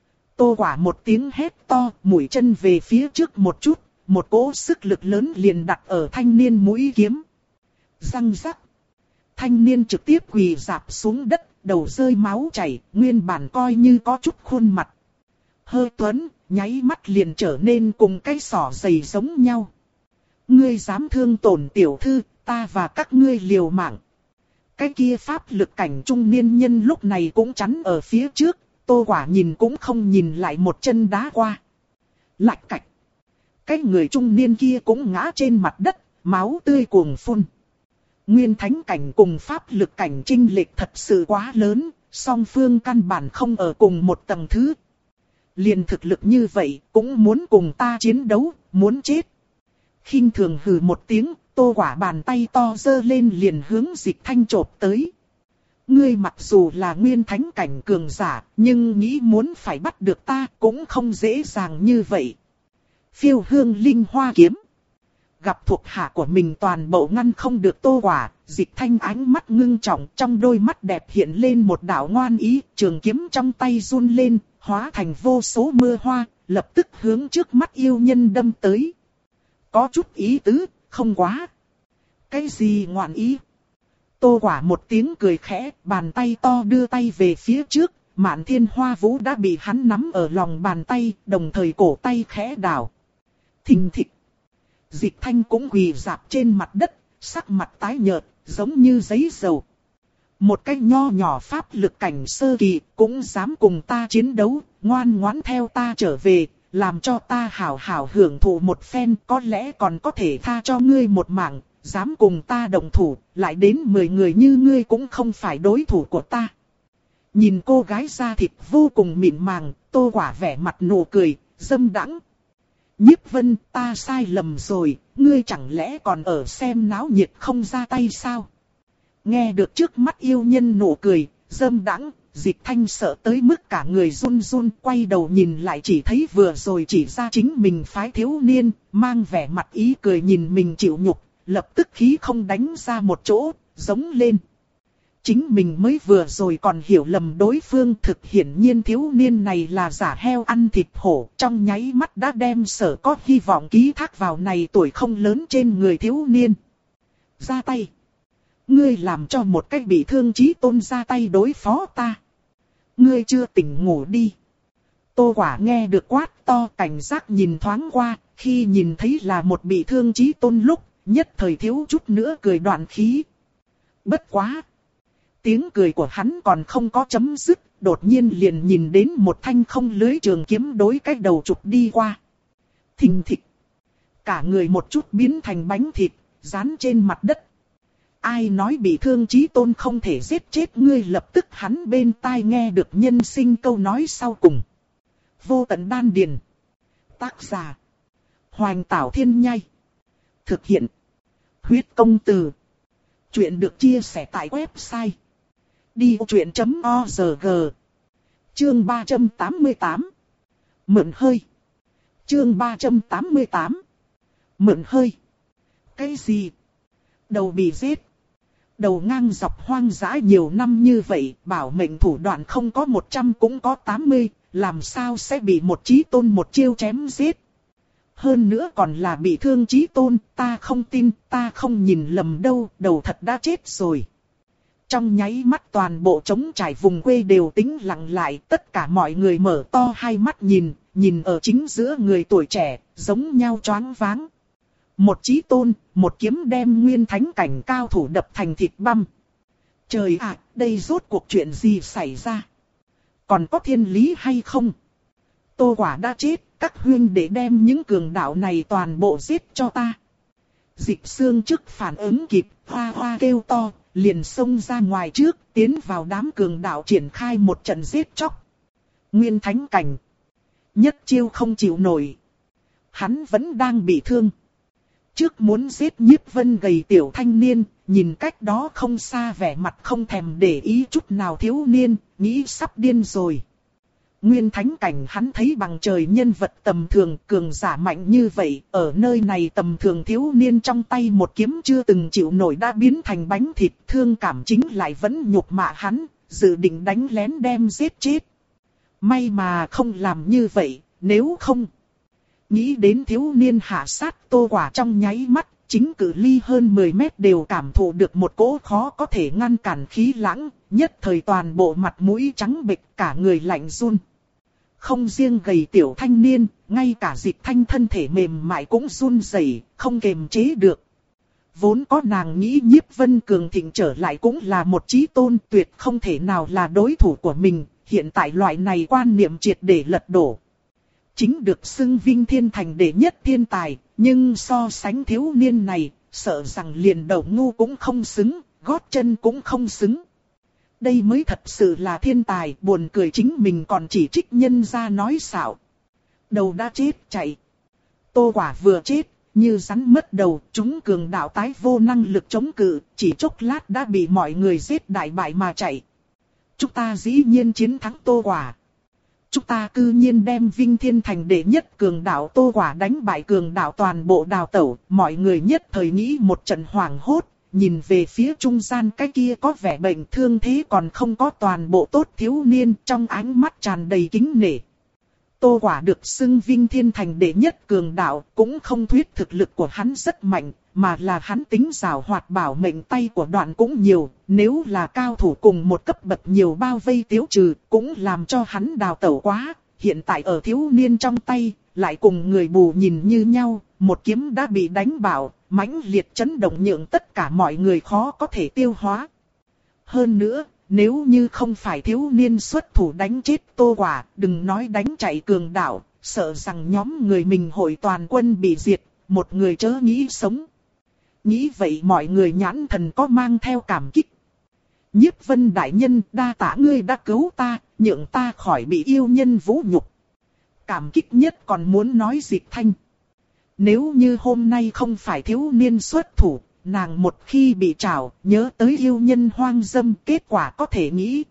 Tô Quả một tiếng hét to, mũi chân về phía trước một chút, một cỗ sức lực lớn liền đặt ở thanh niên mũi kiếm. Răng rắc. Thanh niên trực tiếp quỳ rạp xuống đất, đầu rơi máu chảy, nguyên bản coi như có chút khuôn mặt. Hơi tuấn, nháy mắt liền trở nên cùng cái sỏ dày giống nhau. Ngươi dám thương tổn tiểu thư, ta và các ngươi liều mạng. Cái kia pháp lực cảnh trung niên nhân lúc này cũng chắn ở phía trước, Tô Quả nhìn cũng không nhìn lại một chân đá qua. Lạch cạch. Cái người trung niên kia cũng ngã trên mặt đất, máu tươi cuồng phun. Nguyên thánh cảnh cùng pháp lực cảnh chênh lệch thật sự quá lớn, song phương căn bản không ở cùng một tầng thứ. Liền thực lực như vậy, cũng muốn cùng ta chiến đấu, muốn chết. Khinh thường hừ một tiếng, Tô Quả bàn tay to giơ lên liền hướng Dịch Thanh chộp tới. Ngươi mặc dù là nguyên thánh cảnh cường giả, nhưng nghĩ muốn phải bắt được ta cũng không dễ dàng như vậy. Phiêu hương linh hoa kiếm. Gặp thuộc hạ của mình toàn bộ ngăn không được Tô Quả, Dịch Thanh ánh mắt ngưng trọng, trong đôi mắt đẹp hiện lên một đạo ngoan ý, trường kiếm trong tay run lên, hóa thành vô số mưa hoa, lập tức hướng trước mắt yêu nhân đâm tới. Có chút ý tứ, không quá. Cái gì ngoạn ý? Tô Quả một tiếng cười khẽ, bàn tay to đưa tay về phía trước, Mạn Thiên Hoa Vũ đã bị hắn nắm ở lòng bàn tay, đồng thời cổ tay khẽ đảo. Thình thịch. Dịch Thanh cũng quỳ rạp trên mặt đất, sắc mặt tái nhợt, giống như giấy dầu. Một cái nho nhỏ pháp lực cảnh sơ kỳ cũng dám cùng ta chiến đấu, ngoan ngoãn theo ta trở về, làm cho ta hảo hảo hưởng thụ một phen, có lẽ còn có thể tha cho ngươi một mạng, dám cùng ta đồng thủ, lại đến mười người như ngươi cũng không phải đối thủ của ta. Nhìn cô gái da thịt vô cùng mịn màng, Tô Quả vẻ mặt nụ cười, dâm đãng. Nhiếp Vân, ta sai lầm rồi, ngươi chẳng lẽ còn ở xem náo nhiệt không ra tay sao? Nghe được trước mắt yêu nhân nụ cười, dâm đãng, Dịch Thanh sợ tới mức cả người run run, quay đầu nhìn lại chỉ thấy vừa rồi chỉ ra chính mình phái thiếu niên, mang vẻ mặt ý cười nhìn mình chịu nhục, lập tức khí không đánh ra một chỗ, giống lên. Chính mình mới vừa rồi còn hiểu lầm đối phương, thực hiển nhiên thiếu niên này là giả heo ăn thịt hổ, trong nháy mắt đã đem sở có hy vọng ký thác vào này tuổi không lớn trên người thiếu niên. Ra tay. Ngươi làm cho một cách bị thương chí tôn ra tay đối phó ta. Ngươi chưa tỉnh ngủ đi. Tô Quả nghe được quát to, cảnh giác nhìn thoáng qua, khi nhìn thấy là một bị thương chí tôn lúc, nhất thời thiếu chút nữa cười đoạn khí. Bất quá. Tiếng cười của hắn còn không có chấm dứt, đột nhiên liền nhìn đến một thanh không lưới trường kiếm đối cái đầu chụp đi qua. Thình thịch. Cả người một chút biến thành bánh thịt, dán trên mặt đất. Ai nói bị thương chí tôn không thể giết chết ngươi, lập tức hắn bên tai nghe được nhân sinh câu nói sau cùng. Vô tận đan điền. Tác giả. Hoành Tảo Thiên Nhai. Thực hiện. Huyết Công Từ. Chuyện được chia sẻ tại website đi vô chuyện chấm org. Chương ba trăm tám mươi tám. Mượn hơi. Chương ba trăm tám mươi tám. Mượn hơi. Cái gì? Đầu bị giết. Đầu ngang dọc hoang dã nhiều năm như vậy, bảo mệnh thủ đoạn không có một trăm cũng có tám mươi, làm sao sẽ bị một chí tôn một chiêu chém giết? Hơn nữa còn là bị thương chí tôn, ta không tin, ta không nhìn lầm đâu, đầu thật đã chết rồi. Trong nháy mắt toàn bộ trống trải vùng quê đều tĩnh lặng lại, tất cả mọi người mở to hai mắt nhìn, nhìn ở chính giữa người tuổi trẻ, giống nhau choáng váng. Một chí tôn, một kiếm đem nguyên thánh cảnh cao thủ đập thành thịt băm. Trời ạ, đây rốt cuộc chuyện gì xảy ra? Còn có thiên lý hay không? Tô Quả đã chết, các huynh đệ đem những cường đạo này toàn bộ giết cho ta. Dịch Xương trước phản ứng kịp, hoa hoa kêu to, liền xông ra ngoài trước, tiến vào đám cường đạo triển khai một trận giết chóc. Nguyên thánh cảnh. Nhất chiêu không chịu nổi. Hắn vẫn đang bị thương. Trước muốn giết Nhiếp Vân gầy tiểu thanh niên, nhìn cách đó không xa vẻ mặt không thèm để ý chút nào thiếu niên, nghĩ sắp điên rồi. Nguyên thánh cảnh hắn thấy bằng trời nhân vật tầm thường, cường giả mạnh như vậy, ở nơi này tầm thường thiếu niên trong tay một kiếm chưa từng chịu nổi đã biến thành bánh thịt, thương cảm chính lại vẫn nhục mạ hắn, dự định đánh lén đem giết chết. May mà không làm như vậy, nếu không... Nghĩ đến thiếu niên hạ sát Tô Quả trong nháy mắt, chính cự ly hơn mười mét đều cảm thụ được một cỗ khó có thể ngăn cản khí lãng, nhất thời toàn bộ mặt mũi trắng bệch, cả người lạnh run. Không riêng gầy tiểu thanh niên, ngay cả Dịch Thanh thân thể mềm mại cũng run rẩy, không kềm chế được. Vốn có nàng nghĩ Nhiếp Vân cường thịnh trở lại cũng là một chí tôn, tuyệt không thể nào là đối thủ của mình, hiện tại loại này quan niệm triệt để lật đổ. Chính được xưng vinh thiên thành đệ nhất thiên tài, nhưng so sánh thiếu niên này, sợ rằng liền đầu ngu cũng không xứng, gót chân cũng không xứng. Đây mới thật sự là thiên tài, buồn cười chính mình còn chỉ trích nhân ra nói xạo. Đầu đã chết chạy. Tô Quả vừa chết, như rắn mất đầu, chúng cường đạo tái vô năng lực chống cự, chỉ chốc lát đã bị mọi người giết đại bại mà chạy. Chúng ta dĩ nhiên chiến thắng Tô Quả. Chúng ta cư nhiên đem Vinh Thiên Thành đệ nhất cường đạo Tô Quả đánh bại cường đạo toàn bộ đào tẩu, mọi người nhất thời nghĩ một trận hoảng hốt, nhìn về phía trung gian cái kia có vẻ bệnh thương thế còn không có toàn bộ tốt thiếu niên, trong ánh mắt tràn đầy kính nể. Tô Quả được xưng Vinh Thiên Thành đệ nhất cường đạo, cũng không thuyết thực lực của hắn rất mạnh, mà là hắn tính giàu hoạt bảo mệnh tay của Đoạn cũng nhiều, nếu là cao thủ cùng một cấp bậc nhiều bao vây tiêu trừ, cũng làm cho hắn đào tẩu quá. Hiện tại ở thiếu niên trong tay, lại cùng người bù nhìn như nhau, một kiếm đã bị đánh bạo, mãnh liệt chấn động nhượng tất cả mọi người khó có thể tiêu hóa. Hơn nữa, nếu như không phải thiếu niên xuất thủ đánh chết Tô Quả, đừng nói đánh chạy cường đạo, sợ rằng nhóm người mình hội toàn quân bị diệt, một người chớ nghĩ sống. Nghĩ vậy mọi người nhãn thần có mang theo cảm kích. Nhiếp Vân đại nhân, đa tạ ngươi đã cứu ta, nhượng ta khỏi bị yêu nhân vũ nhục. Cảm kích nhất còn muốn nói Dịch Thanh. Nếu như hôm nay không phải thiếu niên xuất thủ, nàng một khi bị trảo, nhớ tới yêu nhân hoang dâm, kết quả có thể nghĩ.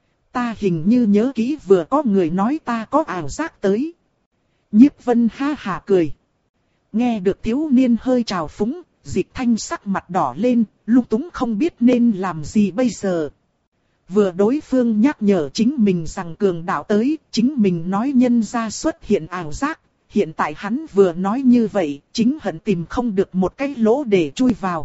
Ta hình như nhớ kỹ vừa có người nói ta có ảo giác tới. Nhiếp Vân ha hà cười. Nghe được thiếu niên hơi trào phúng, Dịch Thanh sắc mặt đỏ lên, lung túng không biết nên làm gì bây giờ. Vừa đối phương nhắc nhở chính mình rằng cường đạo tới, chính mình nói nhân ra xuất hiện ảo giác. Hiện tại hắn vừa nói như vậy, chính hận tìm không được một cái lỗ để chui vào.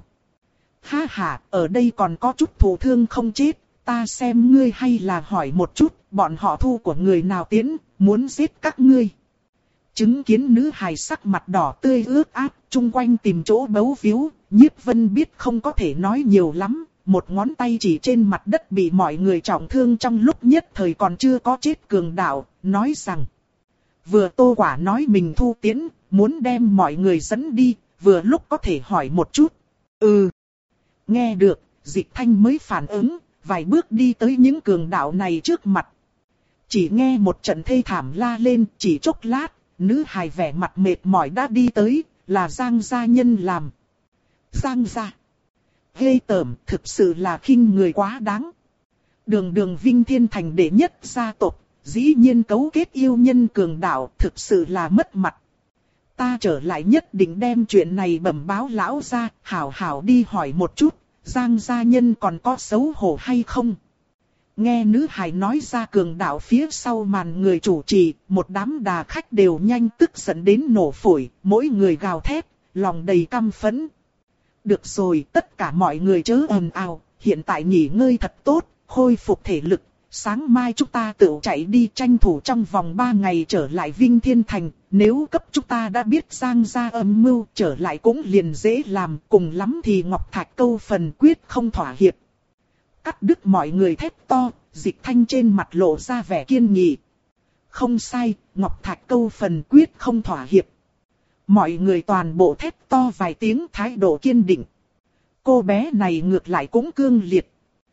Ha ha, ở đây còn có chút thù thương không chết, ta xem ngươi hay là hỏi một chút, bọn họ thu của người nào tiến, muốn giết các ngươi. Chứng kiến nữ hài sắc mặt đỏ tươi ướt át, chung quanh tìm chỗ bấu víu, Nhiếp Vân biết không có thể nói nhiều lắm, một ngón tay chỉ trên mặt đất bị mọi người trọng thương trong lúc nhất thời còn chưa có chết cường đạo, nói rằng. Vừa Tô Quả nói mình thu tiến, muốn đem mọi người dẫn đi, vừa lúc có thể hỏi một chút. Ừ. Nghe được, Dịch Thanh mới phản ứng, vài bước đi tới những cường đạo này trước mặt. Chỉ nghe một trận thê thảm la lên, chỉ chốc lát, nữ hài vẻ mặt mệt mỏi đã đi tới, là Giang gia nhân làm. Giang gia. Ghê tởm, thực sự là khinh người quá đáng. Đường đường Vinh Thiên Thành đệ nhất gia tộc. Dĩ nhiên cấu kết yêu nhân cường đạo, thực sự là mất mặt. Ta trở lại nhất định đem chuyện này bẩm báo lão gia, hảo hảo đi hỏi một chút, Giang gia nhân còn có xấu hổ hay không? Nghe nữ hài nói ra cường đạo phía sau màn người chủ trì, một đám đà khách đều nhanh tức giận đến nổ phổi, mỗi người gào thét, lòng đầy căm phẫn. Được rồi, tất cả mọi người chớ ồn ào, hiện tại nghỉ ngơi thật tốt, khôi phục thể lực. Sáng mai chúng ta tự chạy đi tranh thủ trong vòng ba ngày trở lại Vinh Thiên Thành, nếu cấp chúng ta đã biết Giang gia âm mưu trở lại cũng liền dễ làm, cùng lắm thì Ngọc Thạch câu phần quyết không thỏa hiệp. Cắt đứt mọi người thét to, Dịch Thanh trên mặt lộ ra vẻ kiên nghị. Không sai, Ngọc Thạch câu phần quyết không thỏa hiệp. Mọi người toàn bộ thét to vài tiếng thái độ kiên định. Cô bé này ngược lại cũng cương liệt.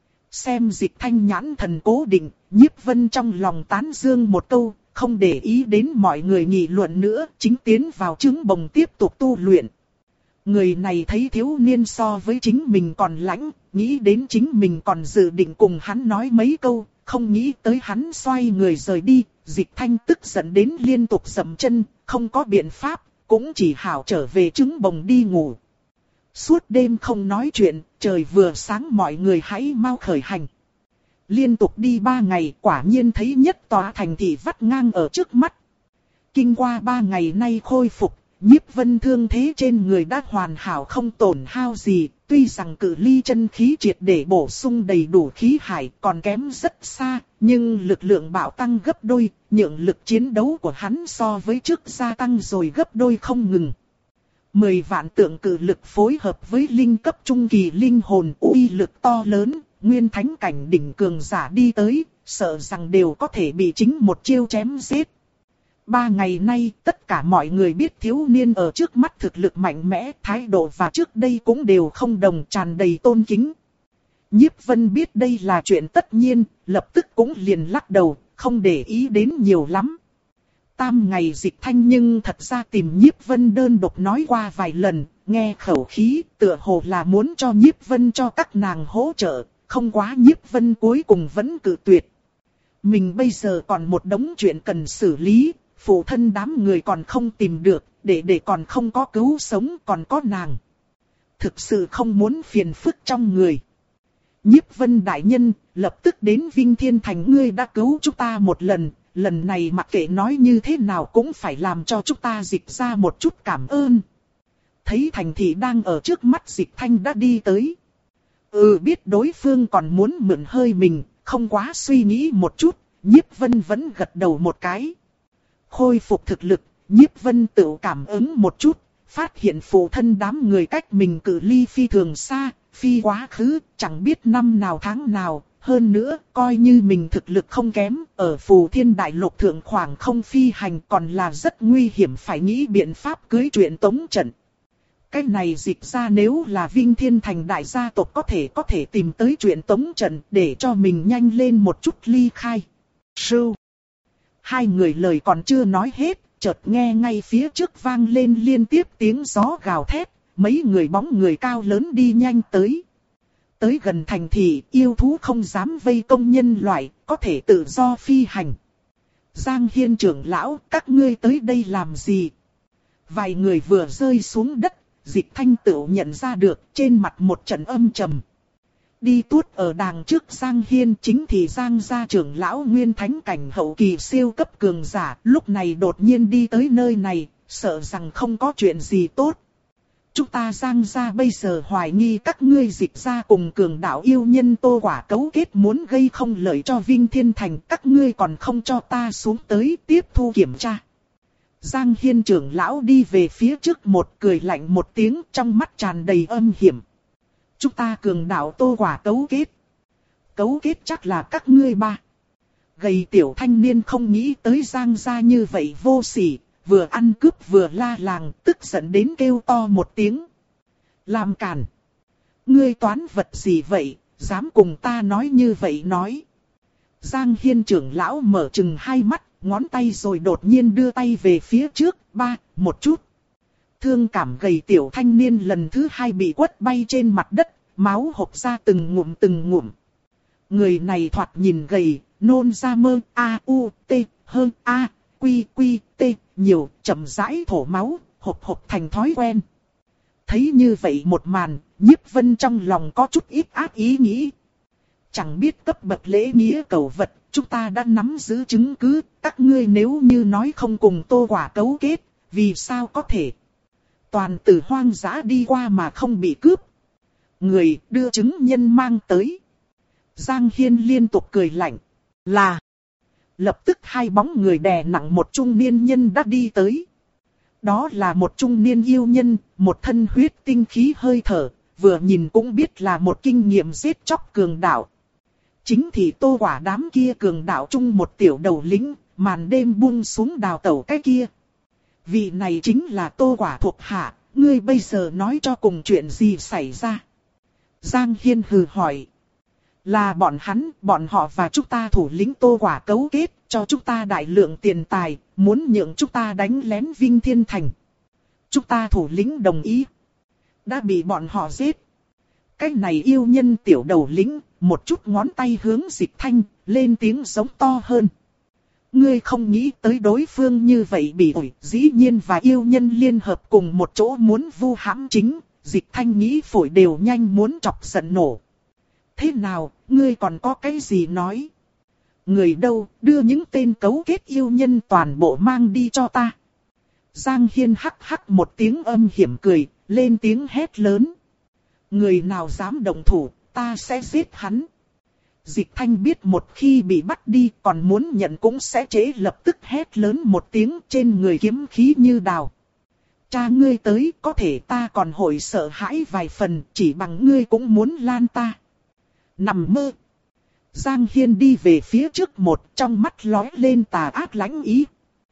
Xem Dịch Thanh nhãn thần cố định, Nhiếp Vân trong lòng tán dương một câu, không để ý đến mọi người nghị luận nữa, chính tiến vào trứng bồng tiếp tục tu luyện. Người này thấy thiếu niên so với chính mình còn lãnh, nghĩ đến chính mình còn dự định cùng hắn nói mấy câu, không nghĩ tới hắn xoay người rời đi, Dịch Thanh tức giận đến liên tục dậm chân, không có biện pháp, cũng chỉ hảo trở về trứng bồng đi ngủ. Suốt đêm không nói chuyện, trời vừa sáng mọi người hãy mau khởi hành. Liên tục đi ba ngày quả nhiên thấy nhất tòa thành thị vắt ngang ở trước mắt. Kinh qua ba ngày nay khôi phục, Nhiếp Vân thương thế trên người đã hoàn hảo không tổn hao gì. Tuy rằng cự ly chân khí triệt để bổ sung đầy đủ khí hải còn kém rất xa, nhưng lực lượng bạo tăng gấp đôi, nhượng lực chiến đấu của hắn so với trước gia tăng rồi gấp đôi không ngừng. Mười vạn tượng cự lực phối hợp với linh cấp trung kỳ linh hồn uy lực to lớn, nguyên thánh cảnh đỉnh cường giả đi tới, sợ rằng đều có thể bị chính một chiêu chém giết. Ba ngày nay, tất cả mọi người biết thiếu niên ở trước mắt thực lực mạnh mẽ, thái độ và trước đây cũng đều không đồng, tràn đầy tôn kính. Nhiếp Vân biết đây là chuyện tất nhiên, lập tức cũng liền lắc đầu, không để ý đến nhiều lắm. tam ngày Dịch Thanh nhưng thật ra tìm Nhiếp Vân đơn độc nói qua vài lần, nghe khẩu khí tựa hồ là muốn cho Nhiếp Vân cho các nàng hỗ trợ, không quá Nhiếp Vân cuối cùng vẫn cự tuyệt. Mình bây giờ còn một đống chuyện cần xử lý, phụ thân đám người còn không tìm được, để để còn không có cứu sống còn có nàng. Thực sự không muốn phiền phức trong người. Nhiếp Vân đại nhân, lập tức đến Vinh Thiên Thành, ngươi đã cứu chúng ta một lần, lần này mặc kệ nói như thế nào cũng phải làm cho chúng ta Dịch ra một chút cảm ơn. Thấy thành thị đang ở trước mắt, Dịch Thanh đã đi tới. Ừ, biết đối phương còn muốn mượn hơi mình, không quá suy nghĩ một chút, Nhiếp Vân vẫn gật đầu một cái. Khôi phục thực lực, Nhiếp Vân tự cảm ứng một chút, phát hiện phụ thân đám người cách mình cự ly phi thường xa, phi quá khứ, chẳng biết năm nào tháng nào. Hơn nữa, coi như mình thực lực không kém, ở Phù Thiên Đại Lục thượng khoảng không phi hành còn là rất nguy hiểm, phải nghĩ biện pháp cưới chuyện tống trận. Cái này Dịch ra nếu là Vinh Thiên Thành đại gia tộc có thể có thể tìm tới chuyện tống trận để cho mình nhanh lên một chút ly khai. Sưu. Hai người lời còn chưa nói hết, chợt nghe ngay phía trước vang lên liên tiếp tiếng gió gào thét, mấy người bóng người cao lớn đi nhanh tới. Tới gần thành thị, yêu thú không dám vây công nhân loại, có thể tự do phi hành. Giang Hiên trưởng lão, các ngươi tới đây làm gì? Vài người vừa rơi xuống đất, Dịch Thanh tự nhận ra được trên mặt một trận âm trầm. Đi tuốt ở đàng trước Giang Hiên chính thì Giang gia trưởng lão nguyên thánh cảnh hậu kỳ siêu cấp cường giả, lúc này đột nhiên đi tới nơi này, sợ rằng không có chuyện gì tốt. Chúng ta Giang gia bây giờ hoài nghi các ngươi Dịch gia cùng cường đạo yêu nhân Tô Quả cấu kết muốn gây không lợi cho Vinh Thiên Thành, các ngươi còn không cho ta xuống tới tiếp thu kiểm tra. Giang Hiên trưởng lão đi về phía trước một, cười lạnh một tiếng, trong mắt tràn đầy âm hiểm. Chúng ta cường đạo Tô Quả cấu kết. Cấu kết chắc là các ngươi ba. Gầy tiểu thanh niên không nghĩ tới Giang gia như vậy vô sỉ, vừa ăn cướp vừa la làng, tức giận đến kêu to một tiếng. Làm cản. Ngươi toán vật gì vậy, dám cùng ta nói như vậy nói. Giang Hiên trưởng lão mở chừng hai mắt, ngón tay rồi đột nhiên đưa tay về phía trước, ba, một chút. Thương cảm gầy tiểu thanh niên lần thứ hai bị quất bay trên mặt đất, máu hộc ra từng ngụm từng ngụm. Người này thoạt nhìn gầy, nôn ra mơ, a u t, hơn a, quy quy t, nhiều, chậm rãi thổ máu, hộc hộc thành thói quen. Thấy như vậy một màn, Nhiếp Vân trong lòng có chút ít ác ý nghĩ. Chẳng biết cấp bậc lễ nghĩa cầu vật, chúng ta đã nắm giữ chứng cứ, các ngươi nếu như nói không cùng Tô Quả cấu kết, vì sao có thể? Toàn từ hoang dã đi qua mà không bị cướp. Người đưa chứng nhân mang tới. Giang Hiên liên tục cười lạnh. Là. Lập tức hai bóng người đè nặng một trung niên nhân đã đi tới. Đó là một trung niên yêu nhân, một thân huyết tinh khí hơi thở, vừa nhìn cũng biết là một kinh nghiệm giết chóc cường đạo. Chính thì Tô Quả đám kia cường đạo chung một tiểu đầu lĩnh, màn đêm buông xuống đào tẩu cái kia. Vị này chính là Tô Quả thuộc hạ, ngươi bây giờ nói cho cùng chuyện gì xảy ra? Giang Hiên hừ hỏi. Là bọn hắn, bọn họ và chúng ta thủ lĩnh Tô Quả cấu kết, cho chúng ta đại lượng tiền tài, muốn nhượng chúng ta đánh lén Vinh Thiên Thành. Chúng ta thủ lĩnh đồng ý. Đã bị bọn họ giết. Cái này yêu nhân tiểu đầu lĩnh, một chút ngón tay hướng Dịch Thanh, lên tiếng giống to hơn. Ngươi không nghĩ tới đối phương như vậy bị ủi, dĩ nhiên và yêu nhân liên hợp cùng một chỗ muốn vu hãm chính, Dịch Thanh nghĩ phổi đều nhanh muốn chọc giận nổ. Thế nào, ngươi còn có cái gì nói? Người đâu, đưa những tên cấu kết yêu nhân toàn bộ mang đi cho ta. Giang Hiên hắc hắc một tiếng âm hiểm cười, lên tiếng hét lớn. Người nào dám động thủ, ta sẽ giết hắn. Dịch Thanh biết một khi bị bắt đi còn muốn nhận cũng sẽ trễ, lập tức hét lớn một tiếng, trên người kiếm khí như đào. Cha ngươi tới, có thể ta còn hội sợ hãi vài phần, chỉ bằng ngươi cũng muốn lan ta. Nằm mơ. Giang Hiên đi về phía trước một, trong mắt lóe lên tà ác lãnh ý.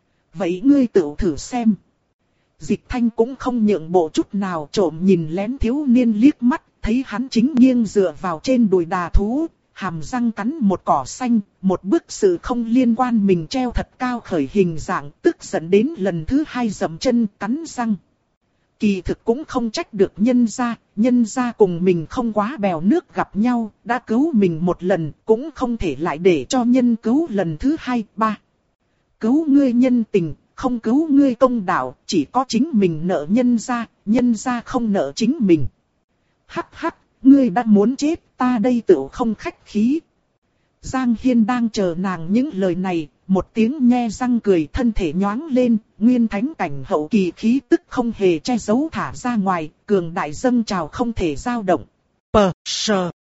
Vậy ngươi tự thử xem. Dịch Thanh cũng không nhượng bộ chút nào, trộm nhìn lén thiếu niên liếc mắt, thấy hắn chính nghiêng dựa vào trên đùi đà thú, hàm răng cắn một cỏ xanh, một bức sự không liên quan mình treo thật cao khởi hình dạng, tức giận đến lần thứ hai dậm chân cắn răng. Kỳ thực cũng không trách được nhân gia, nhân gia cùng mình không quá bèo nước gặp nhau, đã cứu mình một lần, cũng không thể lại để cho nhân cứu lần thứ hai, ba. Cứu ngươi nhân tình, không cứu ngươi công đạo, chỉ có chính mình nợ nhân gia, nhân gia không nợ chính mình. Hắc hắc, ngươi đã muốn chết, ta đây tự không khách khí. Giang Hiên đang chờ nàng những lời này, một tiếng nhe răng cười, thân thể nhoáng lên, nguyên thánh cảnh hậu kỳ khí tức không hề che giấu thả ra ngoài, cường đại dâng trào không thể dao động. Pờ, sờ.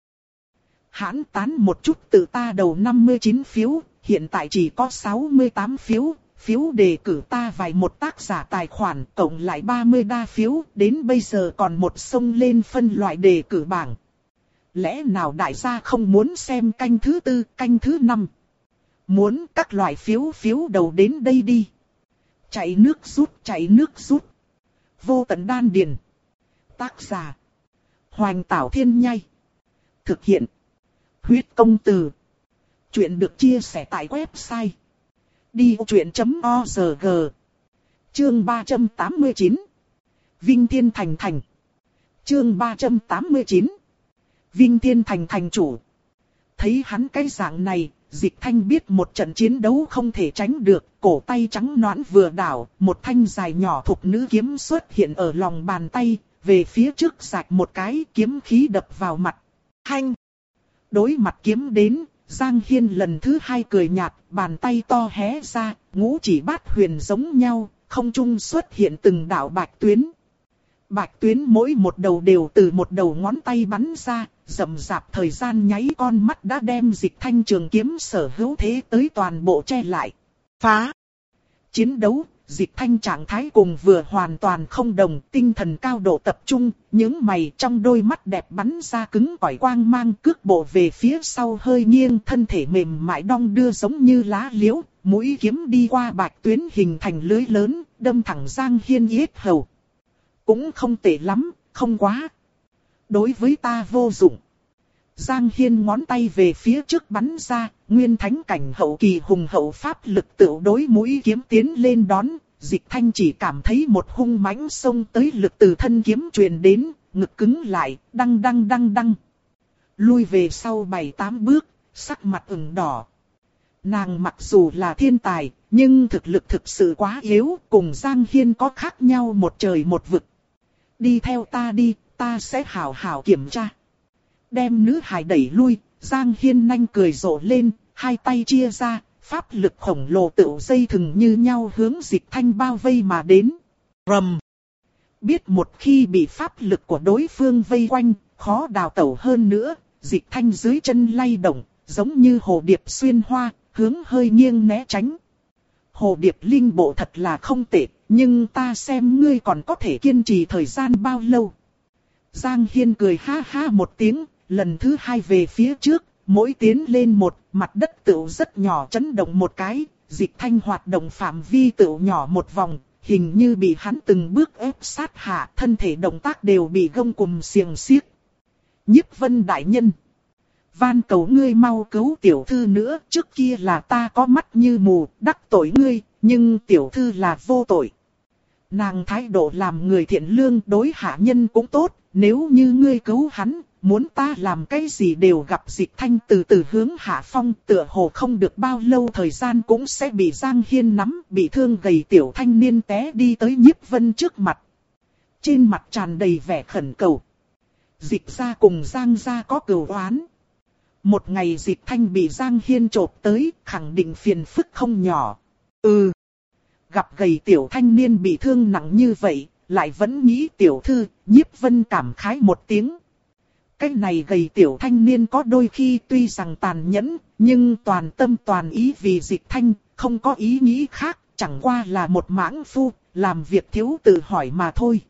Hãn tán một chút, từ ta đầu năm mươi chín phiếu, hiện tại chỉ có sáu mươi tám phiếu, phiếu đề cử ta vài một tác giả tài khoản, cộng lại ba mươi đa phiếu, đến bây giờ còn một sông lên phân loại đề cử bảng. Lẽ nào đại gia không muốn xem canh thứ tư, canh thứ năm? Muốn các loại phiếu phiếu đầu đến đây đi. Chạy nước rút, chạy nước rút. Vô tận đan điền. Tác giả: Hoành Tảo Thiên Nhai. Thực hiện: Huyết Công Từ. Chuyện được chia sẻ tại website đi vô chuyện chấm org. Chương ba trăm tám mươi chín. Vinh Thiên Thành Thành. Chương ba trăm tám mươi chín. Vinh Thiên Thành Thành chủ. Thấy hắn cái dạng này, Dịch Thanh biết một trận chiến đấu không thể tránh được, cổ tay trắng nõn vừa đảo, một thanh dài nhỏ thục nữ kiếm xuất hiện ở lòng bàn tay, về phía trước rạch một cái, kiếm khí đập vào mặt. Hanh! Đối mặt kiếm đến, Giang Hiên lần thứ hai cười nhạt, bàn tay to hé ra, ngũ chỉ bát huyền giống nhau, không trung xuất hiện từng đạo bạch tuyến. Bạch tuyến mỗi một đầu đều từ một đầu ngón tay bắn ra, rậm rạp thời gian nháy con mắt đã đem Dịch Thanh trường kiếm sở hữu thế tới toàn bộ che lại. Phá! Chiến đấu, Dịch Thanh trạng thái cùng vừa hoàn toàn không đồng, tinh thần cao độ tập trung, những mày trong đôi mắt đẹp bắn ra cứng cỏi quang mang, cước bộ về phía sau hơi nghiêng, thân thể mềm mại đong đưa giống như lá liễu, mũi kiếm đi qua bạch tuyến hình thành lưới lớn, đâm thẳng Giang Hiên yết hầu. Cũng không tệ lắm, không quá. Đối với ta vô dụng. Giang Hiên ngón tay về phía trước bắn ra, nguyên thánh cảnh hậu kỳ hùng hậu pháp lực tự đối mũi kiếm tiến lên đón. Dịch Thanh chỉ cảm thấy một hung mãnh xông tới lực từ thân kiếm truyền đến, ngực cứng lại, đăng đăng đăng đăng. Lui về sau bảy tám bước, sắc mặt ửng đỏ. Nàng mặc dù là thiên tài, nhưng thực lực thực sự quá yếu, cùng Giang Hiên có khác nhau một trời một vực. Đi theo ta đi, ta sẽ hảo hảo kiểm tra. Đem nữ hài đẩy lui, Giang Hiên nhanh cười rộ lên, hai tay chia ra, pháp lực khổng lồ tựu dây thừng như nhau hướng Dịch Thanh bao vây mà đến. Rầm! Biết một khi bị pháp lực của đối phương vây quanh, khó đào tẩu hơn nữa, Dịch Thanh dưới chân lay động, giống như hồ điệp xuyên hoa, hướng hơi nghiêng né tránh. Hồ điệp linh bộ thật là không tệ, nhưng ta xem ngươi còn có thể kiên trì thời gian bao lâu. Giang Hiên cười ha ha một tiếng, lần thứ hai về phía trước, mỗi tiến lên một, mặt đất tựu rất nhỏ chấn động một cái, Dịch Thanh hoạt động phạm vi tựu nhỏ một vòng, hình như bị hắn từng bước ép sát hạ, thân thể động tác đều bị gông cùm xiềng xiếc. Nhiếp Vân đại nhân, van cầu ngươi mau cứu tiểu thư nữa, trước kia là ta có mắt như mù, đắc tội ngươi, nhưng tiểu thư là vô tội. Nàng thái độ làm người thiện lương, đối hạ nhân cũng tốt, nếu như ngươi cứu hắn, muốn ta làm cái gì đều gặp. Dịch Thanh từ từ hướng hạ phong, tựa hồ không được bao lâu thời gian cũng sẽ bị Giang Hiên nắm, bị thương gầy tiểu thanh niên té đi tới Nhiếp Vân trước mặt. Trên mặt tràn đầy vẻ khẩn cầu. Dịch gia cùng Giang gia có cừu oán. Một ngày Dịch Thanh bị Giang Hiên chộp tới, khẳng định phiền phức không nhỏ. Ừ. Gặp gầy tiểu thanh niên bị thương nặng như vậy, lại vẫn nghĩ tiểu thư, Nhiếp Vân cảm khái một tiếng. Cái này gầy tiểu thanh niên có đôi khi tuy rằng tàn nhẫn, nhưng toàn tâm toàn ý vì Dịch Thanh, không có ý nghĩ khác, chẳng qua là một mãng phu, làm việc thiếu tự hỏi mà thôi.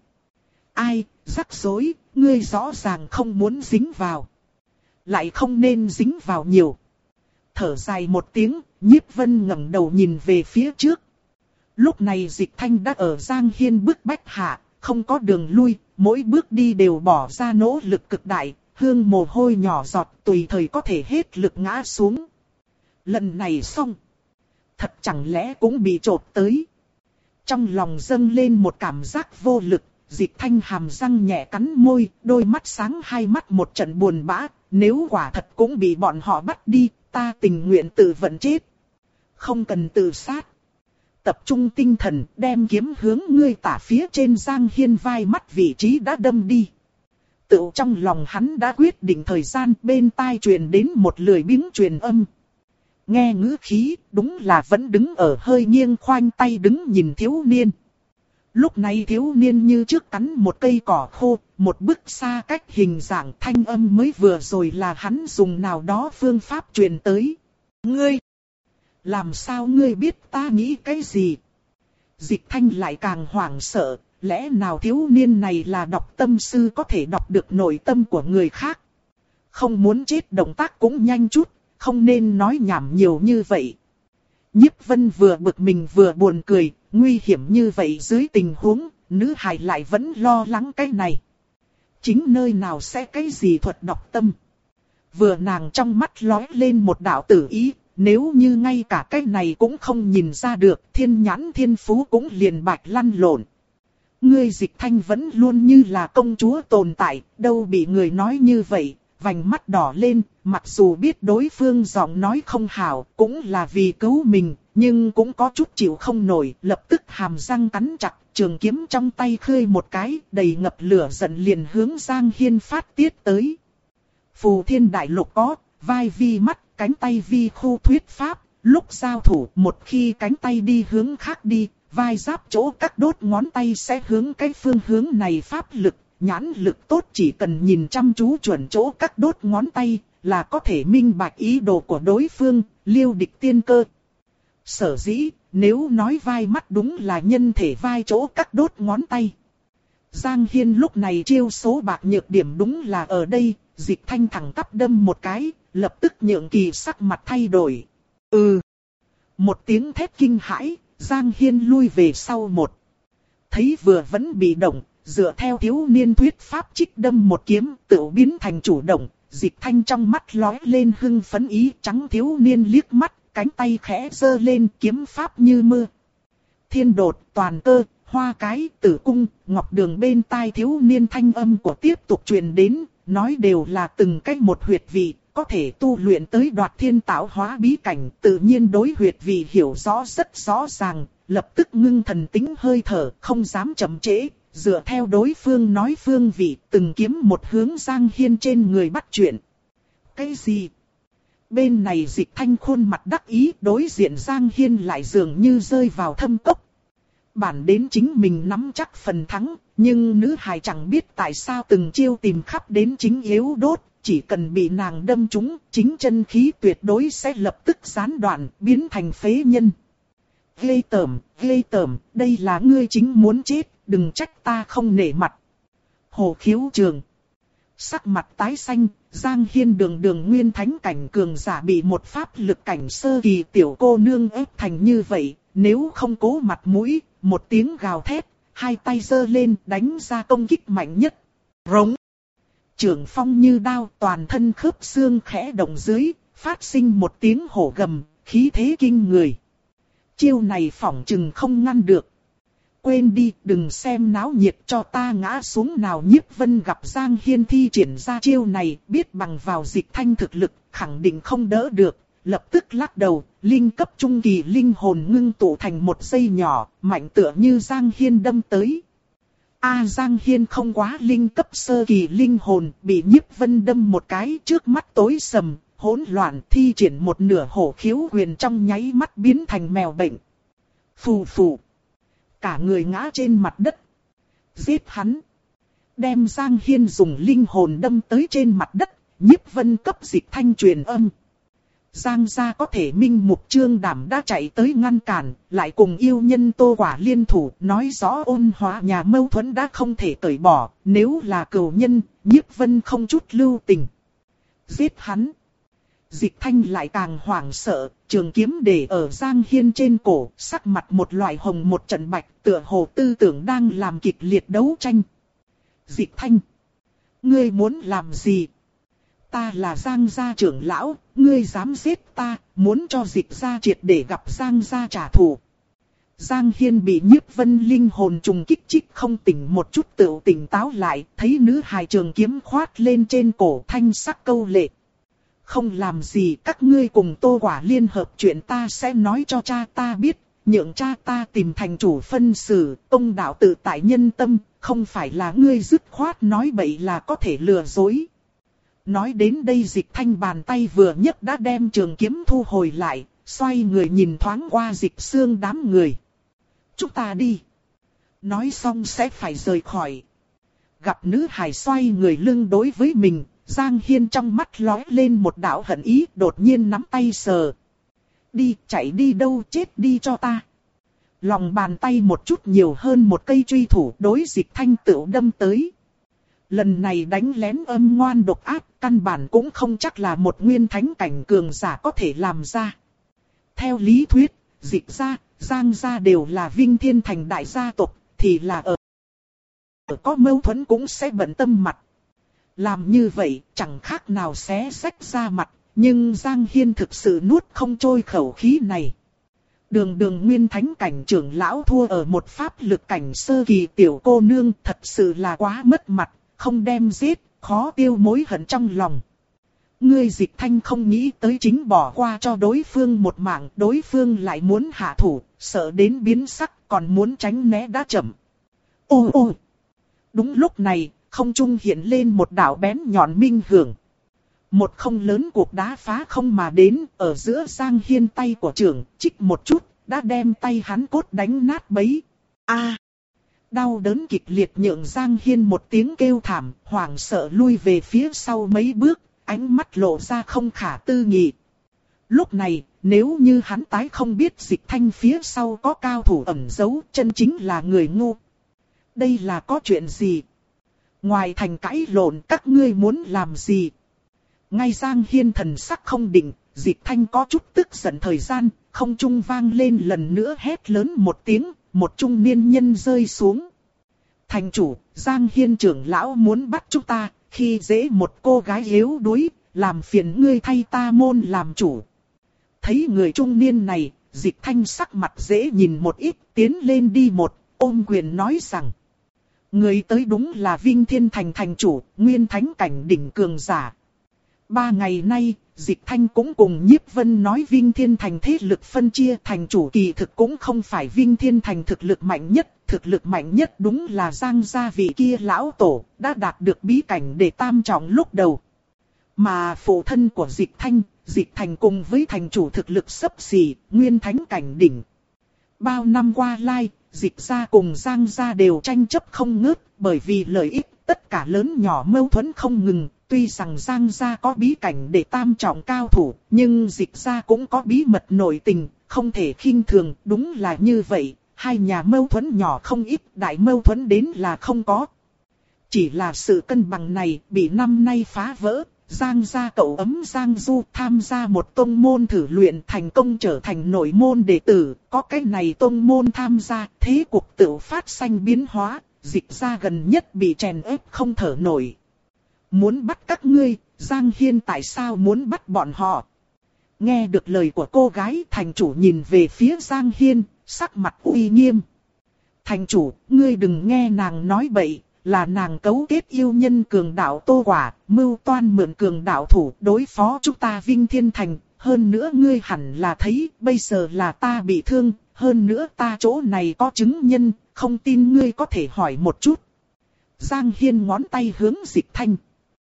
Ai, rắc rối, ngươi rõ ràng không muốn dính vào. Lại không nên dính vào nhiều. Thở dài một tiếng, Nhiếp Vân ngẩng đầu nhìn về phía trước. Lúc này Dịch Thanh đã ở Giang Hiên bức bách hạ, không có đường lui, mỗi bước đi đều bỏ ra nỗ lực cực đại, hương mồ hôi nhỏ giọt tùy thời có thể hết lực ngã xuống. Lần này xong. Thật chẳng lẽ cũng bị trột tới. Trong lòng dâng lên một cảm giác vô lực, Dịch Thanh hàm răng nhẹ cắn môi, đôi mắt sáng hai mắt một trận buồn bã. Nếu quả thật cũng bị bọn họ bắt đi, ta tình nguyện tự vận chết. Không cần tự sát. Tập trung tinh thần đem kiếm hướng ngươi tả phía trên Giang Hiên vai mắt vị trí đã đâm đi. Tự trong lòng hắn đã quyết định thời gian, bên tai truyền đến một lười biếng truyền âm. Nghe ngữ khí, đúng là vẫn đứng ở hơi nghiêng khoanh tay đứng nhìn thiếu niên. Lúc này thiếu niên như trước cắn một cây cỏ khô, một bước xa cách hình dạng thanh âm mới vừa rồi là hắn dùng nào đó phương pháp truyền tới. Ngươi! Làm sao ngươi biết ta nghĩ cái gì? Dịch Thanh lại càng hoảng sợ, lẽ nào thiếu niên này là đọc tâm sư có thể đọc được nội tâm của người khác? Không muốn chết động tác cũng nhanh chút, không nên nói nhảm nhiều như vậy. Nhiếp Vân vừa bực mình vừa buồn cười, nguy hiểm như vậy dưới tình huống, nữ hài lại vẫn lo lắng cái này. Chính nơi nào sẽ cái gì thuật đọc tâm? Vừa nàng trong mắt lóe lên một đạo tử ý, nếu như ngay cả cái này cũng không nhìn ra được, thiên nhãn thiên phú cũng liền bạch lăn lộn. Ngươi Dịch Thanh vẫn luôn như là công chúa tồn tại, đâu bị người nói như vậy, vành mắt đỏ lên, mặc dù biết đối phương giọng nói không hảo, cũng là vì cứu mình, nhưng cũng có chút chịu không nổi, lập tức hàm răng cắn chặt, trường kiếm trong tay khơi một cái, đầy ngập lửa giận liền hướng Giang Hiên phát tiết tới. Phù Thiên Đại Lục có, vai vi mắt, cánh tay vi khu thuyết pháp, lúc giao thủ một khi cánh tay đi hướng khác đi, vai giáp chỗ các đốt ngón tay sẽ hướng cái phương hướng này pháp lực, nhãn lực tốt chỉ cần nhìn chăm chú chuẩn chỗ các đốt ngón tay là có thể minh bạch ý đồ của đối phương, liêu địch tiên cơ. Sở dĩ, nếu nói vai mắt đúng là nhân thể vai chỗ các đốt ngón tay. Giang Hiên lúc này chiêu số bạc nhược điểm đúng là ở đây, Dịch Thanh thẳng tắp đâm một cái, lập tức nhượng kỳ sắc mặt thay đổi. Ừ. Một tiếng thét kinh hãi, Giang Hiên lui về sau một. Thấy vừa vẫn bị động, dựa theo thiếu niên thuyết pháp trích đâm một kiếm tự biến thành chủ động, Dịch Thanh trong mắt lóe lên hưng phấn ý trắng thiếu niên liếc mắt, cánh tay khẽ giơ lên kiếm pháp như mưa. Thiên đột, toàn cơ, hoa cái, tử cung, ngọc đường bên tai thiếu niên thanh âm của tiếp tục truyền đến, nói đều là từng cách một huyệt vị, có thể tu luyện tới đoạt thiên tạo hóa bí cảnh, tự nhiên đối huyệt vị hiểu rõ rất rõ ràng, lập tức ngưng thần tính hơi thở, không dám chậm trễ, dựa theo đối phương nói phương vị, từng kiếm một hướng Giang Hiên trên người bắt chuyện. Cái gì? Bên này Dịch Thanh khuôn mặt đắc ý, đối diện Giang Hiên lại dường như rơi vào thâm cốc. Bản đến chính mình nắm chắc phần thắng, nhưng nữ hài chẳng biết tại sao từng chiêu tìm khắp đến chính yếu đốt, chỉ cần bị nàng đâm trúng, chính chân khí tuyệt đối sẽ lập tức gián đoạn, biến thành phế nhân. Ghê tởm, ghê tởm, đây là ngươi chính muốn chết, đừng trách ta không nể mặt. Hồ Khiếu Trường. Sắc mặt tái xanh, Giang Hiên đường đường nguyên thánh cảnh cường giả bị một pháp lực cảnh sơ kỳ tiểu cô nương ép thành như vậy, nếu không cố mặt mũi, một tiếng gào thét, hai tay giơ lên đánh ra công kích mạnh nhất. Rống. Trường phong như đao, toàn thân khớp xương khẽ động dưới, phát sinh một tiếng hổ gầm, khí thế kinh người. Chiêu này phỏng chừng không ngăn được. Quên đi, đừng xem náo nhiệt cho ta ngã xuống nào. Nhiếp Vân gặp Giang Hiên thi triển ra chiêu này, biết bằng vào Dịch Thanh thực lực, khẳng định không đỡ được. Lập tức lắc đầu, linh cấp trung kỳ linh hồn ngưng tụ thành một dây nhỏ, mạnh tựa như Giang Hiên đâm tới. A Giang Hiên không quá linh cấp sơ kỳ linh hồn, bị Nhiếp Vân đâm một cái, trước mắt tối sầm, hỗn loạn, thi triển một nửa hổ khiếu huyền trong nháy mắt biến thành mèo bệnh. Phù phù. Cả người ngã trên mặt đất. Giết hắn. Đem Giang Hiên dùng linh hồn đâm tới trên mặt đất, Nhiếp Vân cấp Dịch Thanh truyền âm. Giang gia có thể minh mục trương đảm đã chạy tới ngăn cản, lại cùng yêu nhân Tô Quả liên thủ, nói rõ ôn hóa nhà mâu thuẫn đã không thể cởi bỏ, nếu là cừu nhân, Nhiếp Vân không chút lưu tình. Giết hắn. Dịch Thanh lại càng hoảng sợ, trường kiếm để ở Giang Hiên trên cổ, sắc mặt một loại hồng một trận bạch, tựa hồ tư tưởng đang làm kịch liệt đấu tranh. Dịch Thanh. Ngươi muốn làm gì? Ta là Giang gia trưởng lão, ngươi dám giết ta, muốn cho Dịch gia triệt để gặp Giang gia trả thù. Giang Hiên bị Nhiếp Vân linh hồn trùng kích chích không tỉnh một chút tự tỉnh táo lại, thấy nữ hài trường kiếm khoát lên trên cổ thanh sắc câu lệ. Không làm gì, các ngươi cùng Tô Quả liên hợp chuyện ta sẽ nói cho cha ta biết, nhượng cha ta tìm thành chủ phân xử, công đạo tự tại nhân tâm, không phải là ngươi dứt khoát nói bậy là có thể lừa dối. Nói đến đây Dịch Thanh bàn tay vừa nhấc đã đem trường kiếm thu hồi lại, xoay người nhìn thoáng qua Dịch Xương đám người. Chúng ta đi. Nói xong sẽ phải rời khỏi. Gặp nữ hài xoay người lưng đối với mình, Giang Hiên trong mắt lóe lên một đạo hận ý, đột nhiên nắm tay sờ. Đi, chạy đi đâu, chết đi cho ta. Lòng bàn tay một chút nhiều hơn một cây truy thủ đối Dịch Thanh tựu đâm tới. Lần này đánh lén âm ngoan độc ác, căn bản cũng không chắc là một nguyên thánh cảnh cường giả có thể làm ra. Theo lý thuyết, Dịch gia, Giang gia đều là Vinh Thiên Thành đại gia tộc, thì là ở, ở có mâu thuẫn cũng sẽ bận tâm mặt. Làm như vậy chẳng khác nào xé rách ra mặt, nhưng Giang Hiên thực sự nuốt không trôi khẩu khí này. Đường đường nguyên thánh cảnh trưởng lão thua ở một pháp lực cảnh sơ kỳ tiểu cô nương, thật sự là quá mất mặt, không đem giết, khó tiêu mối hận trong lòng. Ngươi Dịch Thanh không nghĩ tới chính bỏ qua cho đối phương một mạng, đối phương lại muốn hạ thủ, sợ đến biến sắc, còn muốn tránh né đã chậm. Ô ô! Đúng lúc này, không trung hiện lên một đạo bén nhọn minh hưởng. Một không lớn cuộc đá phá không mà đến, ở giữa Giang Hiên tay của trưởng, chích một chút, đã đem tay hắn cốt đánh nát bấy. A! Đau đớn kịch liệt nhượng Giang Hiên một tiếng kêu thảm, hoảng sợ lui về phía sau mấy bước, ánh mắt lộ ra không khả tư nghị. Lúc này, nếu như hắn tái không biết Dịch Thanh phía sau có cao thủ ẩn giấu, chân chính là người ngu. Đây là có chuyện gì? Ngoài thành cãi lộn các ngươi muốn làm gì? Ngay Giang Hiên thần sắc không định, Dịch Thanh có chút tức giận thời gian, không trung vang lên lần nữa hét lớn một tiếng, một trung niên nhân rơi xuống. Thành chủ, Giang Hiên trưởng lão muốn bắt chúng ta, khi dễ một cô gái yếu đuối, làm phiền ngươi thay ta môn làm chủ. Thấy người trung niên này, Dịch Thanh sắc mặt dễ nhìn một ít, tiến lên đi một, ôm quyền nói rằng. Người tới đúng là Vinh Thiên Thành thành chủ, nguyên thánh cảnh đỉnh cường giả. Ba ngày nay, Dịch Thanh cũng cùng Nhiếp Vân nói Vinh Thiên Thành thế lực phân chia, thành chủ kỳ thực cũng không phải Vinh Thiên Thành thực lực mạnh nhất, thực lực mạnh nhất đúng là Giang gia vị kia lão tổ, đã đạt được bí cảnh để tam trọng lúc đầu. Mà phụ thân của Dịch Thanh, Dịch Thành cùng với thành chủ thực lực xấp xỉ, nguyên thánh cảnh đỉnh. Bao năm qua lai, Dịch gia cùng Giang gia đều tranh chấp không ngớt, bởi vì lợi ích, tất cả lớn nhỏ mâu thuẫn không ngừng. Tuy rằng Giang gia có bí cảnh để tam trọng cao thủ, nhưng Dịch gia cũng có bí mật nội tình, không thể khinh thường, đúng là như vậy. Hai nhà mâu thuẫn nhỏ không ít, đại mâu thuẫn đến là không có. Chỉ là sự cân bằng này bị năm nay phá vỡ. Giang gia cậu ấm Giang Du tham gia một tông môn thử luyện thành công trở thành nội môn đệ tử. Có cái này tông môn tham gia, thế cuộc tự phát sinh biến hóa. Dịch gia gần nhất bị chèn ép không thở nổi. Muốn bắt các ngươi, Giang Hiên tại sao muốn bắt bọn họ? Nghe được lời của cô gái, thành chủ nhìn về phía Giang Hiên, sắc mặt uy nghiêm. Thành chủ, ngươi đừng nghe nàng nói bậy, là nàng cấu kết yêu nhân cường đạo Tô Quả, mưu toan mượn cường đạo thủ đối phó chúng ta Vinh Thiên Thành. Hơn nữa ngươi hẳn là thấy, bây giờ là ta bị thương, hơn nữa ta chỗ này có chứng nhân, không tin ngươi có thể hỏi một chút. Giang Hiên ngón tay hướng Dịch Thanh.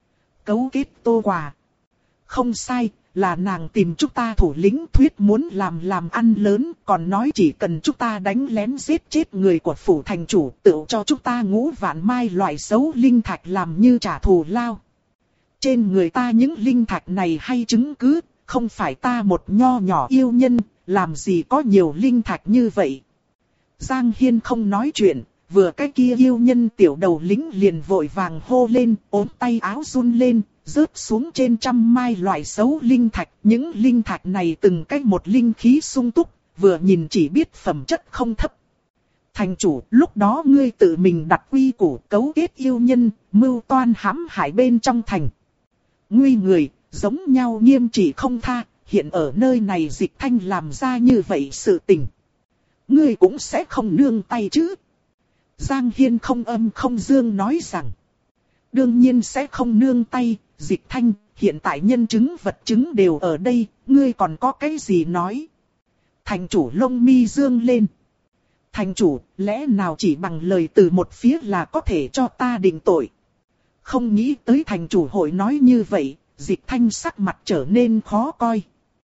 Cấu kết Tô Quả. Không sai, là nàng tìm chúng ta thủ lĩnh thuyết muốn làm làm ăn lớn, còn nói chỉ cần chúng ta đánh lén giết chết người của phủ thành chủ, tự cho chúng ta ngũ vạn mai loại xấu linh thạch làm như trả thù lao. Trên người ta những linh thạch này hay chứng cứ, không phải ta một nho nhỏ yêu nhân, làm gì có nhiều linh thạch như vậy. Giang Hiên không nói chuyện. Vừa cái kia yêu nhân tiểu đầu lính liền vội vàng hô lên, ốm tay áo run lên, rớt xuống trên trăm mai loại xấu linh thạch. Những linh thạch này từng cách một linh khí sung túc, vừa nhìn chỉ biết phẩm chất không thấp. Thành chủ, lúc đó ngươi tự mình đặt quy củ cấu kết yêu nhân, mưu toan hãm hại bên trong thành. Nguy người, giống nhau nghiêm trị không tha, hiện ở nơi này Dịch Thanh làm ra như vậy sự tình. Ngươi cũng sẽ không nương tay chứ? Giang Hiên không âm không dương nói rằng. Đương nhiên sẽ không nương tay, Dịch Thanh, hiện tại nhân chứng vật chứng đều ở đây, ngươi còn có cái gì nói? Thành chủ lông mi dương lên. Thành chủ, lẽ nào chỉ bằng lời từ một phía là có thể cho ta định tội? Không nghĩ tới thành chủ hội nói như vậy, Dịch Thanh sắc mặt trở nên khó coi.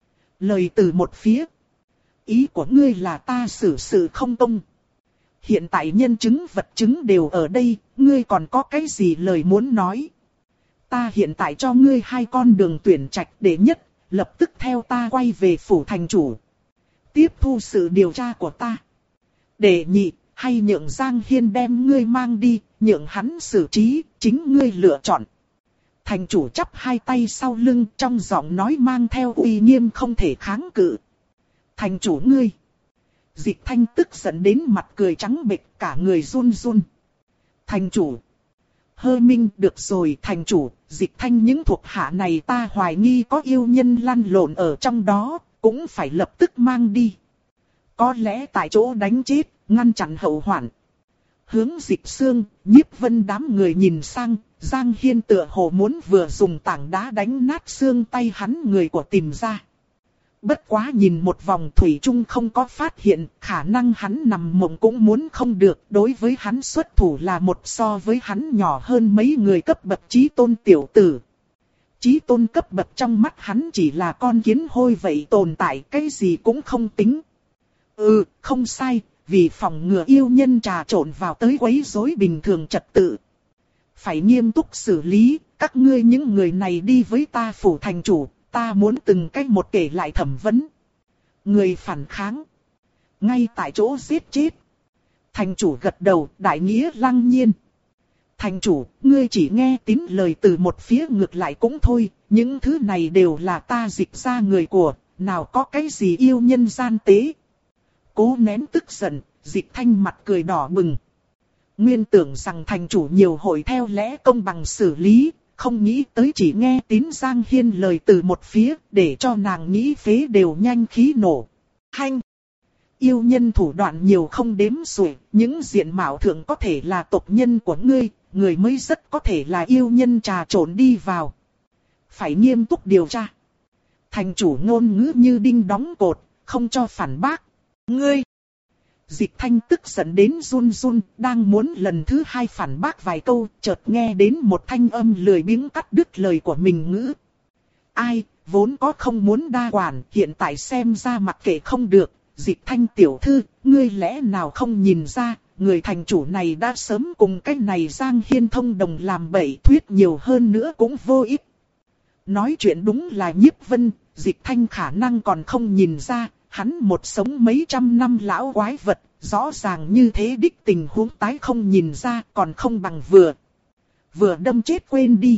Lời từ một phía. Ý của ngươi là ta xử sự không công. Hiện tại nhân chứng vật chứng đều ở đây, ngươi còn có cái gì lời muốn nói? Ta hiện tại cho ngươi hai con đường tuyển trạch để nhất, lập tức theo ta quay về phủ thành chủ. Tiếp thu sự điều tra của ta. Để nhị, hay nhượng Giang Hiên đem ngươi mang đi, nhượng hắn xử trí, chính ngươi lựa chọn. Thành chủ chắp hai tay sau lưng, trong giọng nói mang theo uy nghiêm không thể kháng cự. Thành chủ ngươi. Dịch Thanh tức giận đến mặt cười trắng bệch, cả người run run. Thành chủ. Hơ Minh, được rồi thành chủ, Dịch Thanh những thuộc hạ này ta hoài nghi có yêu nhân lăn lộn ở trong đó, cũng phải lập tức mang đi. Có lẽ tại chỗ đánh chết, ngăn chặn hậu hoạn. Hướng Dịch Xương, Nhiếp Vân đám người nhìn sang, Giang Hiên tựa hồ muốn vừa dùng tảng đá đánh nát xương tay hắn người của tìm ra. Bất quá nhìn một vòng thủy chung không có phát hiện, khả năng hắn nằm mộng cũng muốn không được, đối với hắn xuất thủ là một so với hắn nhỏ hơn mấy người cấp bậc chí tôn tiểu tử. Chí tôn cấp bậc trong mắt hắn chỉ là con kiến hôi vậy tồn tại, cái gì cũng không tính. Ừ, không sai, vì phòng ngừa yêu nhân trà trộn vào tới quấy rối bình thường trật tự. Phải nghiêm túc xử lý, các ngươi những người này đi với ta phủ thành chủ, ta muốn từng cách một kể lại thẩm vấn. Người phản kháng. Ngay tại chỗ giết chết. Thành chủ gật đầu, đại nghĩa lăng nhiên. Thành chủ, ngươi chỉ nghe tín lời từ một phía ngược lại cũng thôi, những thứ này đều là ta dịch ra người của, nào có cái gì yêu nhân gian tế. Cố nén tức giận, Dịch Thanh mặt cười đỏ bừng. Nguyên tưởng rằng thành chủ nhiều hội theo lẽ công bằng xử lý, không nghĩ tới chỉ nghe tín Giang Hiên lời từ một phía, để cho nàng nghĩ phế đều nhanh khí nổ. Hanh! Yêu nhân thủ đoạn nhiều không đếm xuể, những diện mạo thượng có thể là tộc nhân của ngươi, người mới rất có thể là yêu nhân trà trộn đi vào. Phải nghiêm túc điều tra. Thành chủ ngôn ngữ như đinh đóng cột, không cho phản bác. Ngươi! Dịch Thanh tức giận đến run run, đang muốn lần thứ hai phản bác vài câu, chợt nghe đến một thanh âm lười biếng cắt đứt lời của mình ngữ. Ai, vốn có không muốn đa quản, hiện tại xem ra mặc kệ không được. Dịch Thanh tiểu thư, ngươi lẽ nào không nhìn ra, người thành chủ này đã sớm cùng cái này Giang Hiên thông đồng làm bậy, thuyết nhiều hơn nữa cũng vô ích. Nói chuyện đúng là Nhiếp Vân, Dịch Thanh khả năng còn không nhìn ra. Hắn một sống mấy trăm năm lão quái vật, rõ ràng như thế đích tình huống tái không nhìn ra còn không bằng vừa. Vừa đâm chết quên đi.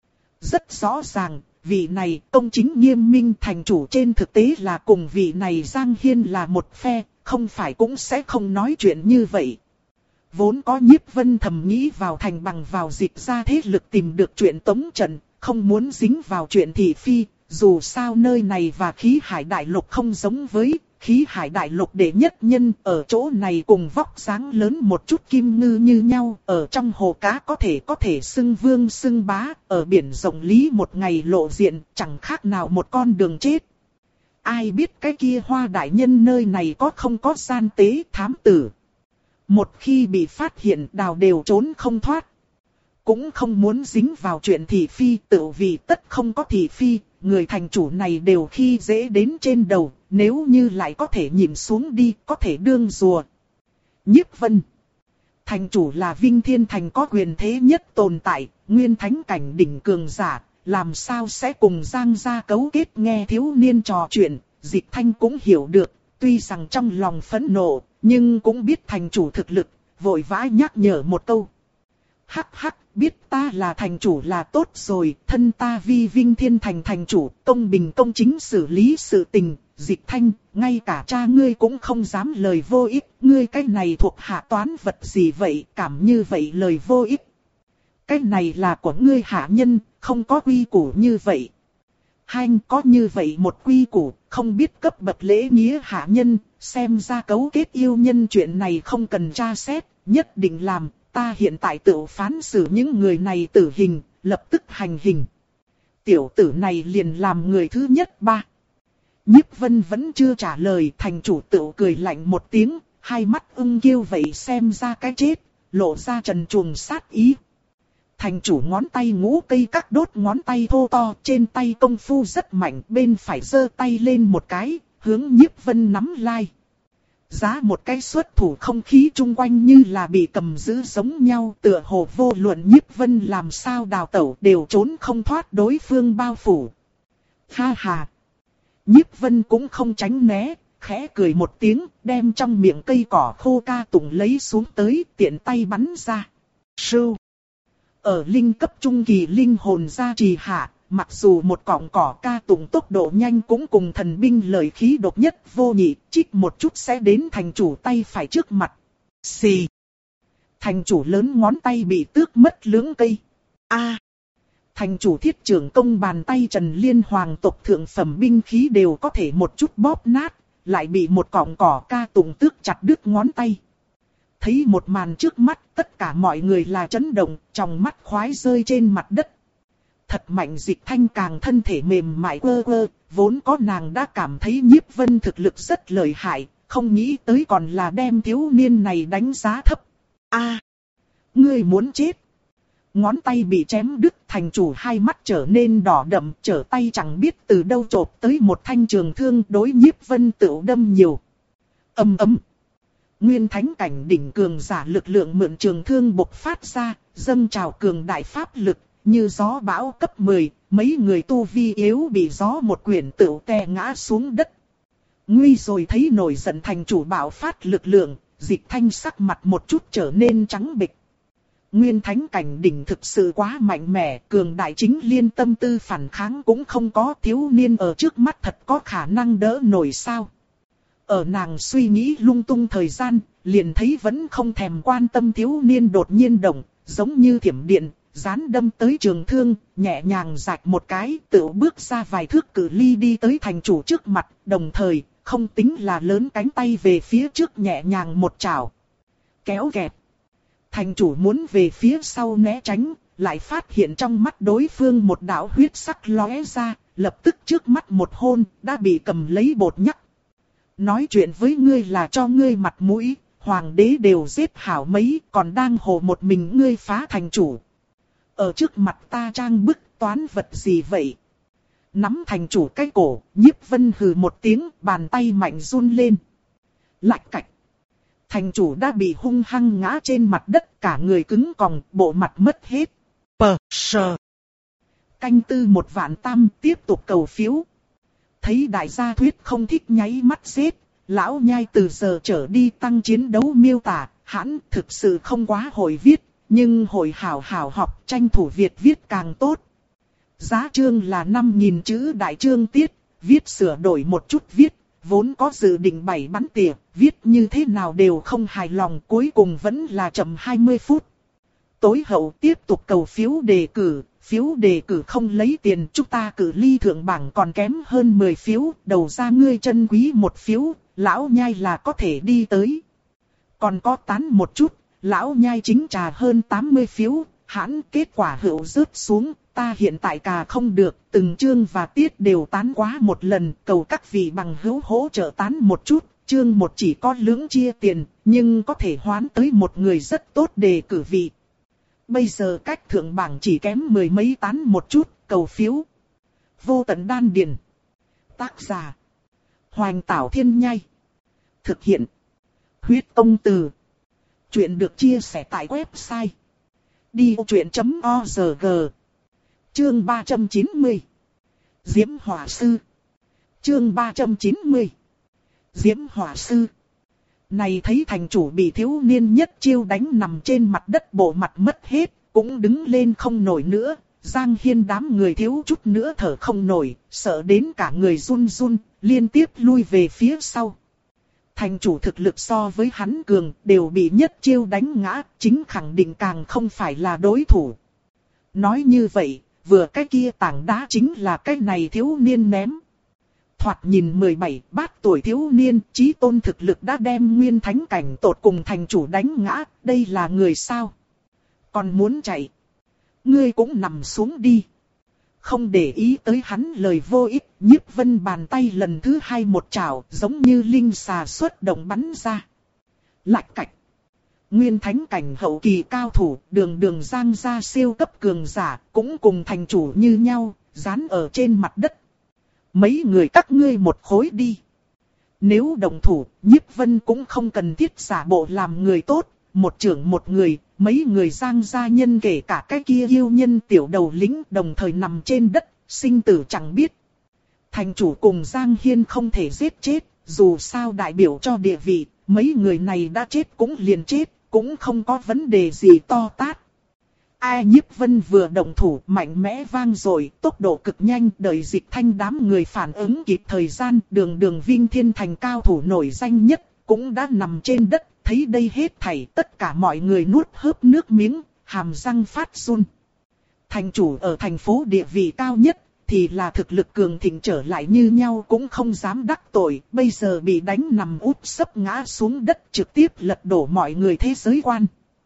Rất rõ ràng, vị này công chính nghiêm minh thành chủ trên thực tế là cùng vị này Giang Hiên là một phe, không phải cũng sẽ không nói chuyện như vậy. Vốn có Nhiếp Vân thầm nghĩ vào thành bằng vào Dịch ra thế lực tìm được chuyện tống trận, không muốn dính vào chuyện thị phi. Dù sao nơi này và khí hải đại lục không giống với, khí hải đại lục đệ nhất nhân ở chỗ này cùng vóc dáng lớn một chút kim ngư như nhau, ở trong hồ cá có thể có thể xưng vương xưng bá, ở biển rộng lý một ngày lộ diện, chẳng khác nào một con đường chết. Ai biết cái kia Hoa đại nhân nơi này có không có gian tế thám tử. Một khi bị phát hiện đào đều trốn không thoát. Cũng không muốn dính vào chuyện thị phi, tự vì tất không có thị phi. Người thành chủ này đều khi dễ đến trên đầu, nếu như lại có thể nhìn xuống đi, có thể đương rùa. Nhiếp Vân. Thành chủ là Vinh Thiên Thành có quyền thế nhất tồn tại, nguyên thánh cảnh đỉnh cường giả, làm sao sẽ cùng Giang gia cấu kết nghe thiếu niên trò chuyện, Dịch Thanh cũng hiểu được, tuy rằng trong lòng phẫn nộ, nhưng cũng biết thành chủ thực lực, vội vã nhắc nhở một câu. Hắc hắc, biết ta là thành chủ là tốt rồi, thân ta vi Vinh Thiên Thành thành chủ, công bình công chính xử lý sự tình, Dịch Thanh, ngay cả cha ngươi cũng không dám lời vô ích, ngươi cái này thuộc hạ toán vật gì vậy, cảm như vậy lời vô ích. Cái này là của ngươi hạ nhân, không có quy củ như vậy. Hanh có như vậy một quy củ, không biết cấp bậc lễ nghĩa hạ nhân, xem ra cấu kết yêu nhân chuyện này không cần tra xét, nhất định làm, ta hiện tại tự phán xử những người này tử hình, lập tức hành hình. Tiểu tử này liền làm người thứ nhất ba. Nhiếp Vân vẫn chưa trả lời, thành chủ tự cười lạnh một tiếng, hai mắt ưng kiêu vậy xem ra cái chết, lộ ra trần truồng sát ý. Thành chủ ngón tay ngũ cây các đốt ngón tay thô to, trên tay công phu rất mạnh, bên phải giơ tay lên một cái, hướng Nhiếp Vân nắm lai. Giá một cái xuất thủ không khí chung quanh như là bị cầm giữ giống nhau, tựa hồ vô luận Nhiếp Vân làm sao đào tẩu đều trốn không thoát đối phương bao phủ. Ha ha! Nhiếp Vân cũng không tránh né, khẽ cười một tiếng, đem trong miệng cây cỏ khô ca tùng lấy xuống tới, tiện tay bắn ra. Sưu! Ở linh cấp trung kỳ linh hồn gia trì hạ, mặc dù một cọng cỏ ca tùng tốc độ nhanh cũng cùng thần binh lợi khí độc nhất vô nhị, chích một chút sẽ đến thành chủ tay phải trước mặt. Xì! Thành chủ lớn ngón tay bị tước mất lưỡng cây. A! Thành chủ thiết trưởng công bàn tay Trần Liên hoàng tộc thượng phẩm binh khí đều có thể một chút bóp nát, lại bị một cọng cỏ ca tùng tước chặt đứt ngón tay. Thấy một màn trước mắt, tất cả mọi người là chấn động, trong mắt khoái rơi trên mặt đất. Thật mạnh Dịch Thanh càng thân thể mềm mại quơ quơ, vốn có nàng đã cảm thấy Nhiếp Vân thực lực rất lợi hại, không nghĩ tới còn là đem thiếu niên này đánh giá thấp. A, ngươi muốn chết. Ngón tay bị chém đứt, thành chủ hai mắt trở nên đỏ đậm, trở tay chẳng biết từ đâu chộp tới một thanh trường thương đối Nhiếp Vân tự đâm nhiều. Ầm ầm. Nguyên thánh cảnh đỉnh cường giả lực lượng mượn trường thương bộc phát ra, dâng trào cường đại pháp lực, như gió bão cấp mười, mấy người tu vi yếu bị gió một quyển tựu tè ngã xuống đất. Nguy rồi thấy nổi giận thành chủ bạo phát lực lượng, Dịch Thanh sắc mặt một chút trở nên trắng bệch. Nguyên thánh cảnh đỉnh thực sự quá mạnh mẽ, cường đại chính liên tâm tư phản kháng cũng không có, thiếu niên ở trước mắt thật có khả năng đỡ nổi sao. Ở nàng suy nghĩ lung tung thời gian, liền thấy vẫn không thèm quan tâm thiếu niên đột nhiên động, giống như thiểm điện, gián đâm tới trường thương, nhẹ nhàng rạch một cái, tự bước ra vài thước cự ly đi tới thành chủ trước mặt, đồng thời, không tính là lớn cánh tay về phía trước nhẹ nhàng một chảo. Kéo kẹt. Thành chủ muốn về phía sau né tránh, lại phát hiện trong mắt đối phương một đạo huyết sắc lóe ra, lập tức trước mắt một hôn, đã bị cầm lấy bột nhắc. Nói chuyện với ngươi là cho ngươi mặt mũi, hoàng đế đều giết hảo mấy, còn đang hồ một mình ngươi phá thành chủ. Ở trước mặt ta trang bức toán vật gì vậy? Nắm thành chủ cái cổ, Nhiếp Vân hừ một tiếng, bàn tay mạnh run lên. Lạch cạch. Thành chủ đã bị hung hăng ngã trên mặt đất, cả người cứng còng, bộ mặt mất hết. Pờ, sờ. Canh tư một vạn tam, tiếp tục cầu phiếu. Thấy đại gia thuyết không thích nháy mắt giết, lão nhai từ giờ trở đi tăng chiến đấu miêu tả, hãn thực sự không quá hồi viết, nhưng hồi hảo hảo học tranh thủ Việt viết càng tốt. Giá chương là năm nghìn chữ đại chương tiết, viết sửa đổi một chút viết, vốn có dự định bảy bắn tỉa, viết như thế nào đều không hài lòng, cuối cùng vẫn là chậm hai mươi phút. Tối hậu tiếp tục cầu phiếu đề cử, phiếu đề cử không lấy tiền, chúng ta cử ly thượng bảng còn kém hơn mười phiếu, đầu ra ngươi chân quý một phiếu, lão nhai là có thể đi tới. Còn có tán một chút, lão nhai chính trà hơn tám mươi phiếu, hãn kết quả hữu rớt xuống, ta hiện tại cà không được, từng chương và tiết đều tán quá một lần, cầu các vị bằng hữu hỗ trợ tán một chút, chương một chỉ có lưỡng chia tiền, nhưng có thể hoán tới một người rất tốt đề cử vị. Bây giờ cách thượng bảng chỉ kém mười mấy tán một chút, cầu phiếu. Vô tận đan điền. Tác giả. Hoành Tảo Thiên Nhai. Thực hiện. Huyết Công Từ. Chuyện được chia sẻ tại website. đi ô chuyện chấm o rờ giê. Chương ba trăm chín mươi. Diễm Hỏa Sư. Chương ba trăm chín mươi. Diễm Hỏa Sư. Này thấy thành chủ bị thiếu niên nhất chiêu đánh nằm trên mặt đất, bộ mặt mất hết, cũng đứng lên không nổi nữa. Giang Hiên đám người thiếu chút nữa thở không nổi, sợ đến cả người run run, liên tiếp lui về phía sau. Thành chủ thực lực so với hắn cường, đều bị nhất chiêu đánh ngã, chính khẳng định càng không phải là đối thủ. Nói như vậy, vừa cái kia tảng đá chính là cái này thiếu niên ném. Thoạt nhìn mười bảy bát tuổi thiếu niên, chí tôn thực lực đã đem nguyên thánh cảnh tột cùng thành chủ đánh ngã, đây là người sao? Còn muốn chạy? Ngươi cũng nằm xuống đi. Không để ý tới hắn lời vô ích, Nhiếp Vân bàn tay lần thứ hai một chảo, giống như linh xà xuất động bắn ra. Lạch cạch. Nguyên thánh cảnh hậu kỳ cao thủ, đường đường giang ra siêu cấp cường giả, cũng cùng thành chủ như nhau, dán ở trên mặt đất. Mấy người các ngươi một khối đi. Nếu đồng thủ, Nhiếp Vân cũng không cần thiết giả bộ làm người tốt, một trưởng một người, mấy người giang gia nhân kể cả cái kia yêu nhân tiểu đầu lính đồng thời nằm trên đất, sinh tử chẳng biết. Thành chủ cùng Giang Hiên không thể giết chết, dù sao đại biểu cho địa vị, mấy người này đã chết cũng liền chết, cũng không có vấn đề gì to tát. Ai Nhiếp Vân vừa động thủ mạnh mẽ vang rồi, tốc độ cực nhanh, đợi Dịch Thanh đám người phản ứng kịp thời gian, đường đường Vinh Thiên Thành cao thủ nổi danh nhất, cũng đã nằm trên đất, thấy đây hết thảy tất cả mọi người nuốt hớp nước miếng, hàm răng phát run. Thành chủ ở thành phố địa vị cao nhất, thì là thực lực cường thịnh trở lại như nhau cũng không dám đắc tội, bây giờ bị đánh nằm úp sấp ngã xuống đất trực tiếp lật đổ mọi người thế giới quan.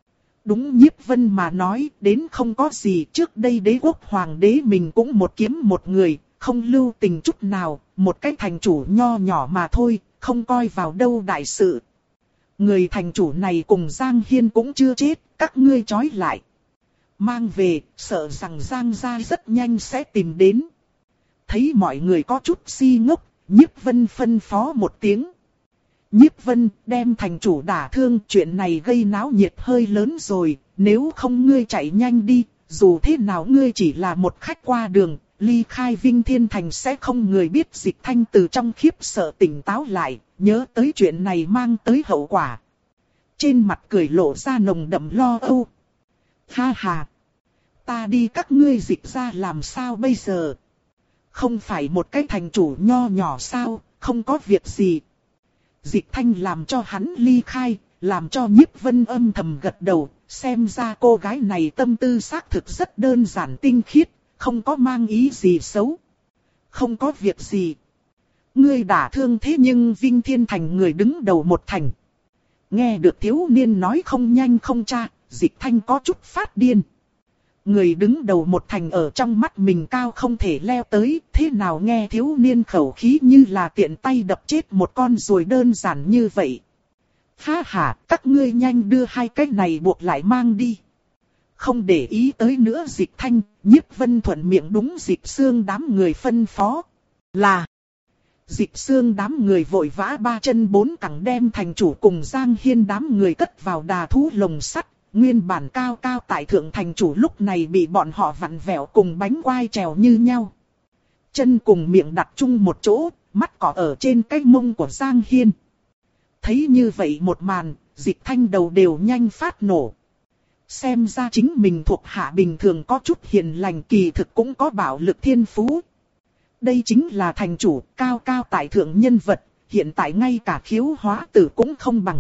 Đúng Nhiếp Vân mà nói, đến không có gì, trước đây đế quốc hoàng đế mình cũng một kiếm một người, không lưu tình chút nào, một cái thành chủ nho nhỏ mà thôi, không coi vào đâu đại sự. Người thành chủ này cùng Giang Hiên cũng chưa chết, các ngươi trói lại. Mang về, sợ rằng Giang gia rất nhanh sẽ tìm đến. Thấy mọi người có chút si ngốc, Nhiếp Vân phân phó một tiếng. Nhiếp Vân đem thành chủ đả thương, chuyện này gây náo nhiệt hơi lớn rồi, nếu không ngươi chạy nhanh đi, dù thế nào ngươi chỉ là một khách qua đường, ly khai Vinh Thiên Thành sẽ không người biết. Dịch Thanh từ trong khiếp sợ tỉnh táo lại, nhớ tới chuyện này mang tới hậu quả. Trên mặt cười lộ ra nồng đậm lo âu. Ha ha! Ta đi các ngươi Dịch ra làm sao bây giờ? Không phải một cái thành chủ nho nhỏ sao, không có việc gì. Dịch Thanh làm cho hắn ly khai, làm cho Nhiếp Vân âm thầm gật đầu, xem ra cô gái này tâm tư xác thực rất đơn giản tinh khiết, không có mang ý gì xấu. Không có việc gì. Ngươi đả thương thế nhưng Vinh Thiên Thành người đứng đầu một thành. Nghe được thiếu niên nói không nhanh không cha, Dịch Thanh có chút phát điên. Người đứng đầu một thành ở trong mắt mình cao không thể leo tới, thế nào nghe thiếu niên khẩu khí như là tiện tay đập chết một con ruồi đơn giản như vậy. Ha ha, các ngươi nhanh đưa hai cái này buộc lại mang đi. Không để ý tới nữa Dịch Thanh, Nhiếp Vân thuận miệng đúng Dịch Xương đám người phân phó. Là Dịch Xương đám người vội vã ba chân bốn cẳng đem thành chủ cùng Giang Hiên đám người cất vào đà thú lồng sắt. Nguyên bản cao cao tại thượng thành chủ lúc này bị bọn họ vặn vẹo cùng bánh quai trèo như nhau. Chân cùng miệng đặt chung một chỗ, mắt cỏ ở trên cái mông của Giang Hiên. Thấy như vậy một màn, Dịch Thanh đầu đều nhanh phát nổ. Xem ra chính mình thuộc hạ bình thường có chút hiền lành, kỳ thực cũng có bạo lực thiên phú. Đây chính là thành chủ cao cao tại thượng nhân vật, hiện tại ngay cả khiếu hóa tử cũng không bằng.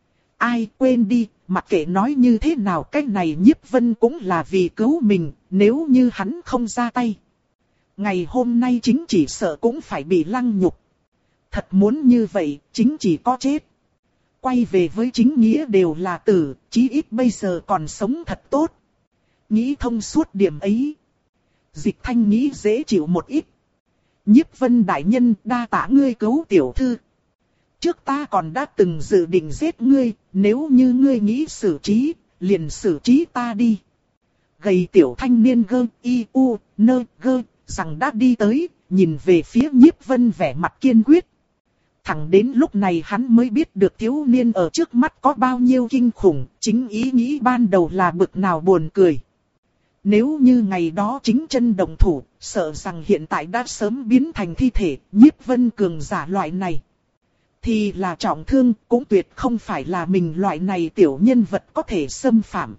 Ai quên đi, mặc kệ nói như thế nào cái này Nhiếp Vân cũng là vì cứu mình, nếu như hắn không ra tay. Ngày hôm nay chính chỉ sợ cũng phải bị lăng nhục. Thật muốn như vậy, chính chỉ có chết. Quay về với chính nghĩa đều là tử, chí ít bây giờ còn sống thật tốt. Nghĩ thông suốt điểm ấy. Dịch Thanh nghĩ dễ chịu một ít. Nhiếp Vân đại nhân đa tạ ngươi cứu tiểu thư. Trước ta còn đã từng dự định giết ngươi, nếu như ngươi nghĩ xử trí, liền xử trí ta đi. Gầy tiểu thanh niên gơ, y, u, nơ, gơ, rằng đã đi tới, nhìn về phía Nhiếp Vân vẻ mặt kiên quyết. Thẳng đến lúc này hắn mới biết được thiếu niên ở trước mắt có bao nhiêu kinh khủng, chính ý nghĩ ban đầu là bực nào buồn cười. Nếu như ngày đó chính chân đồng thủ, sợ rằng hiện tại đã sớm biến thành thi thể, Nhiếp Vân cường giả loại này. Thì là trọng thương, cũng tuyệt không phải là mình loại này tiểu nhân vật có thể xâm phạm.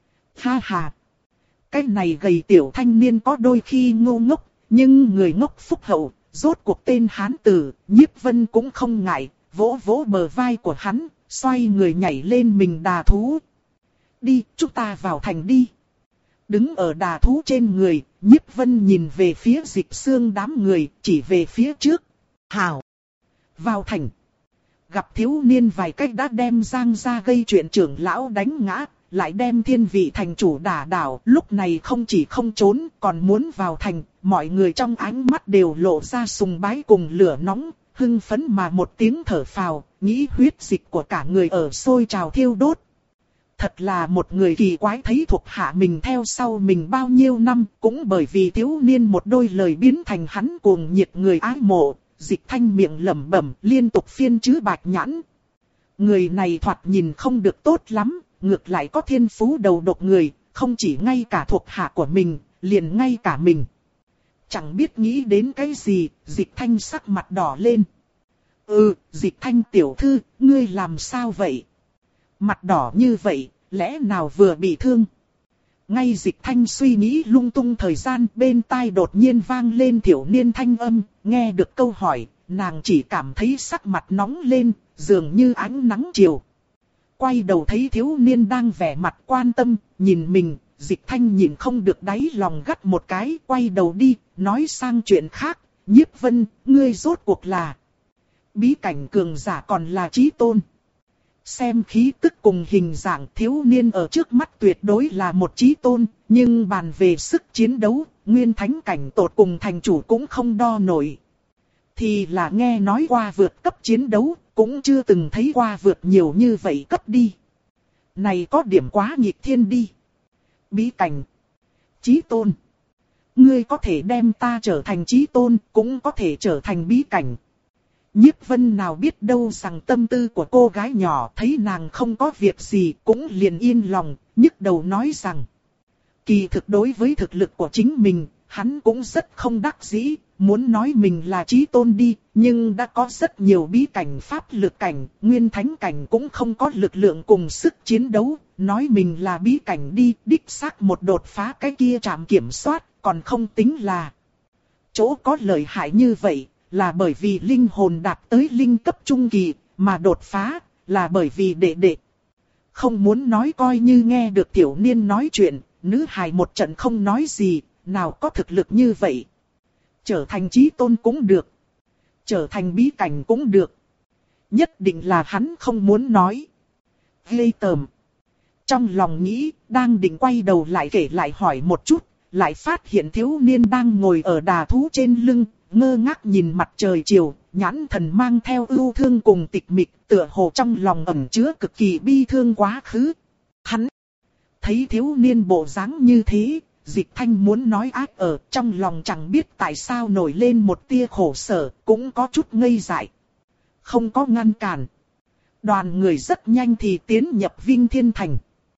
Ha ha! Cái này gầy tiểu thanh niên có đôi khi ngu ngốc, nhưng người ngốc phúc hậu, rốt cuộc tên hán tử, Nhiếp Vân cũng không ngại, vỗ vỗ bờ vai của hắn, xoay người nhảy lên mình đà thú. Đi, chúng ta vào thành đi. Đứng ở đà thú trên người, Nhiếp Vân nhìn về phía Dịch Xương đám người, chỉ về phía trước. Hảo! Vào thành! Gặp thiếu niên vài cách đã đem Giang gia gây chuyện trưởng lão đánh ngã, lại đem thiên vị thành chủ đả đảo, lúc này không chỉ không trốn, còn muốn vào thành, mọi người trong ánh mắt đều lộ ra sùng bái cùng lửa nóng, hưng phấn mà một tiếng thở phào, nghĩ huyết dịch của cả người ở sôi trào thiêu đốt. Thật là một người kỳ quái, thấy thuộc hạ mình theo sau mình bao nhiêu năm, cũng bởi vì thiếu niên một đôi lời biến thành hắn cuồng nhiệt người ái mộ. Dịch Thanh miệng lẩm bẩm liên tục phiên chữ bạch nhãn. Người này thoạt nhìn không được tốt lắm, ngược lại có thiên phú đầu độc người, không chỉ ngay cả thuộc hạ của mình, liền ngay cả mình. Chẳng biết nghĩ đến cái gì, Dịch Thanh sắc mặt đỏ lên. Ừ, Dịch Thanh tiểu thư, ngươi làm sao vậy? Mặt đỏ như vậy, lẽ nào vừa bị thương? Ngay Dịch Thanh suy nghĩ lung tung thời gian, bên tai đột nhiên vang lên thiểu niên thanh âm, nghe được câu hỏi, nàng chỉ cảm thấy sắc mặt nóng lên, dường như ánh nắng chiều. Quay đầu thấy thiếu niên đang vẻ mặt quan tâm, nhìn mình, Dịch Thanh nhìn không được đáy lòng gắt một cái, quay đầu đi, nói sang chuyện khác, Nhiếp Vân, ngươi rốt cuộc là bí cảnh cường giả còn là chí tôn. Xem khí tức cùng hình dạng thiếu niên ở trước mắt tuyệt đối là một chí tôn, nhưng bàn về sức chiến đấu, nguyên thánh cảnh tột cùng thành chủ cũng không đo nổi. Thì là nghe nói qua vượt cấp chiến đấu, cũng chưa từng thấy qua vượt nhiều như vậy cấp đi. Này có điểm quá nghịch thiên đi. Bí cảnh. Chí tôn. Ngươi có thể đem ta trở thành chí tôn, cũng có thể trở thành bí cảnh. Nhiếp Vân nào biết đâu rằng tâm tư của cô gái nhỏ, thấy nàng không có việc gì cũng liền yên lòng, nhức đầu nói rằng. Kỳ thực đối với thực lực của chính mình, hắn cũng rất không đắc dĩ, muốn nói mình là chí tôn đi, nhưng đã có rất nhiều bí cảnh pháp lực cảnh, nguyên thánh cảnh cũng không có lực lượng cùng sức chiến đấu, nói mình là bí cảnh đi, đích xác một đột phá cái kia trạm kiểm soát, còn không tính là chỗ có lợi hại như vậy. Là bởi vì linh hồn đạt tới linh cấp trung kỳ, mà đột phá, là bởi vì đệ đệ. Không muốn nói coi như nghe được tiểu niên nói chuyện, nữ hài một trận không nói gì, nào có thực lực như vậy. Trở thành chí tôn cũng được. Trở thành bí cảnh cũng được. Nhất định là hắn không muốn nói. Ghê tởm. Trong lòng nghĩ, đang định quay đầu lại kể lại hỏi một chút, lại phát hiện thiếu niên đang ngồi ở đà thú trên lưng. Ngơ ngác nhìn mặt trời chiều, nhãn thần mang theo ưu thương cùng tịch mịch, tựa hồ trong lòng ẩn chứa cực kỳ bi thương quá khứ. Hắn thấy thiếu niên bộ dáng như thế, Dịch Thanh muốn nói ác ở trong lòng chẳng biết tại sao nổi lên một tia khổ sở, cũng có chút ngây dại. Không có ngăn cản. Đoàn người rất nhanh thì tiến nhập Vinh Thiên Thành.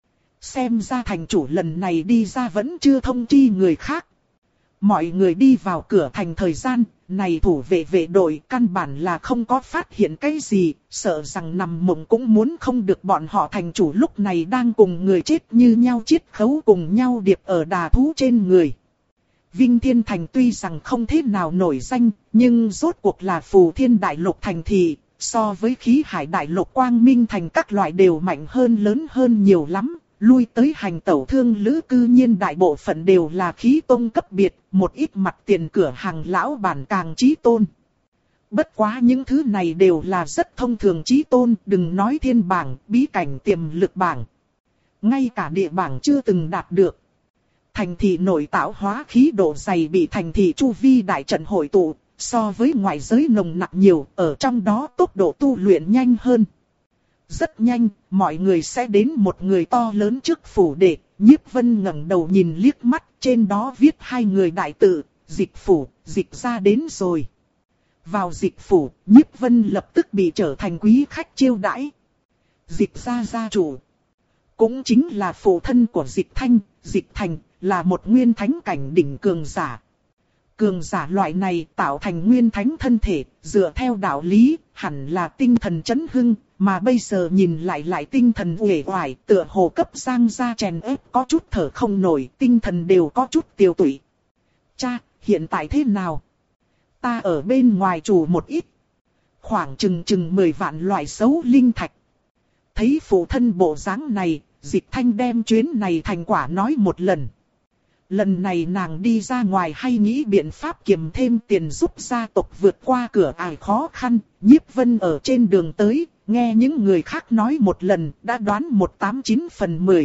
Xem ra thành chủ lần này đi ra vẫn chưa thông chi người khác. Mọi người đi vào cửa thành thời gian, này thủ vệ vệ đội căn bản là không có phát hiện cái gì, sợ rằng nằm mộng cũng muốn không được bọn họ thành chủ lúc này đang cùng người chết như nhau chiết khấu cùng nhau điệp ở đà thú trên người. Vinh Thiên Thành tuy rằng không thế nào nổi danh, nhưng rốt cuộc là Phù Thiên Đại Lục thành thị, so với Khí Hải Đại Lục Quang Minh Thành các loại đều mạnh hơn lớn hơn nhiều lắm. Lui tới hành tẩu thương lữ cư nhiên đại bộ phận đều là khí tôn cấp biệt, một ít mặt tiền cửa hàng lão bản càng chí tôn. Bất quá những thứ này đều là rất thông thường chí tôn, đừng nói thiên bảng, bí cảnh tiềm lực bảng. Ngay cả địa bảng chưa từng đạt được. Thành thị nội tạo hóa khí độ dày bị thành thị chu vi đại trận hội tụ, so với ngoại giới nồng nặc nhiều, ở trong đó tốc độ tu luyện nhanh hơn. Rất nhanh, mọi người sẽ đến một người to lớn trước phủ đệ. Nhiếp Vân ngẩng đầu nhìn liếc mắt, trên đó viết hai người đại tự, Dịch phủ, Dịch gia đến rồi. Vào Dịch phủ, Nhiếp Vân lập tức bị trở thành quý khách chiêu đãi. Dịch gia gia chủ, cũng chính là phụ thân của Dịch Thanh, Dịch Thành, là một nguyên thánh cảnh đỉnh cường giả. Cường giả loại này tạo thành nguyên thánh thân thể, dựa theo đạo lý, hẳn là tinh thần chấn hưng, mà bây giờ nhìn lại lại tinh thần uể oải, tựa hồ cấp Giang gia chèn ép có chút thở không nổi, tinh thần đều có chút tiêu tụy. Cha, hiện tại thế nào? Ta ở bên ngoài chủ một ít. Khoảng chừng chừng mười vạn loại xấu linh thạch. Thấy phụ thân bộ dáng này, Dịch Thanh đem chuyến này thành quả nói một lần. Lần này nàng đi ra ngoài hay nghĩ biện pháp kiếm thêm tiền giúp gia tộc vượt qua cửa ải khó khăn. Nhiếp Vân ở trên đường tới, nghe những người khác nói một lần, đã đoán một tám chín phần mười.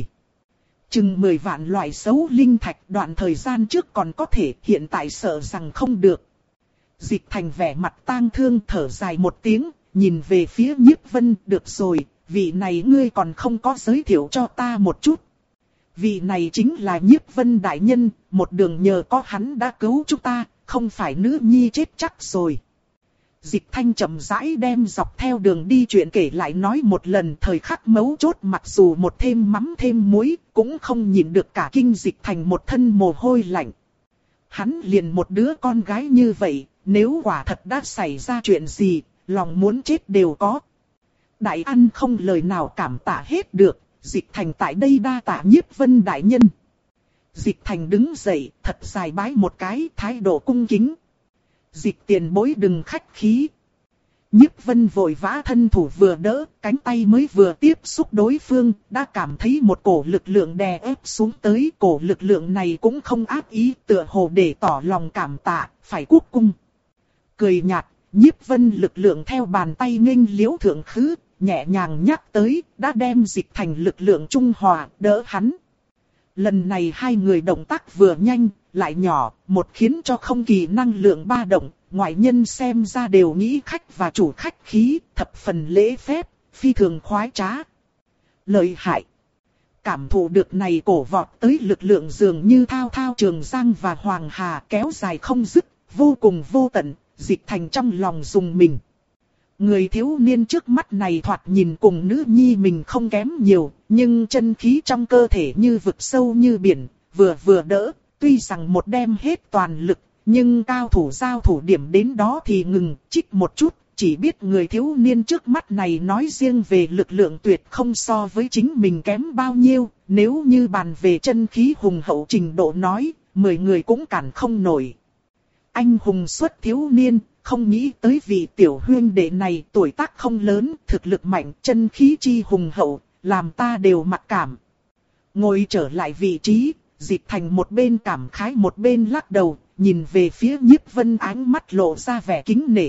Chừng mười vạn loại xấu linh thạch, đoạn thời gian trước còn có thể, hiện tại sợ rằng không được. Dịch Thành vẻ mặt tang thương thở dài một tiếng, nhìn về phía Nhiếp Vân, được rồi, vị này ngươi còn không có giới thiệu cho ta một chút. Vị này chính là Nhiếp Vân đại nhân, một đường nhờ có hắn đã cứu chúng ta, không phải nữ nhi chết chắc rồi. Dịch Thanh chậm rãi đem dọc theo đường đi chuyện kể lại nói một lần, thời khắc mấu chốt mặc dù một thêm mắm thêm muối, cũng không nhịn được cả kinh Dịch Thành một thân mồ hôi lạnh. Hắn liền một đứa con gái như vậy, nếu quả thật đã xảy ra chuyện gì, lòng muốn chết đều có. Đại An không lời nào cảm tạ hết được, Dịch Thành tại đây đa tạ Nhiếp Vân đại nhân. Dịch Thành đứng dậy, thật dài bái một cái, thái độ cung kính. Dịch tiền bối đừng khách khí. Nhiếp Vân vội vã thân thủ vừa đỡ, cánh tay mới vừa tiếp xúc đối phương, đã cảm thấy một cổ lực lượng đè ép xuống tới. Cổ lực lượng này cũng không ác ý, tựa hồ để tỏ lòng cảm tạ, phải quốc cung. Cười nhạt, Nhiếp Vân lực lượng theo bàn tay nghênh liễu thượng khứ, nhẹ nhàng nhắc tới, đã đem Dịch Thành lực lượng trung hòa, đỡ hắn. Lần này hai người động tác vừa nhanh, lại nhỏ, một khiến cho không kỳ năng lượng ba động, ngoại nhân xem ra đều nghĩ khách và chủ khách khí, thập phần lễ phép, phi thường khoái trá. Lợi hại. Cảm thụ được này cổ vọt tới lực lượng dường như thao thao Trường Giang và Hoàng Hà kéo dài không dứt, vô cùng vô tận, Dịch Thành trong lòng dùng mình. Người thiếu niên trước mắt này thoạt nhìn cùng nữ nhi mình không kém nhiều, nhưng chân khí trong cơ thể như vực sâu như biển, vừa vừa đỡ, tuy rằng một đem hết toàn lực, nhưng cao thủ giao thủ điểm đến đó thì ngừng, chích một chút, chỉ biết người thiếu niên trước mắt này nói riêng về lực lượng tuyệt không so với chính mình kém bao nhiêu, nếu như bàn về chân khí hùng hậu trình độ nói, mười người cũng cản không nổi. Anh hùng xuất thiếu niên, không nghĩ tới vị tiểu huyên đệ này tuổi tác không lớn, thực lực mạnh, chân khí chi hùng hậu, làm ta đều mặc cảm. Ngồi trở lại vị trí, Dịch Thành một bên cảm khái một bên lắc đầu, nhìn về phía Nhiếp Vân ánh mắt lộ ra vẻ kính nể.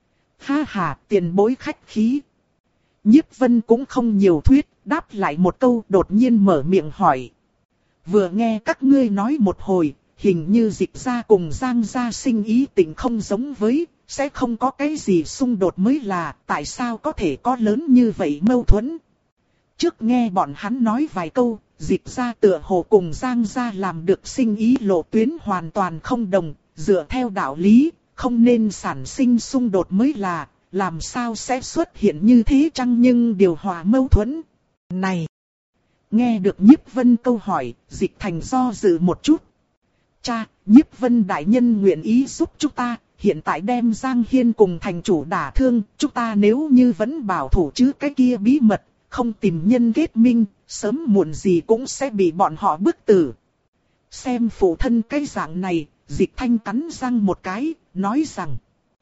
Ha ha, tiền bối khách khí. Nhiếp Vân cũng không nhiều thuyết, đáp lại một câu đột nhiên mở miệng hỏi. Vừa nghe các ngươi nói một hồi, hình như Dịch gia cùng Giang gia sinh ý tình không giống với, sẽ không có cái gì xung đột mới là, tại sao có thể có lớn như vậy mâu thuẫn. Trước nghe bọn hắn nói vài câu, Dịch gia tựa hồ cùng Giang gia làm được sinh ý lộ tuyến hoàn toàn không đồng, dựa theo đạo lý, không nên sản sinh xung đột mới là, làm sao sẽ xuất hiện như thế chăng nhưng điều hòa mâu thuẫn. Này! Nghe được Nhiếp Vân câu hỏi, Dịch Thành do dự một chút. Cha, Nhiếp Vân đại nhân nguyện ý giúp chúng ta, hiện tại đem Giang Hiên cùng thành chủ đả thương, chúng ta nếu như vẫn bảo thủ chứ cái kia bí mật, không tìm nhân kết minh, sớm muộn gì cũng sẽ bị bọn họ bức tử. Xem phụ thân cái dạng này, Dịch Thanh cắn răng một cái, nói rằng.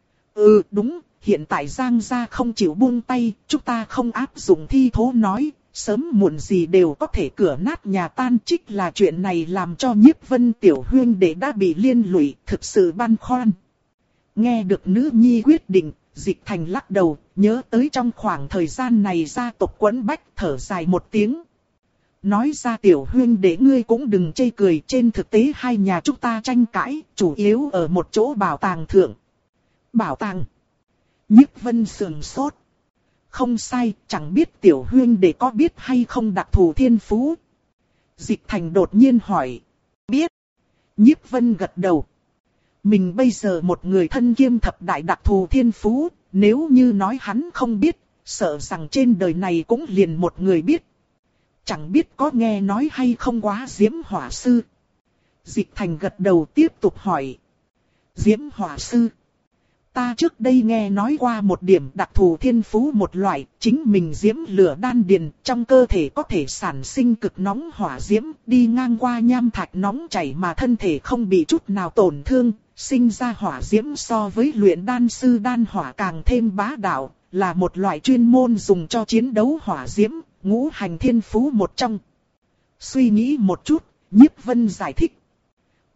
Ừ đúng, hiện tại Giang gia không chịu buông tay, chúng ta không áp dụng thi thố nói, sớm muộn gì đều có thể cửa nát nhà tan. Trích là chuyện này làm cho Nhiếp Vân tiểu huyên đệ đã bị liên lụy, thực sự băn khoăn. Nghe được nữ nhi quyết định, Dịch Thành lắc đầu, nhớ tới trong khoảng thời gian này gia tộc quẫn bách, thở dài một tiếng. Nói ra tiểu huyên đệ ngươi cũng đừng chê cười, trên thực tế hai nhà chúng ta tranh cãi, chủ yếu ở một chỗ bảo tàng thượng. Bảo tàng? Nhiếp Vân sườn sốt. Không sai, chẳng biết tiểu huyên đệ có biết hay không đặc thù thiên phú. Dịch Thành đột nhiên hỏi. Biết. Nhiếp Vân gật đầu. Mình bây giờ một người thân kiêm thập đại đặc thù thiên phú, nếu như nói hắn không biết, sợ rằng trên đời này cũng liền một người biết. Chẳng biết có nghe nói hay không quá Diễm Hỏa Sư. Dịch Thành gật đầu tiếp tục hỏi. Diễm Hỏa Sư. Ta trước đây nghe nói qua một điểm đặc thù thiên phú một loại, chính mình diễm lửa đan điền, trong cơ thể có thể sản sinh cực nóng hỏa diễm, đi ngang qua nham thạch nóng chảy mà thân thể không bị chút nào tổn thương, sinh ra hỏa diễm so với luyện đan sư đan hỏa càng thêm bá đạo, là một loại chuyên môn dùng cho chiến đấu hỏa diễm, ngũ hành thiên phú một trong. Suy nghĩ một chút, Nhiếp Vân giải thích.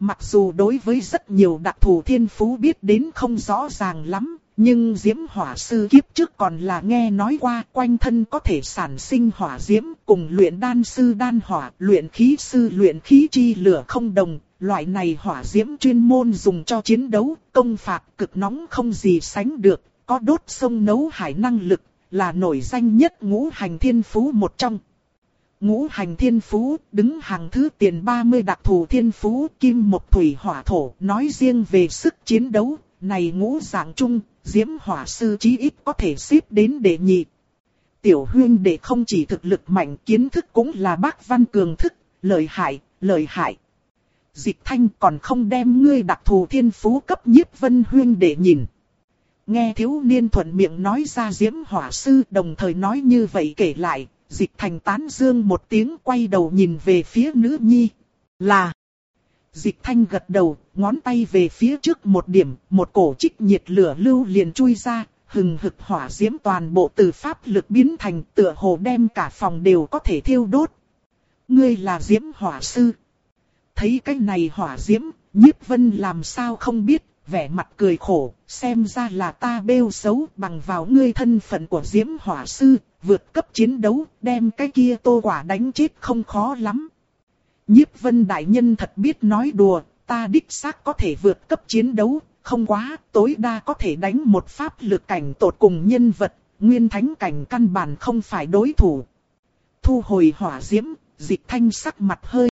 Mặc dù đối với rất nhiều đặc thù thiên phú biết đến không rõ ràng lắm, nhưng diễm hỏa sư kiếp trước còn là nghe nói qua quanh thân có thể sản sinh hỏa diễm, cùng luyện đan sư đan hỏa, luyện khí sư luyện khí chi lửa không đồng. Loại này hỏa diễm chuyên môn dùng cho chiến đấu, công phạt cực nóng không gì sánh được, có đốt sông nấu hải năng lực, là nổi danh nhất ngũ hành thiên phú một trong. Ngũ hành thiên phú đứng hàng thứ tiền ba mươi đặc thù thiên phú kim mộc thủy hỏa thổ. Nói riêng về sức chiến đấu, này ngũ dạng chung, diễm hỏa sư chí ít có thể xếp đến đệ nhị. Tiểu huyên đệ không chỉ thực lực mạnh, kiến thức cũng là bác văn cường thức, lợi hại, lợi hại. Dịch Thanh còn không đem ngươi đặc thù thiên phú cấp Nhiếp Vân huyên đệ nhìn. Nghe thiếu niên thuận miệng nói ra diễm hỏa sư, đồng thời nói như vậy kể lại, Dịch Thành tán dương một tiếng, quay đầu nhìn về phía nữ nhi. Là. Dịch Thanh gật đầu, ngón tay về phía trước một điểm, một cổ trích nhiệt lửa lưu liền chui ra, hừng hực hỏa diễm toàn bộ từ pháp lực biến thành, tựa hồ đem cả phòng đều có thể thiêu đốt. Ngươi là diễm hỏa sư. Thấy cái này hỏa diễm, Nhiếp Vân làm sao không biết, vẻ mặt cười khổ, xem ra là ta bêu xấu, bằng vào ngươi thân phận của diễm hỏa sư, vượt cấp chiến đấu, đem cái kia Tô Quả đánh chết không khó lắm. Nhiếp Vân đại nhân thật biết nói đùa, ta đích xác có thể vượt cấp chiến đấu, không quá, tối đa có thể đánh một pháp lực cảnh tột cùng nhân vật, nguyên thánh cảnh căn bản không phải đối thủ. Thu hồi hỏa diễm, Dịch Thanh sắc mặt hơi